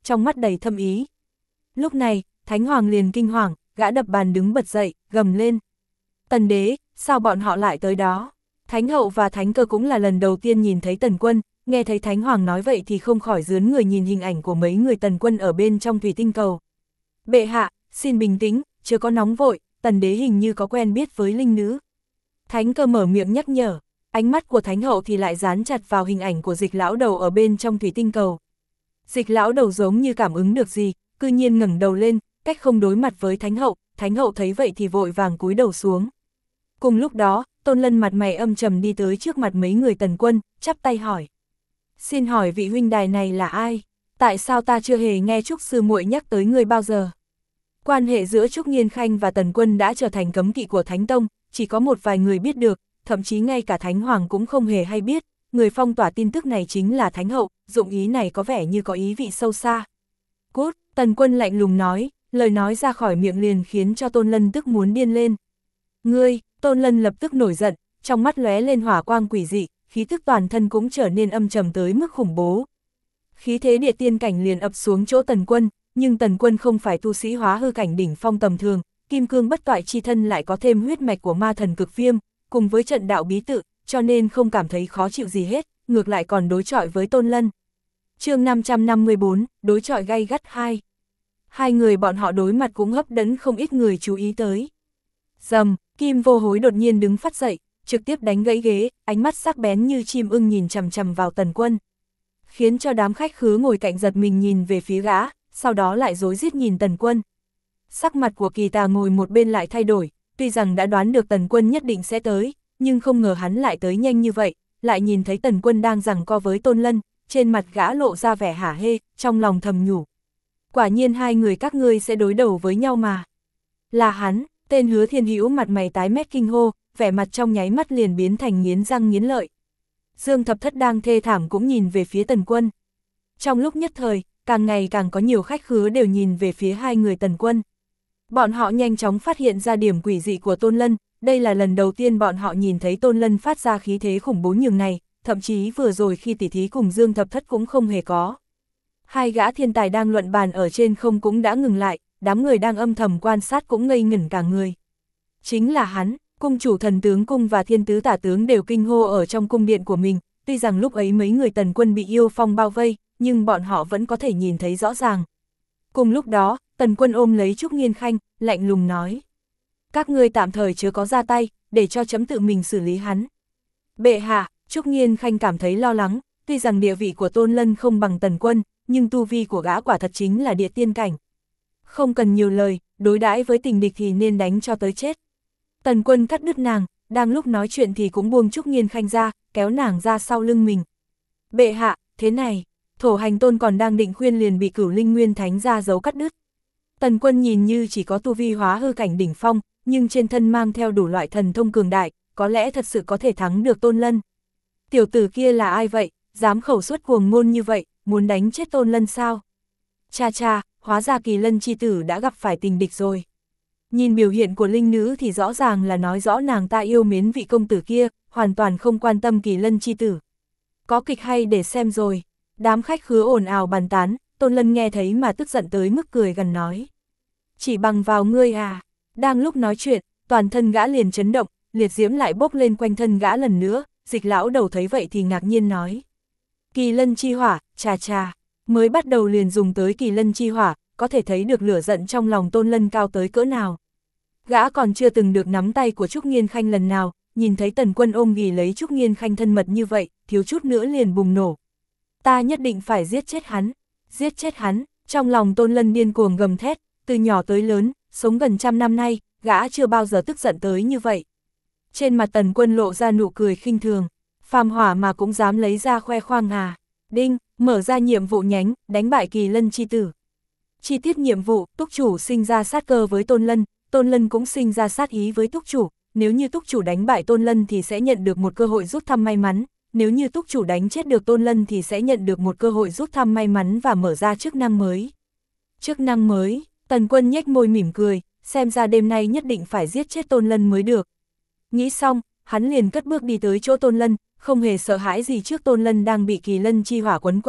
trong mắt đầy thâm ý. Lúc này, Thánh Hoàng liền kinh hoàng, gã đập bàn đứng bật dậy, gầm lên. Tần đế, sao bọn họ lại tới đó? Thánh hậu và Thánh cơ cũng là lần đầu tiên nhìn thấy Tần Quân, nghe thấy Thánh Hoàng nói vậy thì không khỏi rướn người nhìn hình ảnh của mấy người Tần Quân ở bên trong thủy tinh cầu. Bệ hạ, xin bình tĩnh, chưa có nóng vội, Tần đế hình như có quen biết với linh nữ. Thánh cơ mở miệng nhắc nhở, ánh mắt của Thánh hậu thì lại dán chặt vào hình ảnh của Dịch lão đầu ở bên trong thủy tinh cầu. Dịch lão đầu giống như cảm ứng được gì, cư nhiên ngẩng đầu lên, cách không đối mặt với Thánh hậu thấy vậy thì vội vàng cúi đầu xuống. Cùng lúc đó, Tôn Lân mặt mày âm trầm đi tới trước mặt mấy người Tần Quân, chắp tay hỏi. Xin hỏi vị huynh đài này là ai? Tại sao ta chưa hề nghe Trúc sư muội nhắc tới người bao giờ? Quan hệ giữa Trúc Nghiên Khanh và Tần Quân đã trở thành cấm kỵ của Thánh Tông, chỉ có một vài người biết được, thậm chí ngay cả Thánh Hoàng cũng không hề hay biết, người phong tỏa tin tức này chính là Thánh hậu, dụng ý này có vẻ như có ý vị sâu xa. Cút, Tần Quân lạnh lùng nói, lời nói ra khỏi miệng liền khiến cho Tôn Lân tức muốn điên lên. Ngươi, Tôn Lân lập tức nổi giận, trong mắt lóe lên hỏa quang quỷ dị, khí tức toàn thân cũng trở nên âm trầm tới mức khủng bố. Khí thế địa tiên cảnh liền ập xuống chỗ Tần Quân, nhưng Tần Quân không phải tu sĩ hóa hư cảnh đỉnh phong tầm thường, kim cương bất toại chi thân lại có thêm huyết mạch của ma thần cực viêm, cùng với trận đạo bí tự, cho nên không cảm thấy khó chịu gì hết, ngược lại còn đối chọi với Tôn Lân. Chương 554, đối chọi gay gắt 2. Hai người bọn họ đối mặt cũng hấp dẫn không ít người chú ý tới. Rầm, Kim Vô Hối đột nhiên đứng phát dậy, trực tiếp đánh gãy ghế, ánh mắt sắc bén như chim ưng nhìn chằm chằm vào Tần Quân. Khiến cho đám khách khứa ngồi cạnh giật mình nhìn về phía gã, sau đó lại rối rít nhìn Tần Quân. Sắc mặt của Kỳ Tà ngồi một bên lại thay đổi, tuy rằng đã đoán được Tần Quân nhất định sẽ tới, nhưng không ngờ hắn lại tới nhanh như vậy, lại nhìn thấy Tần Quân đang giằng co với Tôn Lân, trên mặt gã lộ ra vẻ hả hê, trong lòng thầm nhủ. Quả nhiên hai người các ngươi sẽ đối đầu với nhau mà. Là hắn, tên Hứa Thiên Hữu mặt mày tái mét kinh hô, vẻ mặt trong nháy mắt liền biến thành nghiến răng nghiến lợi. Dương Thập Thất đang thê thảm cũng nhìn về phía Tần Quân. Trong lúc nhất thời, càng ngày càng có nhiều khách khứa đều nhìn về phía hai người Tần Quân. Bọn họ nhanh chóng phát hiện ra điểm quỷ dị của Tôn Lân, đây là lần đầu tiên bọn họ nhìn thấy Tôn Lân phát ra khí thế khủng bố nhường này, thậm chí vừa rồi khi tỉ thí cùng Dương Thập Thất cũng không hề có. Hai gã thiên tài đang luận bàn ở trên không cũng đã ngừng lại, đám người đang âm thầm quan sát cũng ngây ngẩn cả người. Chính là hắn, cung chủ Thần Tướng Cung và Thiên Tứ Tả Tướng đều kinh hô ở trong cung điện của mình, tuy rằng lúc ấy mấy người Tần Quân bị yêu phong bao vây, nhưng bọn họ vẫn có thể nhìn thấy rõ ràng. Cùng lúc đó, Tần Quân ôm lấy Trúc Nghiên Khanh, lạnh lùng nói. Các ngươi tạm thời chớ có ra tay, để cho chấm tự mình xử lý hắn. Bệ hạ, Trúc Nghiên Khanh cảm thấy lo lắng, tuy rằng địa vị của Tôn Lân không bằng Tần Quân, nhưng tu vi của gã quả thật chính là địa tiên cảnh. Không cần nhiều lời, đối đãi với tình địch thì nên đánh cho tới chết. Tần Quân cắt đứt nàng, đang lúc nói chuyện thì cũng buông Trúc Nghiên Khanh ra, kéo nàng ra sau lưng mình. Bệ hạ, thế này, Thổ Hành Tôn còn đang định khuyên liền bị Cửu Linh Nguyên Thánh ra giấu cắt đứt. Tần Quân nhìn như chỉ có tu vi hóa hư cảnh đỉnh phong, nhưng trên thân mang theo đủ loại thần thông cường đại, có lẽ thật sự có thể thắng được Tôn Lân. Tiểu tử kia là ai vậy, dám khẩu suất cuồng ngôn như vậy, muốn đánh chết Tôn Lân sao? Cha cha, hóa ra Kỳ Lân chi tử đã gặp phải tình địch rồi. Nhìn biểu hiện của linh nữ thì rõ ràng là nói rõ nàng ta yêu mến vị công tử kia, hoàn toàn không quan tâm Kỳ Lân chi tử. Có kịch hay để xem rồi. Đám khách khứa ồn ào bàn tán, Tôn Lân nghe thấy mà tức giận tới mức cười gần nói. Chỉ bằng vào ngươi à? Đang lúc nói chuyện, toàn thân gã liền chấn động, liệt diễm lại bốc lên quanh thân gã lần nữa, Dịch lão đầu thấy vậy thì ngạc nhiên nói. Kỳ Lân chi hỏa, chà chà, mới bắt đầu liền dùng tới Kỳ Lân chi hỏa, có thể thấy được lửa giận trong lòng Tôn Lân cao tới cỡ nào. Gã còn chưa từng được nắm tay của Trúc Nghiên Khanh lần nào, nhìn thấy Tần Quân ôm ghì lấy Trúc Nghiên Khanh thân mật như vậy, thiếu chút nữa liền bùng nổ. Ta nhất định phải giết chết hắn, giết chết hắn, trong lòng Tôn Lân điên cuồng gầm thét, từ nhỏ tới lớn, sống gần 100 năm nay, gã chưa bao giờ tức giận tới như vậy. Trên mặt Tần Quân lộ ra nụ cười khinh thường, phàm hỏa mà cũng dám lấy ra khoe khoang à. Đinh, mở ra nhiệm vụ nhánh, đánh bại Kỳ Lân chi tử. Chi tiết nhiệm vụ, túc chủ sinh ra sát cơ với Tôn Lân cũng sinh ra sát ý với túc chủ, nếu như túc chủ đánh bại Tôn Lân thì sẽ nhận được một cơ hội rút thăm may mắn, nếu như túc chủ đánh chết được Tôn Lân thì sẽ nhận được một cơ hội rút thăm may mắn và mở ra chức năng mới. Chức năng mới, Tần Quân nhếch môi mỉm cười, xem ra đêm nay nhất định phải giết chết Tôn Lân mới được. Nghĩ xong, hắn liền cất bước đi tới chỗ Tôn Lân, không hề sợ hãi gì trước Tôn Lân đang bị Kỳ Lân chi hỏa quấn quanh,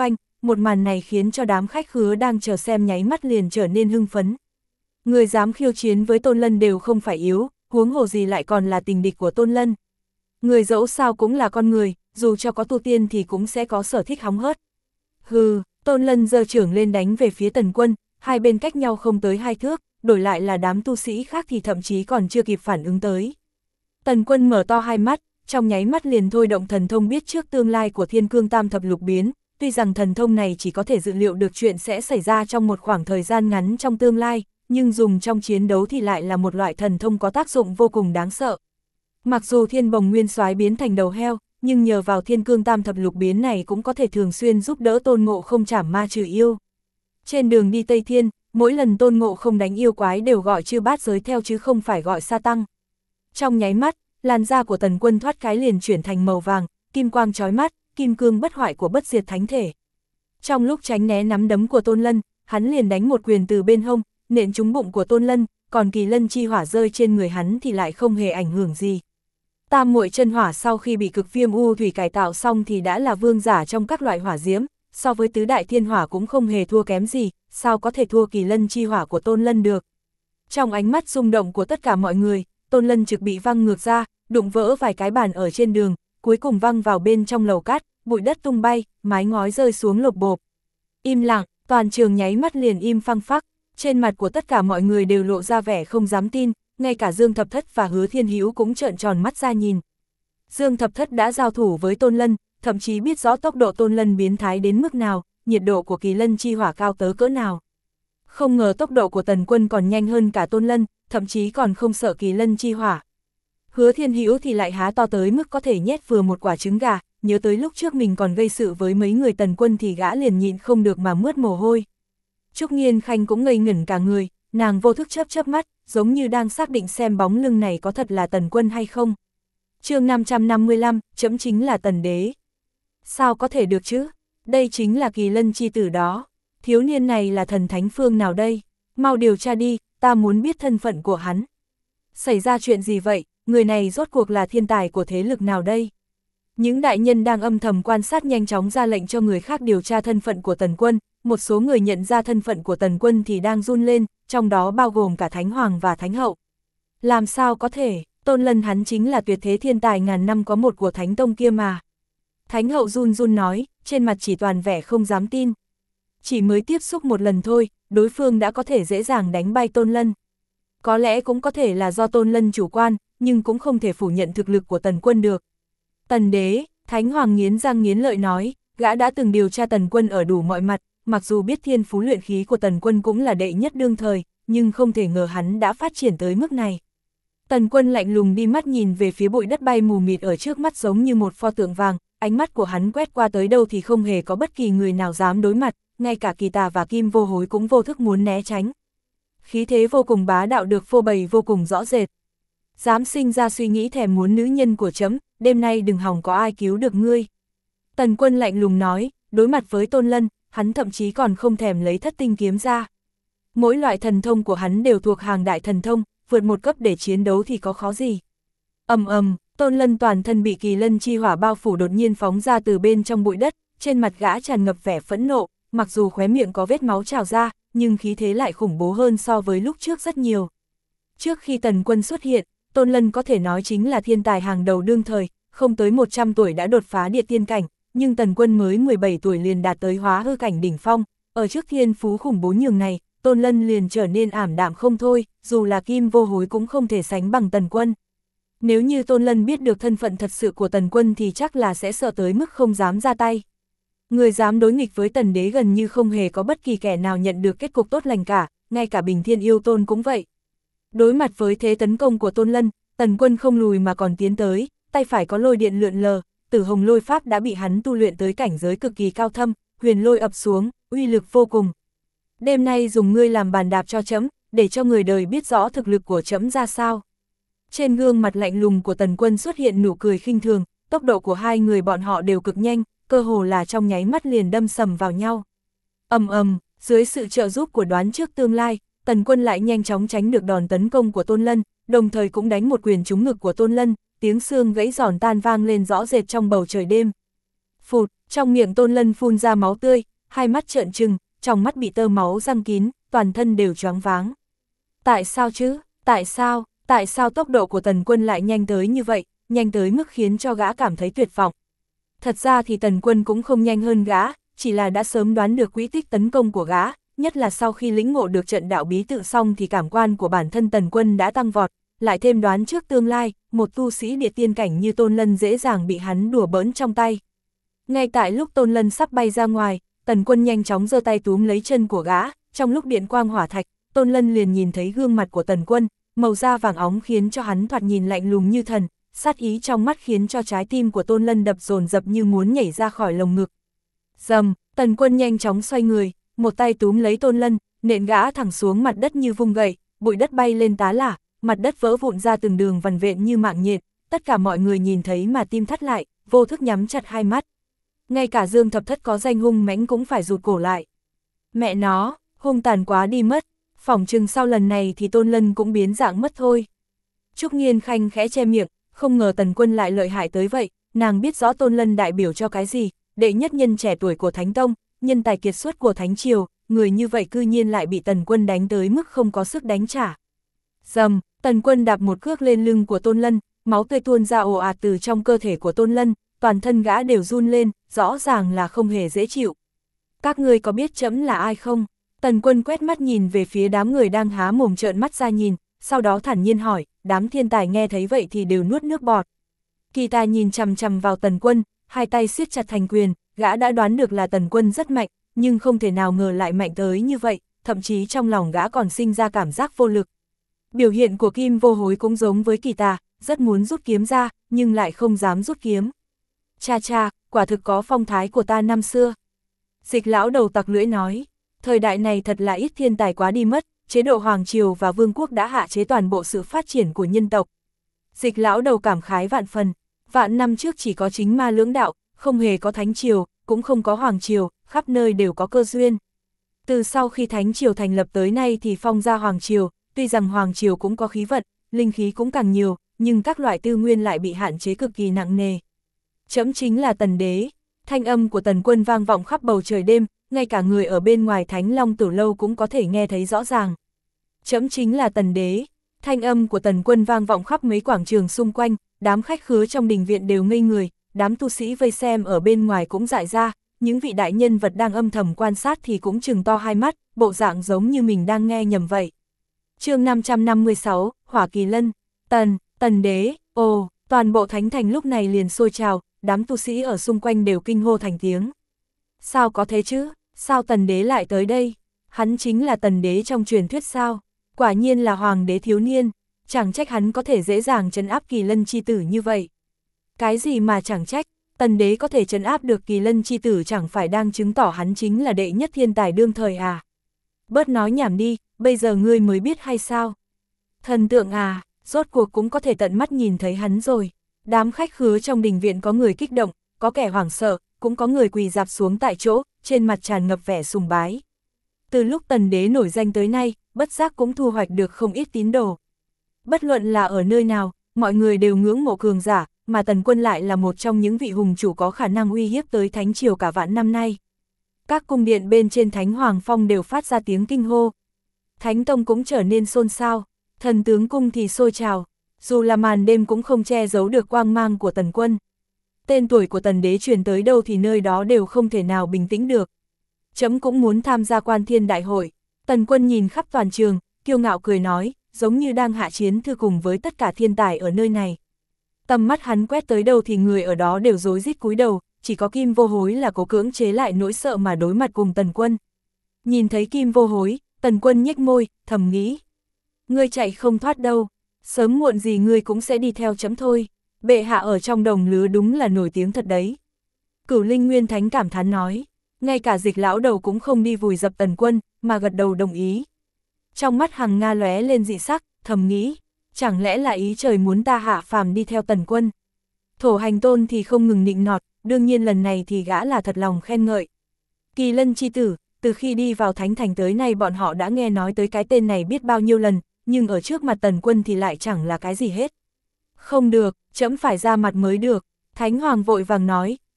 một màn này khiến cho đám khách khứa đang chờ xem nháy mắt liền trở nên hưng phấn. Người dám khiêu chiến với Tôn Lân đều không phải yếu, huống hồ gì lại còn là tình địch của Tôn Lân. Người dẫu sao cũng là con người, dù cho có tu tiên thì cũng sẽ có sở thích hóng hớt. Hừ, Tôn Lân giơ chưởng lên đánh về phía Tần Quân, hai bên cách nhau không tới 2 thước, đổi lại là đám tu sĩ khác thì thậm chí còn chưa kịp phản ứng tới. Tần Quân mở to hai mắt, trong nháy mắt liền thôi động thần thông biết trước tương lai của Thiên Cương Tam Thập Lục Biến, tuy rằng thần thông này chỉ có thể dự liệu được chuyện sẽ xảy ra trong một khoảng thời gian ngắn trong tương lai, nhưng dùng trong chiến đấu thì lại là một loại thần thông có tác dụng vô cùng đáng sợ. Mặc dù Thiên Bồng Nguyên Soái biến thành đầu heo, nhưng nhờ vào Thiên Cương Tam Thập Lục Biến này cũng có thể thường xuyên giúp đỡ Tôn Ngộ Không trảm ma trừ yêu. Trên đường đi Tây Thiên, mỗi lần Tôn Ngộ Không đánh yêu quái đều gọi chư bát giới theo chứ không phải gọi sa tăng. Trong nháy mắt, làn da của Tần Quân thoát cái liền chuyển thành màu vàng, kim quang chói mắt, kim cương bất hoại của bất diệt thánh thể. Trong lúc tránh né nắm đấm của Tôn Lân, hắn liền đánh một quyền từ bên hông, nện trúng bụng của Tôn Lân, còn kỳ lân chi hỏa rơi trên người hắn thì lại không hề ảnh hưởng gì. Tam muội chân hỏa sau khi bị cực viêm u thủy cải tạo xong thì đã là vương giả trong các loại hỏa diễm, so với tứ đại thiên hỏa cũng không hề thua kém gì, sao có thể thua kỳ lân chi hỏa của Tôn Lân được. Trong ánh mắt rung động của tất cả mọi người, Tôn Lân trực bị văng ngược ra, đụng vỡ vài cái bàn ở trên đường, cuối cùng văng vào bên trong lầu cát, bụi đất tung bay, mái ngói rơi xuống lộp bộp. Im lặng, toàn trường nháy mắt liền im phăng phắc, trên mặt của tất cả mọi người đều lộ ra vẻ không dám tin, ngay cả Dương Thập Thất và Hứa Thiên Hữu cũng trợn tròn mắt ra nhìn. Dương Thập Thất đã giao thủ với Tôn Lân, thậm chí biết rõ tốc độ Tôn Lân biến thái đến mức nào, nhiệt độ của kỳ lân chi hỏa cao tới cỡ nào. Không ngờ tốc độ của Tần Quân còn nhanh hơn cả Tôn Lân, thậm chí còn không sợ kỳ lân chi hỏa. Hứa Thiên Hữu thì lại há to tới mức có thể nhét vừa một quả trứng gà, nhớ tới lúc trước mình còn gây sự với mấy người Tần Quân thì gã liền nhịn không được mà mướt mồ hôi. Trúc Nghiên Khanh cũng ngây ngẩn cả người, nàng vô thức chớp mắt, giống như đang xác định xem bóng lưng này có thật là Tần Quân hay không. Chương 555, chấm chính là Tần Đế. Sao có thể được chứ? Đây chính là kỳ lân chi tử đó. Thiếu niên này là thần thánh phương nào đây? Mau điều tra đi, ta muốn biết thân phận của hắn. Xảy ra chuyện gì vậy? Người này rốt cuộc là thiên tài của thế lực nào đây? Những đại nhân đang âm thầm quan sát nhanh chóng ra lệnh cho người khác điều tra thân phận của Tần Quân. Một số người nhận ra thân phận của Tần Quân thì đang run lên, trong đó bao gồm cả Thánh Hoàng và Thánh Hậu. Làm sao có thể, Tôn Lân hắn chính là tuyệt thế thiên tài ngàn năm có một của Thánh Tông kia mà. Thánh Hậu run run nói, trên mặt chỉ toàn vẻ không dám tin. Chỉ mới tiếp xúc một lần thôi, đối phương đã có thể dễ dàng đánh bay Tôn Lân. Có lẽ cũng có thể là do Tôn Lân chủ quan, nhưng cũng không thể phủ nhận thực lực của Tần Quân được. Tần Đế, Thánh Hoàng nghiến răng nghiến lợi nói, gã đã từng điều tra Tần Quân ở đủ mọi mặt, mặc dù biết thiên phú luyện khí của Tần Quân cũng là đệ nhất đương thời, nhưng không thể ngờ hắn đã phát triển tới mức này. Tần Quân lạnh lùng đi mắt nhìn về phía bụi đất bay mù mịt ở trước mắt giống như một pho tượng vàng, ánh mắt của hắn quét qua tới đâu thì không hề có bất kỳ người nào dám đối mặt, ngay cả Kỳ Tà và Kim Vô Hối cũng vô thức muốn né tránh. Khí thế vô cùng bá đạo được phô bày vô cùng rõ rệt. Dám sinh ra suy nghĩ thèm muốn nữ nhân của chấm, đêm nay đừng hòng có ai cứu được ngươi. Tần Quân lạnh lùng nói, đối mặt với Tôn Lân, hắn thậm chí còn không thèm lấy thất tinh kiếm ra. Mỗi loại thần thông của hắn đều thuộc hàng đại thần thông, vượt một cấp để chiến đấu thì có khó gì. Tôn Lân toàn thân bị kỳ lân chi hỏa bao phủ đột nhiên phóng ra từ bên trong bụi đất, trên mặt gã tràn ngập vẻ phẫn nộ, mặc dù khóe miệng có vết máu trào ra, nhưng khí thế lại khủng bố hơn so với lúc trước rất nhiều. Trước khi Tần Quân xuất hiện, Tôn Lân có thể nói chính là thiên tài hàng đầu đương thời, không tới 100 tuổi đã đột phá địa tiên cảnh, nhưng Tần Quân mới 17 tuổi liền đạt tới hóa hư cảnh đỉnh phong, ở trước thiên phú khủng bố nhường này, Tôn Lân liền trở nên ảm đạm không thôi, dù là Kim Vô Hối cũng không thể sánh bằng Tần Quân. Nếu như Tôn Lân biết được thân phận thật sự của Tần Quân thì chắc là sẽ sợ tới mức không dám ra tay. Người dám đối nghịch với Tần Đế gần như không hề có bất kỳ kẻ nào nhận được kết cục tốt lành cả, ngay cả Bình Thiên Yêu Tôn cũng vậy. Đối mặt với thế tấn công của Tôn Lân, Tần Quân không lùi mà còn tiến tới, tay phải có lôi điện lượn lờ, Tử Hồng Lôi Pháp đã bị hắn tu luyện tới cảnh giới cực kỳ cao thâm, huyền lôi ập xuống, uy lực vô cùng. Đêm nay dùng ngươi làm bàn đạp cho chấm, để cho người đời biết rõ thực lực của chấm ra sao. Trên gương mặt lạnh lùng của Tần Quân xuất hiện nụ cười khinh thường, tốc độ của hai người bọn họ đều cực nhanh, cơ hồ là trong nháy mắt liền đâm sầm vào nhau. Dưới sự trợ giúp của đoán trước tương lai, Tần Quân lại nhanh chóng tránh được đòn tấn công của Tôn Lân, đồng thời cũng đánh một quyền trúng ngực của Tôn Lân, tiếng xương gãy giòn tan vang lên rõ rệt trong bầu trời đêm. Phụt, trong miệng Tôn Lân phun ra máu tươi, hai mắt trợn trừng, trong mắt bị tơ máu răng kín, toàn thân đều choáng váng. Tại sao chứ? Tại sao tốc độ của Tần Quân lại nhanh tới như vậy, nhanh tới mức khiến cho gã cảm thấy tuyệt vọng? Thật ra thì Tần Quân cũng không nhanh hơn gã, chỉ là đã sớm đoán được quỹ tích tấn công của gã, nhất là sau khi lĩnh ngộ được trận đạo bí tự xong thì cảm quan của bản thân Tần Quân đã tăng vọt, lại thêm đoán trước tương lai, một tu sĩ địa tiên cảnh như Tôn Lân dễ dàng bị hắn đùa bỡn trong tay. Ngay tại lúc Tôn Lân sắp bay ra ngoài, Tần Quân nhanh chóng giơ tay túm lấy chân của gã, trong lúc điện quang hỏa thạch, Tôn Lân liền nhìn thấy gương mặt của Tần Quân, màu da vàng óng khiến cho hắn thoạt nhìn lạnh lùng như thần, sát ý trong mắt khiến cho trái tim của Tôn Lân đập dồn dập như muốn nhảy ra khỏi lồng ngực. Rầm, Tần Quân nhanh chóng xoay người, một tay túm lấy Tôn Lân, nện gã thẳng xuống mặt đất như vung gậy, bụi đất bay lên tá lả, mặt đất vỡ vụn ra từng đường vằn vện như mạng nhện, tất cả mọi người nhìn thấy mà tim thắt lại, vô thức nhắm chặt hai mắt. Ngay cả Dương Thập Thất có danh hung mãnh cũng phải rụt cổ lại. Mẹ nó, hung tàn quá đi mất, phỏng chừng sau lần này thì Tôn Lân cũng biến dạng mất thôi. Trúc Nghiên Khanh khẽ che miệng, không ngờ Tần Quân lại lợi hại tới vậy, nàng biết rõ Tôn Lân đại biểu cho cái gì, đệ nhất nhân trẻ tuổi của Thánh Tông, nhân tài kiệt xuất của Thánh Triều, người như vậy cư nhiên lại bị Tần Quân đánh tới mức không có sức đánh trả. Rầm, Tần Quân đạp một cước lên lưng của Tôn Lân, máu tươi tuôn ra ồ ạt từ trong cơ thể của Tôn Lân, toàn thân gã đều run lên, rõ ràng là không hề dễ chịu. Các ngươi có biết trẫm là ai không? Tần Quân quét mắt nhìn về phía đám người đang há mồm trợn mắt ra nhìn, sau đó thản nhiên hỏi, đám thiên tài nghe thấy vậy thì đều nuốt nước bọt. Kỳ Tài nhìn chằm chằm vào Tần Quân, hai tay siết chặt thành quyền, gã đã đoán được là Tần Quân rất mạnh, nhưng không thể nào ngờ lại mạnh tới như vậy, thậm chí trong lòng gã còn sinh ra cảm giác vô lực. Biểu hiện của Kim Vô Hối cũng giống với Kỳ Tà, rất muốn rút kiếm ra, nhưng lại không dám rút kiếm. Cha cha, quả thực có phong thái của ta năm xưa. Dịch lão đầu tặc lưỡi nói, thời đại này thật là ít thiên tài quá đi mất, chế độ Hoàng Triều và Vương quốc đã hạ chế toàn bộ sự phát triển của nhân tộc. Dịch lão đầu cảm khái vạn phần, vạn năm trước chỉ có chính ma lưỡng đạo, không hề có Thánh Triều, cũng không có Hoàng Triều, khắp nơi đều có cơ duyên. Từ sau khi Thánh Triều thành lập tới nay thì phong ra Hoàng Triều, tuy rằng Hoàng Triều cũng có khí vận, linh khí cũng càng nhiều, nhưng các loại tư nguyên lại bị hạn chế cực kỳ nặng nề. Trẫm chính là Tần Đế, thanh âm của Tần Quân vang vọng khắp bầu trời đêm, ngay cả người ở bên ngoài Thánh Long Tử Lâu cũng có thể nghe thấy rõ ràng. Trẫm chính là Tần Đế, thanh âm của Tần Quân vang vọng khắp mấy quảng trường xung quanh, đám khách khứa trong đình viện đều ngây người, đám tu sĩ vây xem ở bên ngoài cũng dại ra, những vị đại nhân vật đang âm thầm quan sát thì cũng trừng to hai mắt, bộ dạng giống như mình đang nghe nhầm vậy. Chương 556, Hỏa Kỳ Lân, Tần Đế, ồ, toàn bộ thánh thành lúc này liền sôi trào, đám tu sĩ ở xung quanh đều kinh hô thành tiếng. Sao có thế chứ, sao Tần Đế lại tới đây? Hắn chính là Tần Đế trong truyền thuyết sao? Quả nhiên là Hoàng đế thiếu niên, chẳng trách hắn có thể dễ dàng trấn áp Kỳ Lân chi tử như vậy. Cái gì mà chẳng trách, Tần Đế có thể trấn áp được Kỳ Lân chi tử chẳng phải đang chứng tỏ hắn chính là đệ nhất thiên tài đương thời à? Bớt nói nhảm đi, bây giờ ngươi mới biết hay sao? Thần tượng à, rốt cuộc cũng có thể tận mắt nhìn thấy hắn rồi. Đám khách khứa trong đình viện có người kích động, có kẻ hoảng sợ, cũng có người quỳ rạp xuống tại chỗ, trên mặt tràn ngập vẻ sùng bái. Từ lúc Tần Đế nổi danh tới nay, bất giác cũng thu hoạch được không ít tín đồ. Bất luận là ở nơi nào, mọi người đều ngưỡng mộ cường giả, mà Tần Quân lại là một trong những vị hùng chủ có khả năng uy hiếp tới Thánh Triều cả vạn năm nay. Các cung điện bên trên Thánh Hoàng Phong đều phát ra tiếng kinh hô. Thánh Tông cũng trở nên xôn xao, Thần Tướng Cung thì sôi trào, dù là màn đêm cũng không che giấu được quang mang của Tần Quân. Tên tuổi của Tần Đế truyền tới đâu thì nơi đó đều không thể nào bình tĩnh được. Trẫm cũng muốn tham gia Quan Thiên Đại hội. Tần Quân nhìn khắp toàn trường, kiêu ngạo cười nói, giống như đang hạ chiến thư cùng với tất cả thiên tài ở nơi này. Tầm mắt hắn quét tới đâu thì người ở đó đều rối rít cúi đầu, chỉ có Kim Vô Hối là cố cưỡng chế lại nỗi sợ mà đối mặt cùng Tần Quân. Nhìn thấy Kim Vô Hối, Tần Quân nhếch môi, thầm nghĩ. Ngươi chạy không thoát đâu, sớm muộn gì ngươi cũng sẽ đi theo chấm thôi. Bệ hạ ở trong đồng lứa đúng là nổi tiếng thật đấy. Cửu Linh Nguyên Thánh cảm thán nói, ngay cả Dịch lão đầu cũng không đi vùi dập Tần Quân, mà gật đầu đồng ý. Trong mắt Hằng Nga lóe lên dị sắc, thầm nghĩ, chẳng lẽ là ý trời muốn ta hạ phàm đi theo Tần Quân. Thổ Hành Tôn thì không ngừng nịnh nọt, đương nhiên lần này thì gã là thật lòng khen ngợi. Kỳ Lân chi tử, từ khi đi vào Thánh Thành tới nay bọn họ đã nghe nói tới cái tên này biết bao nhiêu lần, nhưng ở trước mặt Tần Quân thì lại chẳng là cái gì hết. Không được, trẫm phải ra mặt mới được, Thánh Hoàng vội vàng nói,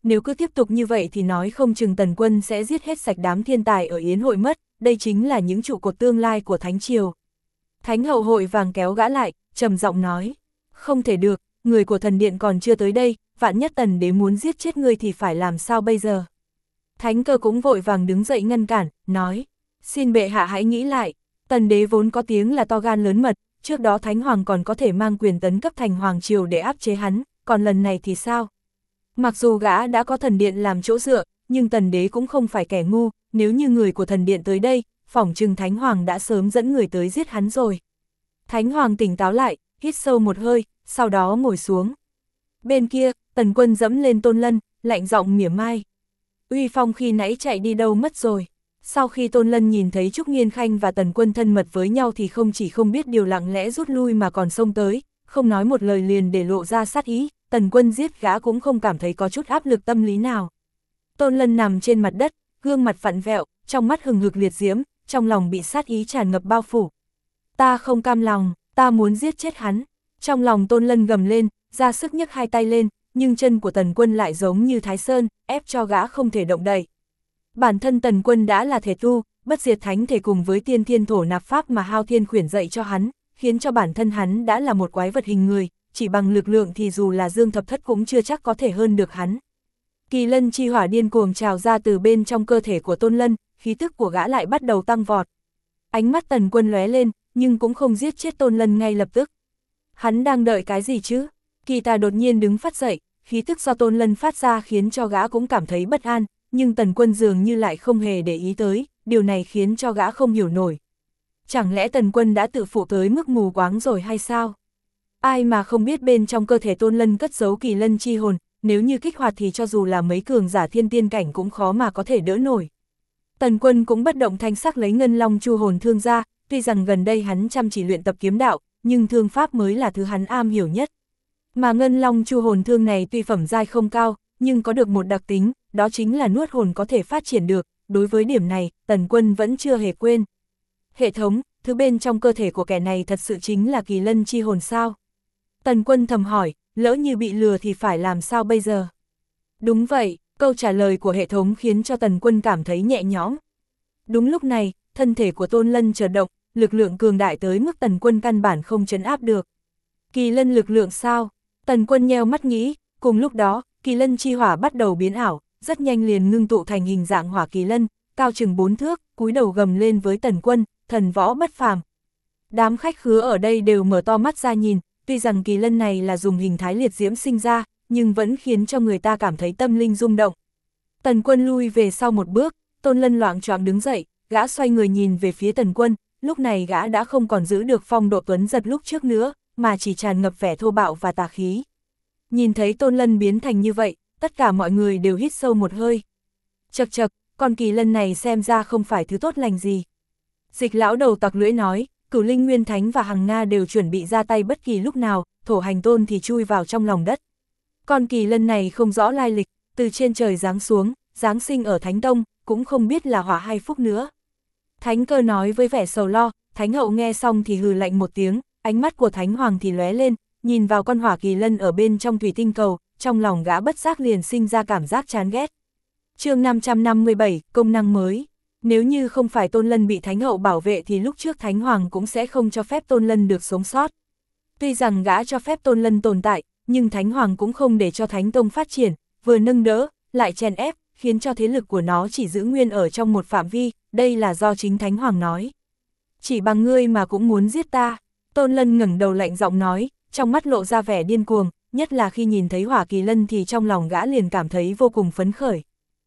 nếu cứ tiếp tục như vậy thì nói không chừng Tần Quân sẽ giết hết sạch đám thiên tài ở Yến hội mất, đây chính là những trụ cột tương lai của Thánh Triều. Thánh hậu hội vàng kéo gã lại, trầm giọng nói, không thể được, người của thần điện còn chưa tới đây, vạn nhất Tần đế muốn giết chết ngươi thì phải làm sao bây giờ. Thánh Cơ cũng vội vàng đứng dậy ngăn cản, nói, xin bệ hạ hãy nghĩ lại, Tần đế vốn có tiếng là to gan lớn mật, trước đó Thánh Hoàng còn có thể mang quyền tấn cấp thành Hoàng Triều để áp chế hắn, còn lần này thì sao? Mặc dù gã đã có thần điện làm chỗ dựa, nhưng Tần đế cũng không phải kẻ ngu, nếu như người của thần điện tới đây, phỏng chừng Thánh Hoàng đã sớm dẫn người tới giết hắn rồi. Thánh Hoàng tỉnh táo lại, hít sâu một hơi, sau đó ngồi xuống. Bên kia, Tần Quân dẫm lên Tôn Lân, lạnh giọng mỉa mai. Uy phong khi nãy chạy đi đâu mất rồi. Sau khi Tôn Lân nhìn thấy Trúc Nghiên Khanh và Tần Quân thân mật với nhau thì không chỉ không biết điều lặng lẽ rút lui mà còn xông tới, không nói một lời liền để lộ ra sát ý, Tần Quân giết gã cũng không cảm thấy có chút áp lực tâm lý nào. Tôn Lân nằm trên mặt đất, gương mặt vặn vẹo, trong mắt hừng hực liệt diễm, trong lòng bị sát ý tràn ngập bao phủ. Ta không cam lòng, ta muốn giết chết hắn. Trong lòng Tôn Lân gầm lên, ra sức nhấc hai tay lên, nhưng chân của Tần Quân lại giống như Thái Sơn, ép cho gã không thể động đậy. Bản thân Tần Quân đã là thể tu, bất diệt thánh thể cùng với tiên thiên thổ nạp pháp mà Hao Thiên khuyển dạy cho hắn, khiến cho bản thân hắn đã là một quái vật hình người, chỉ bằng lực lượng thì dù là Dương Thập Thất cũng chưa chắc có thể hơn được hắn. Kỳ lân chi hỏa điên cuồng trào ra từ bên trong cơ thể của Tôn Lân, khí tức của gã lại bắt đầu tăng vọt. Ánh mắt Tần Quân lóe lên, nhưng cũng không giết chết Tôn Lân ngay lập tức. Hắn đang đợi cái gì chứ? Kỳ Tà đột nhiên đứng phát dậy, khí tức do Tôn Lân phát ra khiến cho gã cũng cảm thấy bất an, nhưng Tần Quân dường như lại không hề để ý tới, điều này khiến cho gã không hiểu nổi. Chẳng lẽ Tần Quân đã tự phụ tới mức mù quáng rồi hay sao? Ai mà không biết bên trong cơ thể Tôn Lân cất giấu kỳ lân chi hồn, nếu như kích hoạt thì cho dù là mấy cường giả thiên tiên cảnh cũng khó mà có thể đỡ nổi. Tần Quân cũng bất động thanh sắc lấy ngân long chu hồn thương ra, tuy rằng gần đây hắn chăm chỉ luyện tập kiếm đạo, nhưng thương pháp mới là thứ hắn am hiểu nhất. Mà ngân long chu hồn thương này tuy phẩm giai không cao, nhưng có được một đặc tính, đó chính là nuốt hồn có thể phát triển được, đối với điểm này, Tần Quân vẫn chưa hề quên. Hệ thống, thứ bên trong cơ thể của kẻ này thật sự chính là kỳ lân chi hồn sao? Tần Quân thầm hỏi, lỡ như bị lừa thì phải làm sao bây giờ? Đúng vậy, câu trả lời của hệ thống khiến cho Tần Quân cảm thấy nhẹ nhõm. Đúng lúc này, thân thể của Tôn Lân chợt động, lực lượng cường đại tới mức Tần Quân căn bản không trấn áp được. Kỳ lân lực lượng sao? Tần Quân nheo mắt nghĩ, cùng lúc đó, kỳ lân chi hỏa bắt đầu biến ảo, rất nhanh liền ngưng tụ thành hình dạng hỏa kỳ lân, cao chừng 4 thước, cúi đầu gầm lên với Tần Quân, thần võ bất phàm. Đám khách khứa ở đây đều mở to mắt ra nhìn, tuy rằng kỳ lân này là dùng hình thái liệt diễm sinh ra, nhưng vẫn khiến cho người ta cảm thấy tâm linh rung động. Tần Quân lui về sau một bước, Tôn Lân loạng choạng đứng dậy, gã xoay người nhìn về phía Tần Quân, lúc này gã đã không còn giữ được phong độ tuấn giật lúc trước nữa, mà chỉ tràn ngập vẻ thô bạo và tà khí. Nhìn thấy Tôn Lân biến thành như vậy, tất cả mọi người đều hít sâu một hơi. Chậc chậc, con kỳ lân này xem ra không phải thứ tốt lành gì. Dịch lão đầu tặc lưỡi nói, Cửu Linh Nguyên Thánh và Hằng Nga đều chuẩn bị ra tay bất kỳ lúc nào, Thổ Hành Tôn thì chui vào trong lòng đất. Con kỳ lân này không rõ lai lịch, từ trên trời giáng xuống, giáng sinh ở Thánh Tông, cũng không biết là họa hay phúc nữa. Thánh Cơ nói với vẻ sầu lo, Thánh Hậu nghe xong thì hừ lạnh một tiếng, ánh mắt của Thánh Hoàng thì lóe lên, nhìn vào con hỏa kỳ lân ở bên trong thủy tinh cầu, trong lòng gã bất giác liền sinh ra cảm giác chán ghét. Chương 557, công năng mới. Nếu như không phải Tôn Lân bị Thánh Hậu bảo vệ thì lúc trước Thánh Hoàng cũng sẽ không cho phép Tôn Lân được sống sót. Tuy rằng gã cho phép Tôn Lân tồn tại, nhưng Thánh Hoàng cũng không để cho Thánh Tông phát triển, vừa nâng đỡ, lại chèn ép, khiến cho thế lực của nó chỉ giữ nguyên ở trong một phạm vi, đây là do chính Thánh Hoàng nói. Chỉ bằng ngươi mà cũng muốn giết ta, Tôn Lân ngẩng đầu lạnh giọng nói, trong mắt lộ ra vẻ điên cuồng, nhất là khi nhìn thấy hỏa kỳ lân thì trong lòng gã liền cảm thấy vô cùng phấn khởi.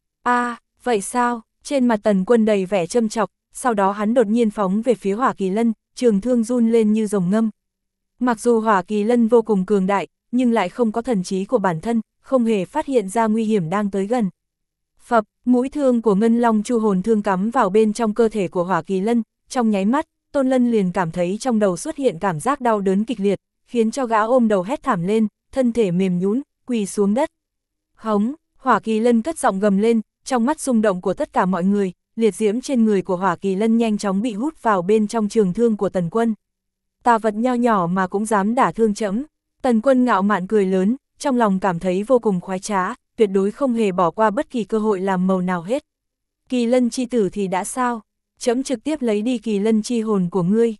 Vậy sao? Trên mặt Tần Quân đầy vẻ châm chọc, sau đó hắn đột nhiên phóng về phía hỏa kỳ lân, trường thương run lên như rồng ngâm. Mặc dù hỏa kỳ lân vô cùng cường đại, nhưng lại không có thần trí của bản thân, không hề phát hiện ra nguy hiểm đang tới gần. Phập, mũi thương của ngân long chu hồn thương cắm vào bên trong cơ thể của hỏa kỳ lân, trong nháy mắt, Tôn Lân liền cảm thấy trong đầu xuất hiện cảm giác đau đớn kịch liệt, khiến cho gã ôm đầu hét thảm lên, thân thể mềm nhũn, quỳ xuống đất. Hống, hỏa kỳ lân cất giọng gầm lên, trong mắt rung động của tất cả mọi người, liệt diễm trên người của hỏa kỳ lân nhanh chóng bị hút vào bên trong trường thương của Tần Quân. Tà vật nho nhỏ mà cũng dám đả thương trẫm. Tần Quân ngạo mạn cười lớn, trong lòng cảm thấy vô cùng khoái trá, tuyệt đối không hề bỏ qua bất kỳ cơ hội làm màu nào hết. Kỳ lân chi tử thì đã sao? Trẫm trực tiếp lấy đi kỳ lân chi hồn của ngươi.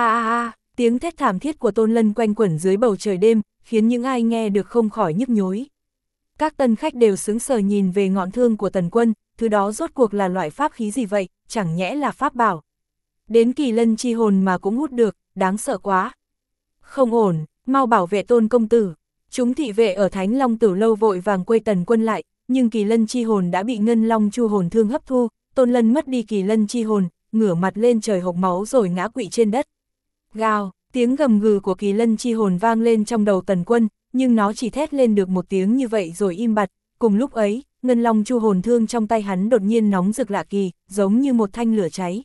Tiếng thét thảm thiết của Tôn Lân quanh quẩn dưới bầu trời đêm, khiến những ai nghe được không khỏi nhức nhối. Các tân khách đều sững sờ nhìn về ngọn thương của Tần Quân, thứ đó rốt cuộc là loại pháp khí gì vậy, chẳng nhẽ là pháp bảo. Đến kỳ lân chi hồn mà cũng hút được, đáng sợ quá. Không ổn, mau bảo vệ Tôn công tử. Chúng thị vệ ở Thánh Long Tử lâu vội vàng quây Tần Quân lại, nhưng kỳ lân chi hồn đã bị Ngân Long Chu hồn thương hấp thu, Tôn Lân mất đi kỳ lân chi hồn, ngửa mặt lên trời hộc máu rồi ngã quỵ trên đất. Gào, tiếng gầm gừ của kỳ lân chi hồn vang lên trong đầu Tần Quân, nhưng nó chỉ thét lên được một tiếng như vậy rồi im bặt. Cùng lúc ấy, Ngân Long Chu hồn thương trong tay hắn đột nhiên nóng rực lạ kỳ, giống như một thanh lửa cháy.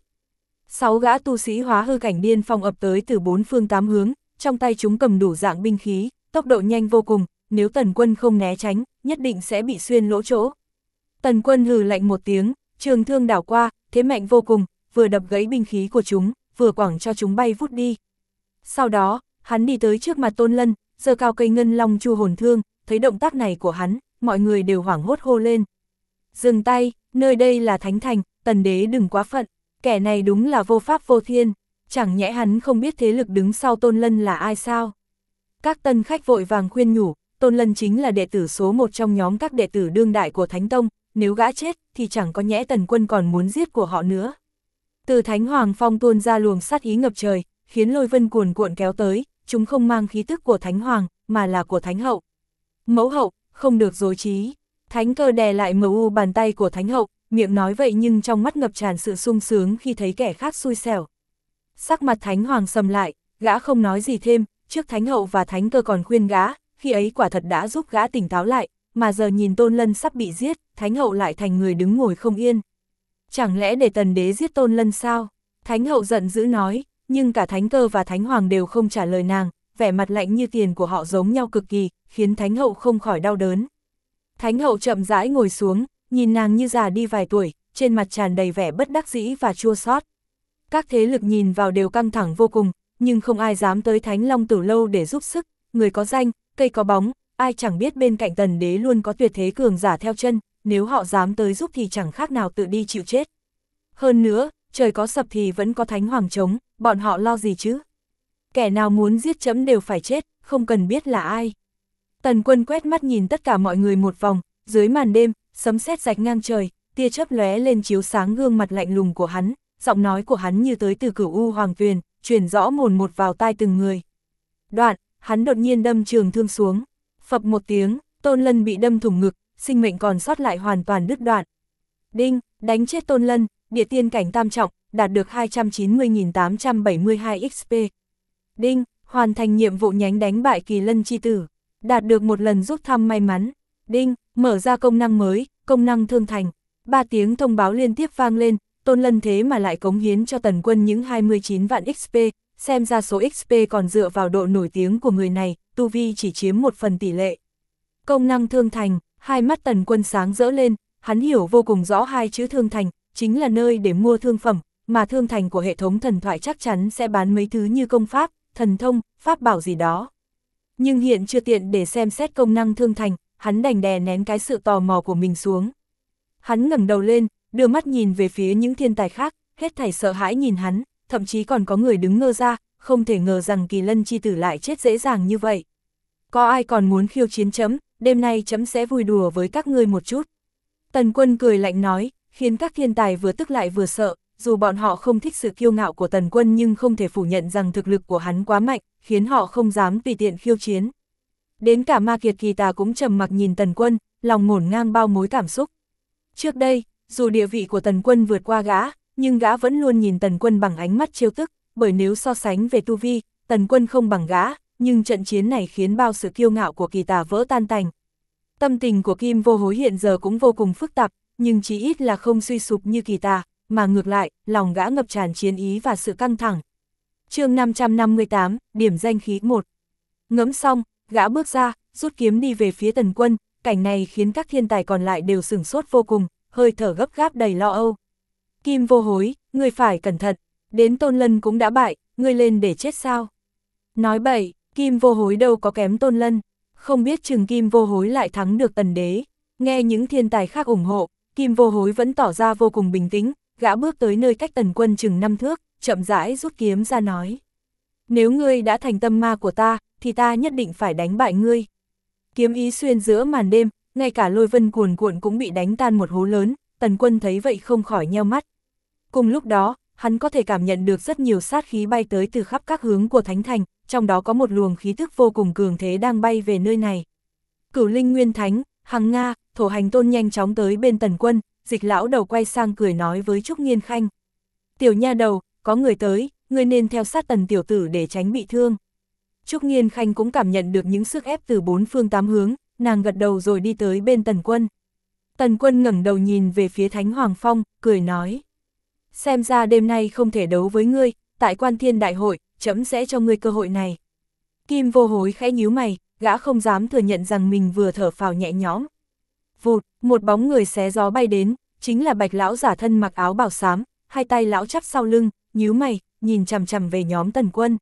6 gã tu sĩ hóa hư cảnh điên phong ập tới từ 4 phương 8 hướng, trong tay chúng cầm đủ dạng binh khí, tốc độ nhanh vô cùng, nếu Tần Quân không né tránh, nhất định sẽ bị xuyên lỗ chỗ. Tần Quân hừ lạnh một tiếng, trường thương đảo qua, thế mạnh vô cùng, vừa đập gãy binh khí của chúng, vừa quẳng cho chúng bay vút đi. Sau đó, hắn đi tới trước mặt Tôn Lân, giơ cao cây Ngân Long Chu hồn thương, thấy động tác này của hắn, mọi người đều hoảng hốt hô lên. Dừng tay, nơi đây là Thánh Thành, Tần đế đừng quá phận, kẻ này đúng là vô pháp vô thiên, chẳng nhẽ hắn không biết thế lực đứng sau Tôn Lân là ai sao? Các tân khách vội vàng khuyên nhủ, Tôn Lân chính là đệ tử số 1 trong nhóm các đệ tử đương đại của Thánh Tông, nếu gã chết thì chẳng có nhẽ Tần Quân còn muốn giết của họ nữa. Từ Thánh Hoàng Phong tuôn ra luồng sát ý ngập trời, khiến lôi vân cuồn cuộn kéo tới, chúng không mang khí tức của Thánh Hoàng, mà là của Thánh Hậu. Mẫu hậu, không được dối trí. Thánh Cơ đè lại MU bàn tay của Thánh Hậu, miệng nói vậy nhưng trong mắt ngập tràn sự sung sướng khi thấy kẻ khác xui xẻo. Sắc mặt Thánh Hoàng sầm lại, gã không nói gì thêm, trước Thánh Hậu và Thánh Cơ còn khuyên gã, khi ấy quả thật đã giúp gã tỉnh táo lại, mà giờ nhìn Tôn Lân sắp bị giết, Thánh Hậu lại thành người đứng ngồi không yên. Chẳng lẽ để Tần đế giết Tôn Lân sao? Thánh Hậu giận dữ nói, nhưng cả Thánh Cơ và Thánh Hoàng đều không trả lời nàng, vẻ mặt lạnh như tiền của họ giống nhau cực kỳ, khiến Thánh Hậu không khỏi đau đớn. Thánh Hậu chậm rãi ngồi xuống, nhìn nàng như già đi vài tuổi, trên mặt tràn đầy vẻ bất đắc dĩ và chua xót. Các thế lực nhìn vào đều căng thẳng vô cùng, nhưng không ai dám tới Thánh Long Tử lâu để giúp sức, người có danh, cây có bóng, ai chẳng biết bên cạnh Tần đế luôn có tuyệt thế cường giả theo chân, nếu họ dám tới giúp thì chẳng khác nào tự đi chịu chết. Hơn nữa, trời có sập thì vẫn có Thánh Hoàng chống, bọn họ lo gì chứ? Kẻ nào muốn giết chấm đều phải chết, không cần biết là ai. Tần Quân quét mắt nhìn tất cả mọi người một vòng, dưới màn đêm, sấm sét rạch ngang trời, tia chớp lóe lên chiếu sáng gương mặt lạnh lùng của hắn, giọng nói của hắn như tới từ Cửu U Hoàng Tuyền, truyền rõ mồn một vào tai từng người. Đoạn, hắn đột nhiên đâm trường thương xuống, phập một tiếng, Tôn Lân bị đâm thủng ngực, sinh mệnh còn sót lại hoàn toàn đứt đoạn. Đinh, đánh chết Tôn Lân, địa tiên cảnh tam trọng, đạt được 290.872 XP. Đinh, hoàn thành nhiệm vụ nhánh đánh bại kỳ lân chi tử, đạt được một lần rút thăm may mắn. Đinh, mở ra công năng mới, công năng thương thành. 3 tiếng thông báo liên tiếp vang lên, Tôn Lân thế mà lại cống hiến cho Tần Quân những 29 vạn XP, xem ra số XP còn dựa vào độ nổi tiếng của người này, tu vi chỉ chiếm 1 phần tỷ lệ. Công năng thương thành, hai mắt Tần Quân sáng rỡ lên, hắn hiểu vô cùng rõ hai chữ thương thành, chính là nơi để mua thương phẩm, mà thương thành của hệ thống thần thoại chắc chắn sẽ bán mấy thứ như công pháp, thần thông, pháp bảo gì đó. Nhưng hiện chưa tiện để xem xét công năng thương thành, hắn đành đè nén cái sự tò mò của mình xuống. Hắn ngẩng đầu lên, đưa mắt nhìn về phía những thiên tài khác, hết thảy sợ hãi nhìn hắn, thậm chí còn có người đứng ngơ ra, không thể ngờ rằng kỳ lân chi tử lại chết dễ dàng như vậy. Có ai còn muốn khiêu chiến chấm, đêm nay chấm sẽ vui đùa với các ngươi một chút. Tần Quân cười lạnh nói, khiến các thiên tài vừa tức lại vừa sợ, dù bọn họ không thích sự kiêu ngạo của Tần Quân nhưng không thể phủ nhận rằng thực lực của hắn quá mạnh, khiến họ không dám tùy tiện khiêu chiến. Đến cả Ma Kiệt Kỳ Tà cũng trầm mặc nhìn Tần Quân, lòng ngổn ngang bao mối cảm xúc. Trước đây, dù địa vị của Tần Quân vượt qua gã, nhưng gã vẫn luôn nhìn Tần Quân bằng ánh mắt trêu tức, bởi nếu so sánh về tu vi, Tần Quân không bằng gã, nhưng trận chiến này khiến bao sự kiêu ngạo của Kỳ Tà vỡ tan tành. Tâm tình của Kim Vô Hối hiện giờ cũng vô cùng phức tạp, nhưng chí ít là không suy sụp như Kỳ Tà, mà ngược lại, lòng gã ngập tràn chiến ý và sự căng thẳng. Chương 558, điểm danh khí 1. Ngẫm xong, gã bước ra, rút kiếm đi về phía Tần Quân, cảnh này khiến các thiên tài còn lại đều sửng sốt vô cùng, hơi thở gấp gáp đầy lo âu. Kim Vô Hối, ngươi phải cẩn thận, đến Tôn Lân cũng đã bại, ngươi lên để chết sao? Nói bậy, Kim Vô Hối đâu có kém Tôn Lân, không biết chừng Kim Vô Hối lại thắng được Tần đế. Nghe những thiên tài khác ủng hộ, Kim Vô Hối vẫn tỏ ra vô cùng bình tĩnh, gã bước tới nơi cách Tần Quân chừng 5 thước, chậm rãi rút kiếm ra nói. Nếu ngươi đã thành tâm ma của ta, thì ta nhất định phải đánh bại ngươi. Kiếm ý xuyên giữa màn đêm, ngay cả lôi vân cuồn cuộn cũng bị đánh tan một hố lớn, Tần Quân thấy vậy không khỏi nheo mắt. Cùng lúc đó, hắn có thể cảm nhận được rất nhiều sát khí bay tới từ khắp các hướng của Thánh Thành, trong đó có một luồng khí thức vô cùng cường thế đang bay về nơi này. Cửu Linh Nguyên Thánh, Hằng Nga, Thổ Hành Tôn nhanh chóng tới bên Tần Quân, Dịch lão đầu quay sang cười nói với Trúc Nghiên Khanh. Tiểu nha đầu, có người tới, ngươi nên theo sát Tần tiểu tử để tránh bị thương. Trúc Nghiên Khanh cũng cảm nhận được những sức ép từ 4 phương 8 hướng, nàng gật đầu rồi đi tới bên Tần Quân. Tần Quân ngẩng đầu nhìn về phía Thánh Hoàng Phong, cười nói. Xem ra đêm nay không thể đấu với ngươi, tại Quan Thiên Đại hội, trẫm sẽ cho ngươi cơ hội này. Kim Vô Hối khẽ nhíu mày, gã không dám thừa nhận rằng mình vừa thở phào nhẹ nhõm. Vụt, một bóng người xé gió bay đến, chính là Bạch lão giả thân mặc áo bào xám, hai tay lão chắp sau lưng, nhíu mày, nhìn chằm chằm về nhóm Tần Quân.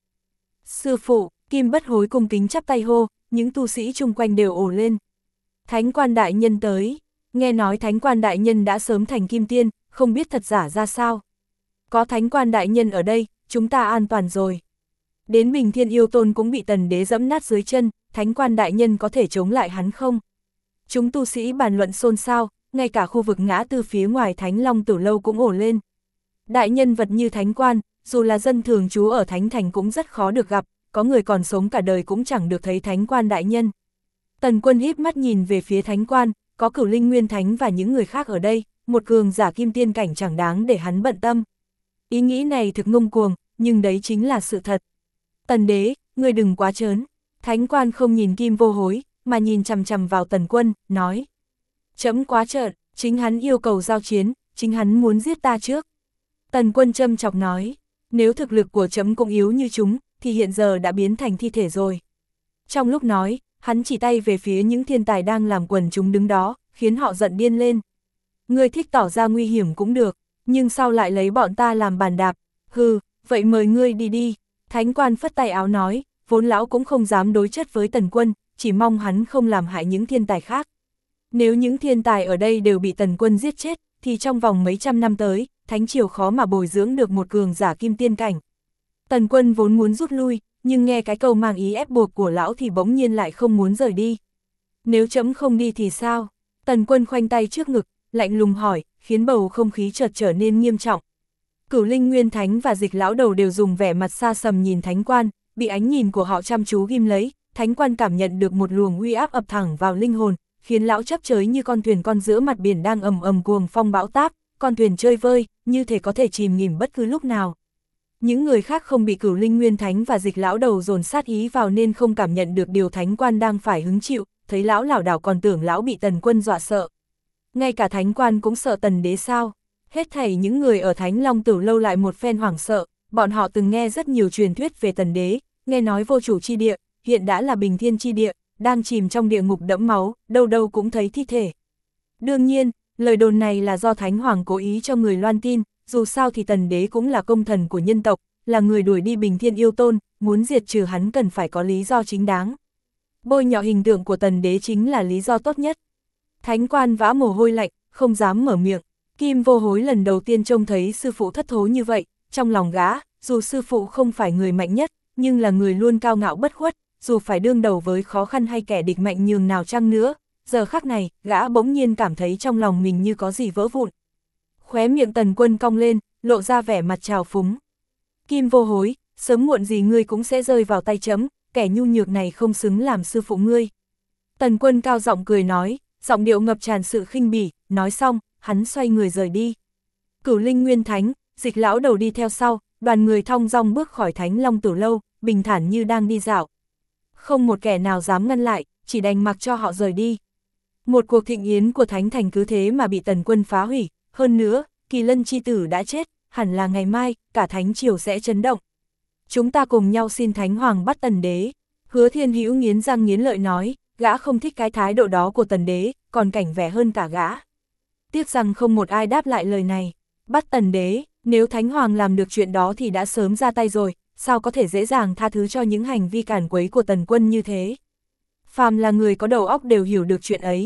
Sư phụ, Kim Bất Hối cung kính chắp tay hô, những tu sĩ chung quanh đều ồ lên. Thánh Quan đại nhân tới, nghe nói Thánh Quan đại nhân đã sớm thành kim tiên, không biết thật giả ra sao. Có Thánh Quan đại nhân ở đây, chúng ta an toàn rồi. Đến Bình Thiên Yêu Tôn cũng bị Tần đế dẫm nát dưới chân, Thánh Quan đại nhân có thể chống lại hắn không? Chúng tu sĩ bàn luận xôn xao, ngay cả khu vực ngã tư phía ngoài Thánh Long Tử Lâu cũng ồ lên. Đại nhân vật như Thánh Quan, dù là dân thường trú ở Thánh Thành cũng rất khó được gặp, có người còn sống cả đời cũng chẳng được thấy Thánh Quan đại nhân. Tần Quân híp mắt nhìn về phía Thánh Quan, có Cửu Linh Nguyên Thánh và những người khác ở đây, một cường giả kim tiên cảnh chẳng đáng để hắn bận tâm. Ý nghĩ này thực ngông cuồng, nhưng đấy chính là sự thật. Tần đế, ngươi đừng quá trớn. Thánh Quan không nhìn Kim Vô Hối, mà nhìn chằm chằm vào Tần Quân, nói. Trẫm quá trợn, chính hắn yêu cầu giao chiến, chính hắn muốn giết ta trước. Tần Quân châm chọc nói, nếu thực lực của trẫm cũng yếu như chúng, thì hiện giờ đã biến thành thi thể rồi. Trong lúc nói, hắn chỉ tay về phía những thiên tài đang làm quần chúng đứng đó, khiến họ giận điên lên. Ngươi thích tỏ ra nguy hiểm cũng được, nhưng sau lại lấy bọn ta làm bàn đạp, hừ, vậy mời ngươi đi đi. Thánh Quan phất tay áo nói, vốn lão cũng không dám đối chất với Tần Quân, chỉ mong hắn không làm hại những thiên tài khác. Nếu những thiên tài ở đây đều bị Tần Quân giết chết, thì trong vòng mấy trăm năm tới, Thánh Triều khó mà bồi dưỡng được một cường giả kim tiên cảnh. Tần Quân vốn muốn rút lui, nhưng nghe cái câu mang ý ép buộc của lão thì bỗng nhiên lại không muốn rời đi. Nếu trẫm không đi thì sao? Tần Quân khoanh tay trước ngực, lạnh lùng hỏi, khiến bầu không khí chợt trở nên nghiêm trọng. Cửu Linh Nguyên Thánh và Dịch lão đầu đều dùng vẻ mặt xa sầm nhìn Thánh Quan, bị ánh nhìn của họ chăm chú ghim lấy, Thánh Quan cảm nhận được một luồng uy áp ập thẳng vào linh hồn, khiến lão chấp chới như con thuyền con giữa mặt biển đang ầm ầm cuồng phong bão táp, con thuyền chơi vơi, như thể có thể chìm nghỉm bất cứ lúc nào. Những người khác không bị Cửu Linh Nguyên Thánh và Dịch lão đầu dồn sát ý vào nên không cảm nhận được điều Thánh Quan đang phải hứng chịu, thấy lão lảo đảo còn tưởng lão bị Tần Quân dọa sợ. Ngay cả Thánh Quan cũng sợ Tần đế sao? Hết thảy những người ở Thánh Long Tử Lâu lại một phen hoảng sợ, bọn họ từng nghe rất nhiều truyền thuyết về Tần đế, nghe nói vô chủ chi địa, hiện đã là Bình Thiên chi địa, đang chìm trong địa ngục đẫm máu, đâu đâu cũng thấy thi thể. Đương nhiên, lời đồn này là do Thánh Hoàng cố ý cho người loan tin, dù sao thì Tần đế cũng là công thần của nhân tộc, là người đuổi đi Bình Thiên Yêu Tôn, muốn diệt trừ hắn cần phải có lý do chính đáng. Bôi nhọ hình tượng của Tần đế chính là lý do tốt nhất. Thánh Quan vã mồ hôi lạnh, không dám mở miệng. Kim Vô Hối lần đầu tiên trông thấy sư phụ thất thố như vậy, trong lòng gã, dù sư phụ không phải người mạnh nhất, nhưng là người luôn cao ngạo bất khuất, dù phải đương đầu với khó khăn hay kẻ địch mạnh nhường nào chăng nữa, giờ khắc này, gã bỗng nhiên cảm thấy trong lòng mình như có gì vỡ vụn. Khóe miệng Tần Quân cong lên, lộ ra vẻ mặt trào phúng. Kim Vô Hối, sớm muộn gì ngươi cũng sẽ rơi vào tay trẫm, kẻ nhu nhược này không xứng làm sư phụ ngươi. Tần Quân cao giọng cười nói, giọng điệu ngập tràn sự khinh bỉ, nói xong, hắn xoay người rời đi. Cửu Linh Nguyên Thánh, Dịch lão đầu đi theo sau, đoàn người thong dong bước khỏi Thánh Long Tử Lâu, bình thản như đang đi dạo. Không một kẻ nào dám ngăn lại, chỉ đành mặc cho họ rời đi. Một cuộc thịnh yến của Thánh Thành cứ thế mà bị Tần Quân phá hủy, hơn nữa, Kỳ Lân chi tử đã chết, hẳn là ngày mai, cả Thánh Triều sẽ chấn động. Chúng ta cùng nhau xin Thánh Hoàng bắt Tần đế. Hứa Thiên Hữu nghiến răng nghiến lợi nói, gã không thích cái thái độ đó của Tần đế, còn cảnh vẻ hơn cả gã. Tiếc rằng không một ai đáp lại lời này. Bắt Tần đế, nếu Thánh Hoàng làm được chuyện đó thì đã sớm ra tay rồi, sao có thể dễ dàng tha thứ cho những hành vi cản quấy của Tần Quân như thế. Phàm là người có đầu óc đều hiểu được chuyện ấy.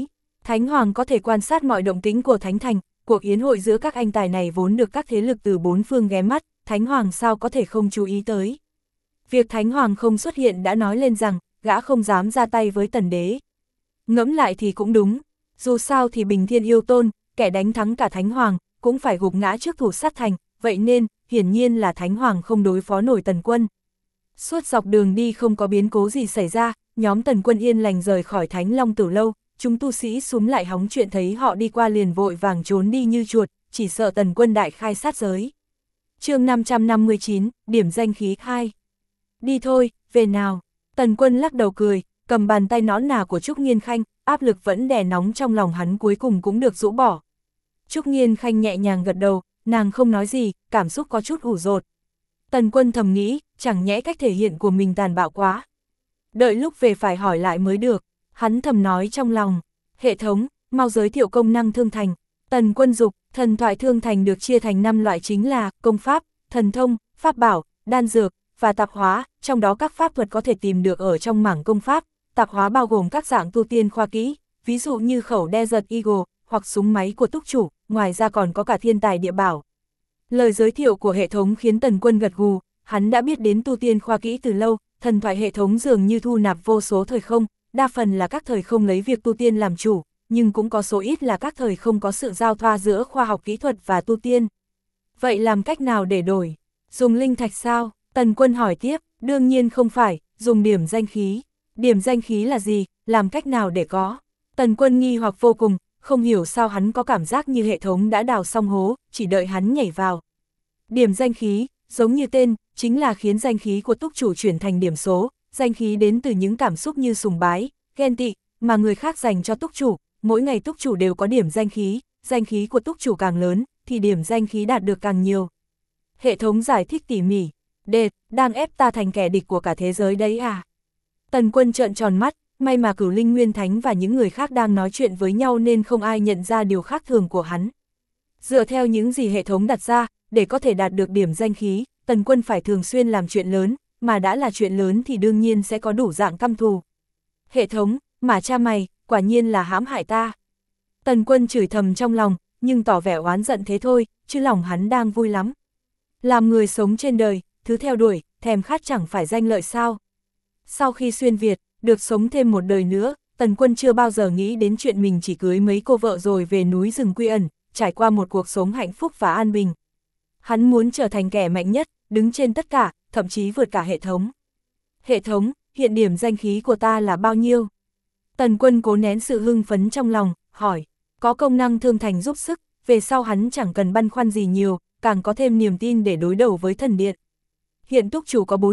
Thánh Hoàng có thể quan sát mọi động tĩnh của Thánh Thành, cuộc yến hội giữa các anh tài này vốn được các thế lực từ bốn phương ghé mắt, Thánh Hoàng sao có thể không chú ý tới. Việc Thánh Hoàng không xuất hiện đã nói lên rằng, gã không dám ra tay với Tần Đế. Ngẫm lại thì cũng đúng, dù sao thì Bình Thiên Yêu Tôn, kẻ đánh thắng cả Thánh Hoàng, cũng phải gục ngã trước thủ sát thành, vậy nên, hiển nhiên là Thánh Hoàng không đối phó nổi Tần Quân. Suốt dọc đường đi không có biến cố gì xảy ra, nhóm Tần Quân yên lành rời khỏi Thánh Long Tử Lâu, chúng tu sĩ xúm lại hóng chuyện thấy họ đi qua liền vội vàng trốn đi như chuột, chỉ sợ Tần Quân đại khai sát giới. Chương 559, điểm danh khí 2. Đi thôi, về nào. Tần Quân lắc đầu cười, cầm bàn tay nõn nà của Trúc Nghiên Khanh, áp lực vẫn đè nóng trong lòng hắn cuối cùng cũng được rũ bỏ. Trúc Nghiên Khanh nhẹ nhàng gật đầu, nàng không nói gì, cảm xúc có chút ủ rột. Tần Quân thầm nghĩ, chẳng nhẽ cách thể hiện của mình tàn bạo quá. Đợi lúc về phải hỏi lại mới được, hắn thầm nói trong lòng. Hệ thống, mau giới thiệu công năng thương thành. Tần Quân dục, thần thoại thương thành được chia thành 5 loại chính là công pháp, thần thông, pháp bảo, đan dược và tạp hóa, trong đó các pháp thuật có thể tìm được ở trong mảng công pháp. Tạp hóa bao gồm các dạng tu tiên khoa kỹ, ví dụ như khẩu Desert Eagle hoặc súng máy của túc chủ, ngoài ra còn có cả thiên tài địa bảo. Lời giới thiệu của hệ thống khiến Tần Quân gật gù, hắn đã biết đến tu tiên khoa kỹ từ lâu, thần thoại hệ thống dường như thu nạp vô số thời không, đa phần là các thời không lấy việc tu tiên làm chủ, nhưng cũng có số ít là các thời không có sự giao thoa giữa khoa học kỹ thuật và tu tiên. Vậy làm cách nào để đổi? Dùng linh thạch sao? Tần Quân hỏi tiếp, đương nhiên không phải, dùng điểm danh khí. Điểm danh khí là gì, làm cách nào để có? Tần Quân nghi hoặc vô cùng, không hiểu sao hắn có cảm giác như hệ thống đã đào xong hố, chỉ đợi hắn nhảy vào. Điểm danh khí, giống như tên, chính là khiến danh khí của túc chủ chuyển thành điểm số, danh khí đến từ những cảm xúc như sùng bái, ghen tị, mà người khác dành cho túc chủ, mỗi ngày túc chủ đều có điểm danh khí của túc chủ càng lớn, thì điểm danh khí đạt được càng nhiều. Hệ thống giải thích tỉ mỉ, đệt, đang ép ta thành kẻ địch của cả thế giới đấy à? Tần Quân trợn tròn mắt, may mà Cửu Linh Nguyên Thánh và những người khác đang nói chuyện với nhau nên không ai nhận ra điều khác thường của hắn. Dựa theo những gì hệ thống đặt ra, để có thể đạt được điểm danh khí, Tần Quân phải thường xuyên làm chuyện lớn, mà đã là chuyện lớn thì đương nhiên sẽ có đủ dạng căm thù. Hệ thống, mà cha mày, quả nhiên là hãm hại ta. Tần Quân chửi thầm trong lòng, nhưng tỏ vẻ oán giận thế thôi, chứ lòng hắn đang vui lắm. Làm người sống trên đời, thứ theo đuổi, thèm khát chẳng phải danh lợi sao. Sau khi xuyên Việt, được sống thêm một đời nữa, Tần Quân chưa bao giờ nghĩ đến chuyện mình chỉ cưới mấy cô vợ rồi về núi rừng quy ẩn, trải qua một cuộc sống hạnh phúc và an bình. Hắn muốn trở thành kẻ mạnh nhất, đứng trên tất cả, thậm chí vượt cả hệ thống. Hệ thống, hiện điểm danh khí của ta là bao nhiêu? Tần Quân cố nén sự hưng phấn trong lòng, hỏi. Có công năng thương thành giúp sức, về sau hắn chẳng cần băn khoăn gì nhiều, càng có thêm niềm tin để đối đầu với thần điện. Hiện túc chủ có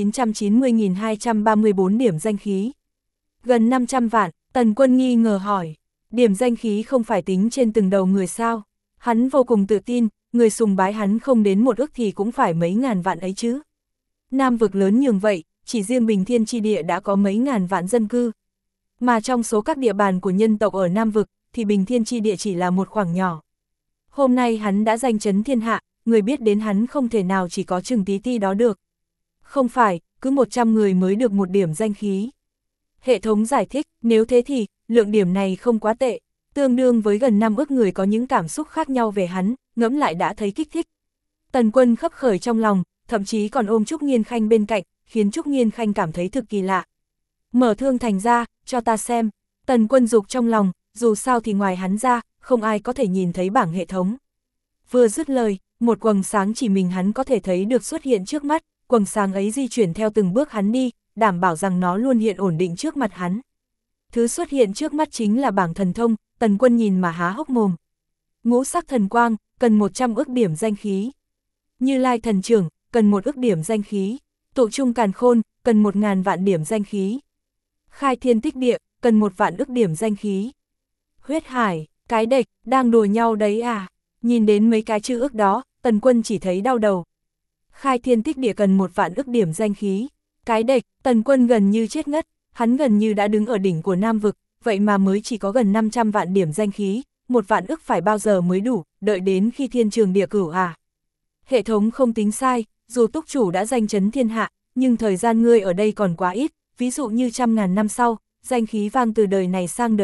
4.990.234 điểm danh khí. Gần 500 vạn, Tần Quân nghi ngờ hỏi. Điểm danh khí không phải tính trên từng đầu người sao? Hắn vô cùng tự tin, người sùng bái hắn không đến 1 ức thì cũng phải mấy ngàn vạn ấy chứ. Nam vực lớn nhường vậy, chỉ riêng Bình Thiên Chi Địa đã có mấy ngàn vạn dân cư. Mà trong số các địa bàn của nhân tộc ở Nam vực, thì Bình Thiên Chi Địa chỉ là một khoảng nhỏ. Hôm nay hắn đã danh chấn thiên hạ, người biết đến hắn không thể nào chỉ có chừng tí ti đó được. Không phải, cứ 100 người mới được 1 điểm danh khí. Hệ thống giải thích, nếu thế thì, lượng điểm này không quá tệ, tương đương với gần 5 ức người có những cảm xúc khác nhau về hắn, ngẫm lại đã thấy kích thích. Tần Quân khấp khởi trong lòng, thậm chí còn ôm Trúc Nghiên Khanh bên cạnh, khiến Trúc Nghiên Khanh cảm thấy thực kỳ lạ. Mở thương thành ra, cho ta xem. Tần Quân dục trong lòng, dù sao thì ngoài hắn ra, không ai có thể nhìn thấy bảng hệ thống. Vừa dứt lời, một quầng sáng chỉ mình hắn có thể thấy được xuất hiện trước mắt, quầng sáng ấy di chuyển theo từng bước hắn đi, đảm bảo rằng nó luôn hiện ổn định trước mặt hắn. Thứ xuất hiện trước mắt chính là bảng thần thông, Tần Quân nhìn mà há hốc mồm. Ngũ sắc thần quang, cần 100 ức điểm danh khí. Như Lai thần trưởng, cần 1 ức điểm danh khí. Tụ trung càn khôn, cần 1.000 vạn điểm danh khí. Khai thiên tích địa, cần 1 vạn ức điểm danh khí. Huyết hải, cái đệch, đang đùa nhau đấy à? Nhìn đến mấy cái chữ ức đó, Tần Quân chỉ thấy đau đầu. Khai thiên tích địa cần 1 vạn ức điểm danh khí. Cái đệch, Tần Quân gần như chết ngất, hắn gần như đã đứng ở đỉnh của Nam vực, vậy mà mới chỉ có gần 500 vạn điểm danh khí, 1 vạn ức phải bao giờ mới đủ, đợi đến khi thiên trường địa cửu à? Hệ thống không tính sai, dù túc chủ đã danh chấn thiên hạ, nhưng thời gian ngươi ở đây còn quá ít, ví dụ như 100.000 năm sau, danh khí vang từ đời này sang đời khác,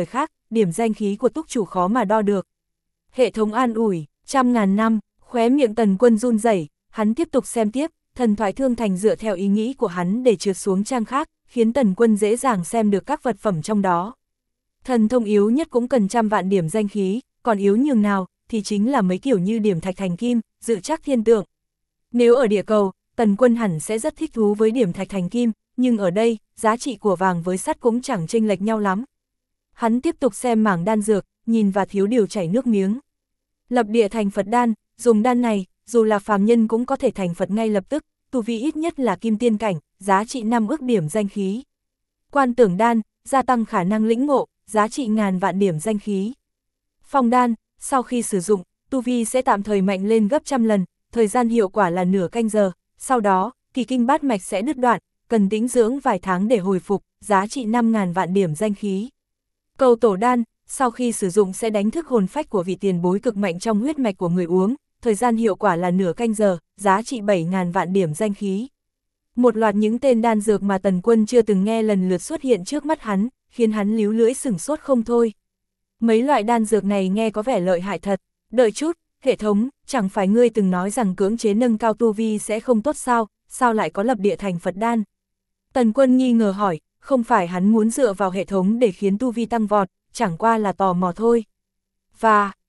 điểm danh khí của túc chủ khó mà đo được. Hệ thống an ủi, 100.000 năm, khóe miệng Tần Quân run rẩy, hắn tiếp tục xem tiếp, thần thoại thương thành dựa theo ý nghĩ của hắn để trượt xuống trang khác, khiến Tần Quân dễ dàng xem được các vật phẩm trong đó. Thần thông yếu nhất cũng cần 100 vạn điểm danh khí, còn yếu nhường nào thì chính là mấy kiểu như điểm thạch thành kim, dự chắc thiên tượng. Nếu ở địa cầu, Tần Quân hẳn sẽ rất thích thú với điểm thạch thành kim, nhưng ở đây, giá trị của vàng với sắt cũng chẳng chênh lệch nhau lắm. Hắn tiếp tục xem mảng đan dược, nhìn và thiếu điều chảy nước miếng. Lập địa thành Phật đan, dùng đan này, dù là phàm nhân cũng có thể thành Phật ngay lập tức, tu vi ít nhất là kim tiên cảnh, giá trị 5 ức điểm danh khí. Quan tưởng đan, gia tăng khả năng lĩnh ngộ, giá trị 1000 vạn điểm danh khí. Phong đan, sau khi sử dụng, tu vi sẽ tạm thời mạnh lên gấp 100 lần, thời gian hiệu quả là nửa canh giờ, sau đó, kỳ kinh bát mạch sẽ đứt đoạn, cần tĩnh dưỡng vài tháng để hồi phục, giá trị 5000 vạn điểm danh khí. Cầu tổ đan, sau khi sử dụng sẽ đánh thức hồn phách của vị tiền bối cực mạnh trong huyết mạch của người uống, thời gian hiệu quả là nửa canh giờ, giá trị 7000 vạn điểm danh khí. Một loạt những tên đan dược mà Tần Quân chưa từng nghe lần lượt xuất hiện trước mắt hắn, khiến hắn líu lưỡi sửng sốt không thôi. Mấy loại đan dược này nghe có vẻ lợi hại thật, đợi chút, hệ thống, chẳng phải ngươi từng nói rằng cưỡng chế nâng cao tu vi sẽ không tốt sao lại có lập địa thành Phật đan? Tần Quân nghi ngờ hỏi, không phải hắn muốn dựa vào hệ thống để khiến tu vi tăng vọt, chẳng qua là tò mò thôi. Và,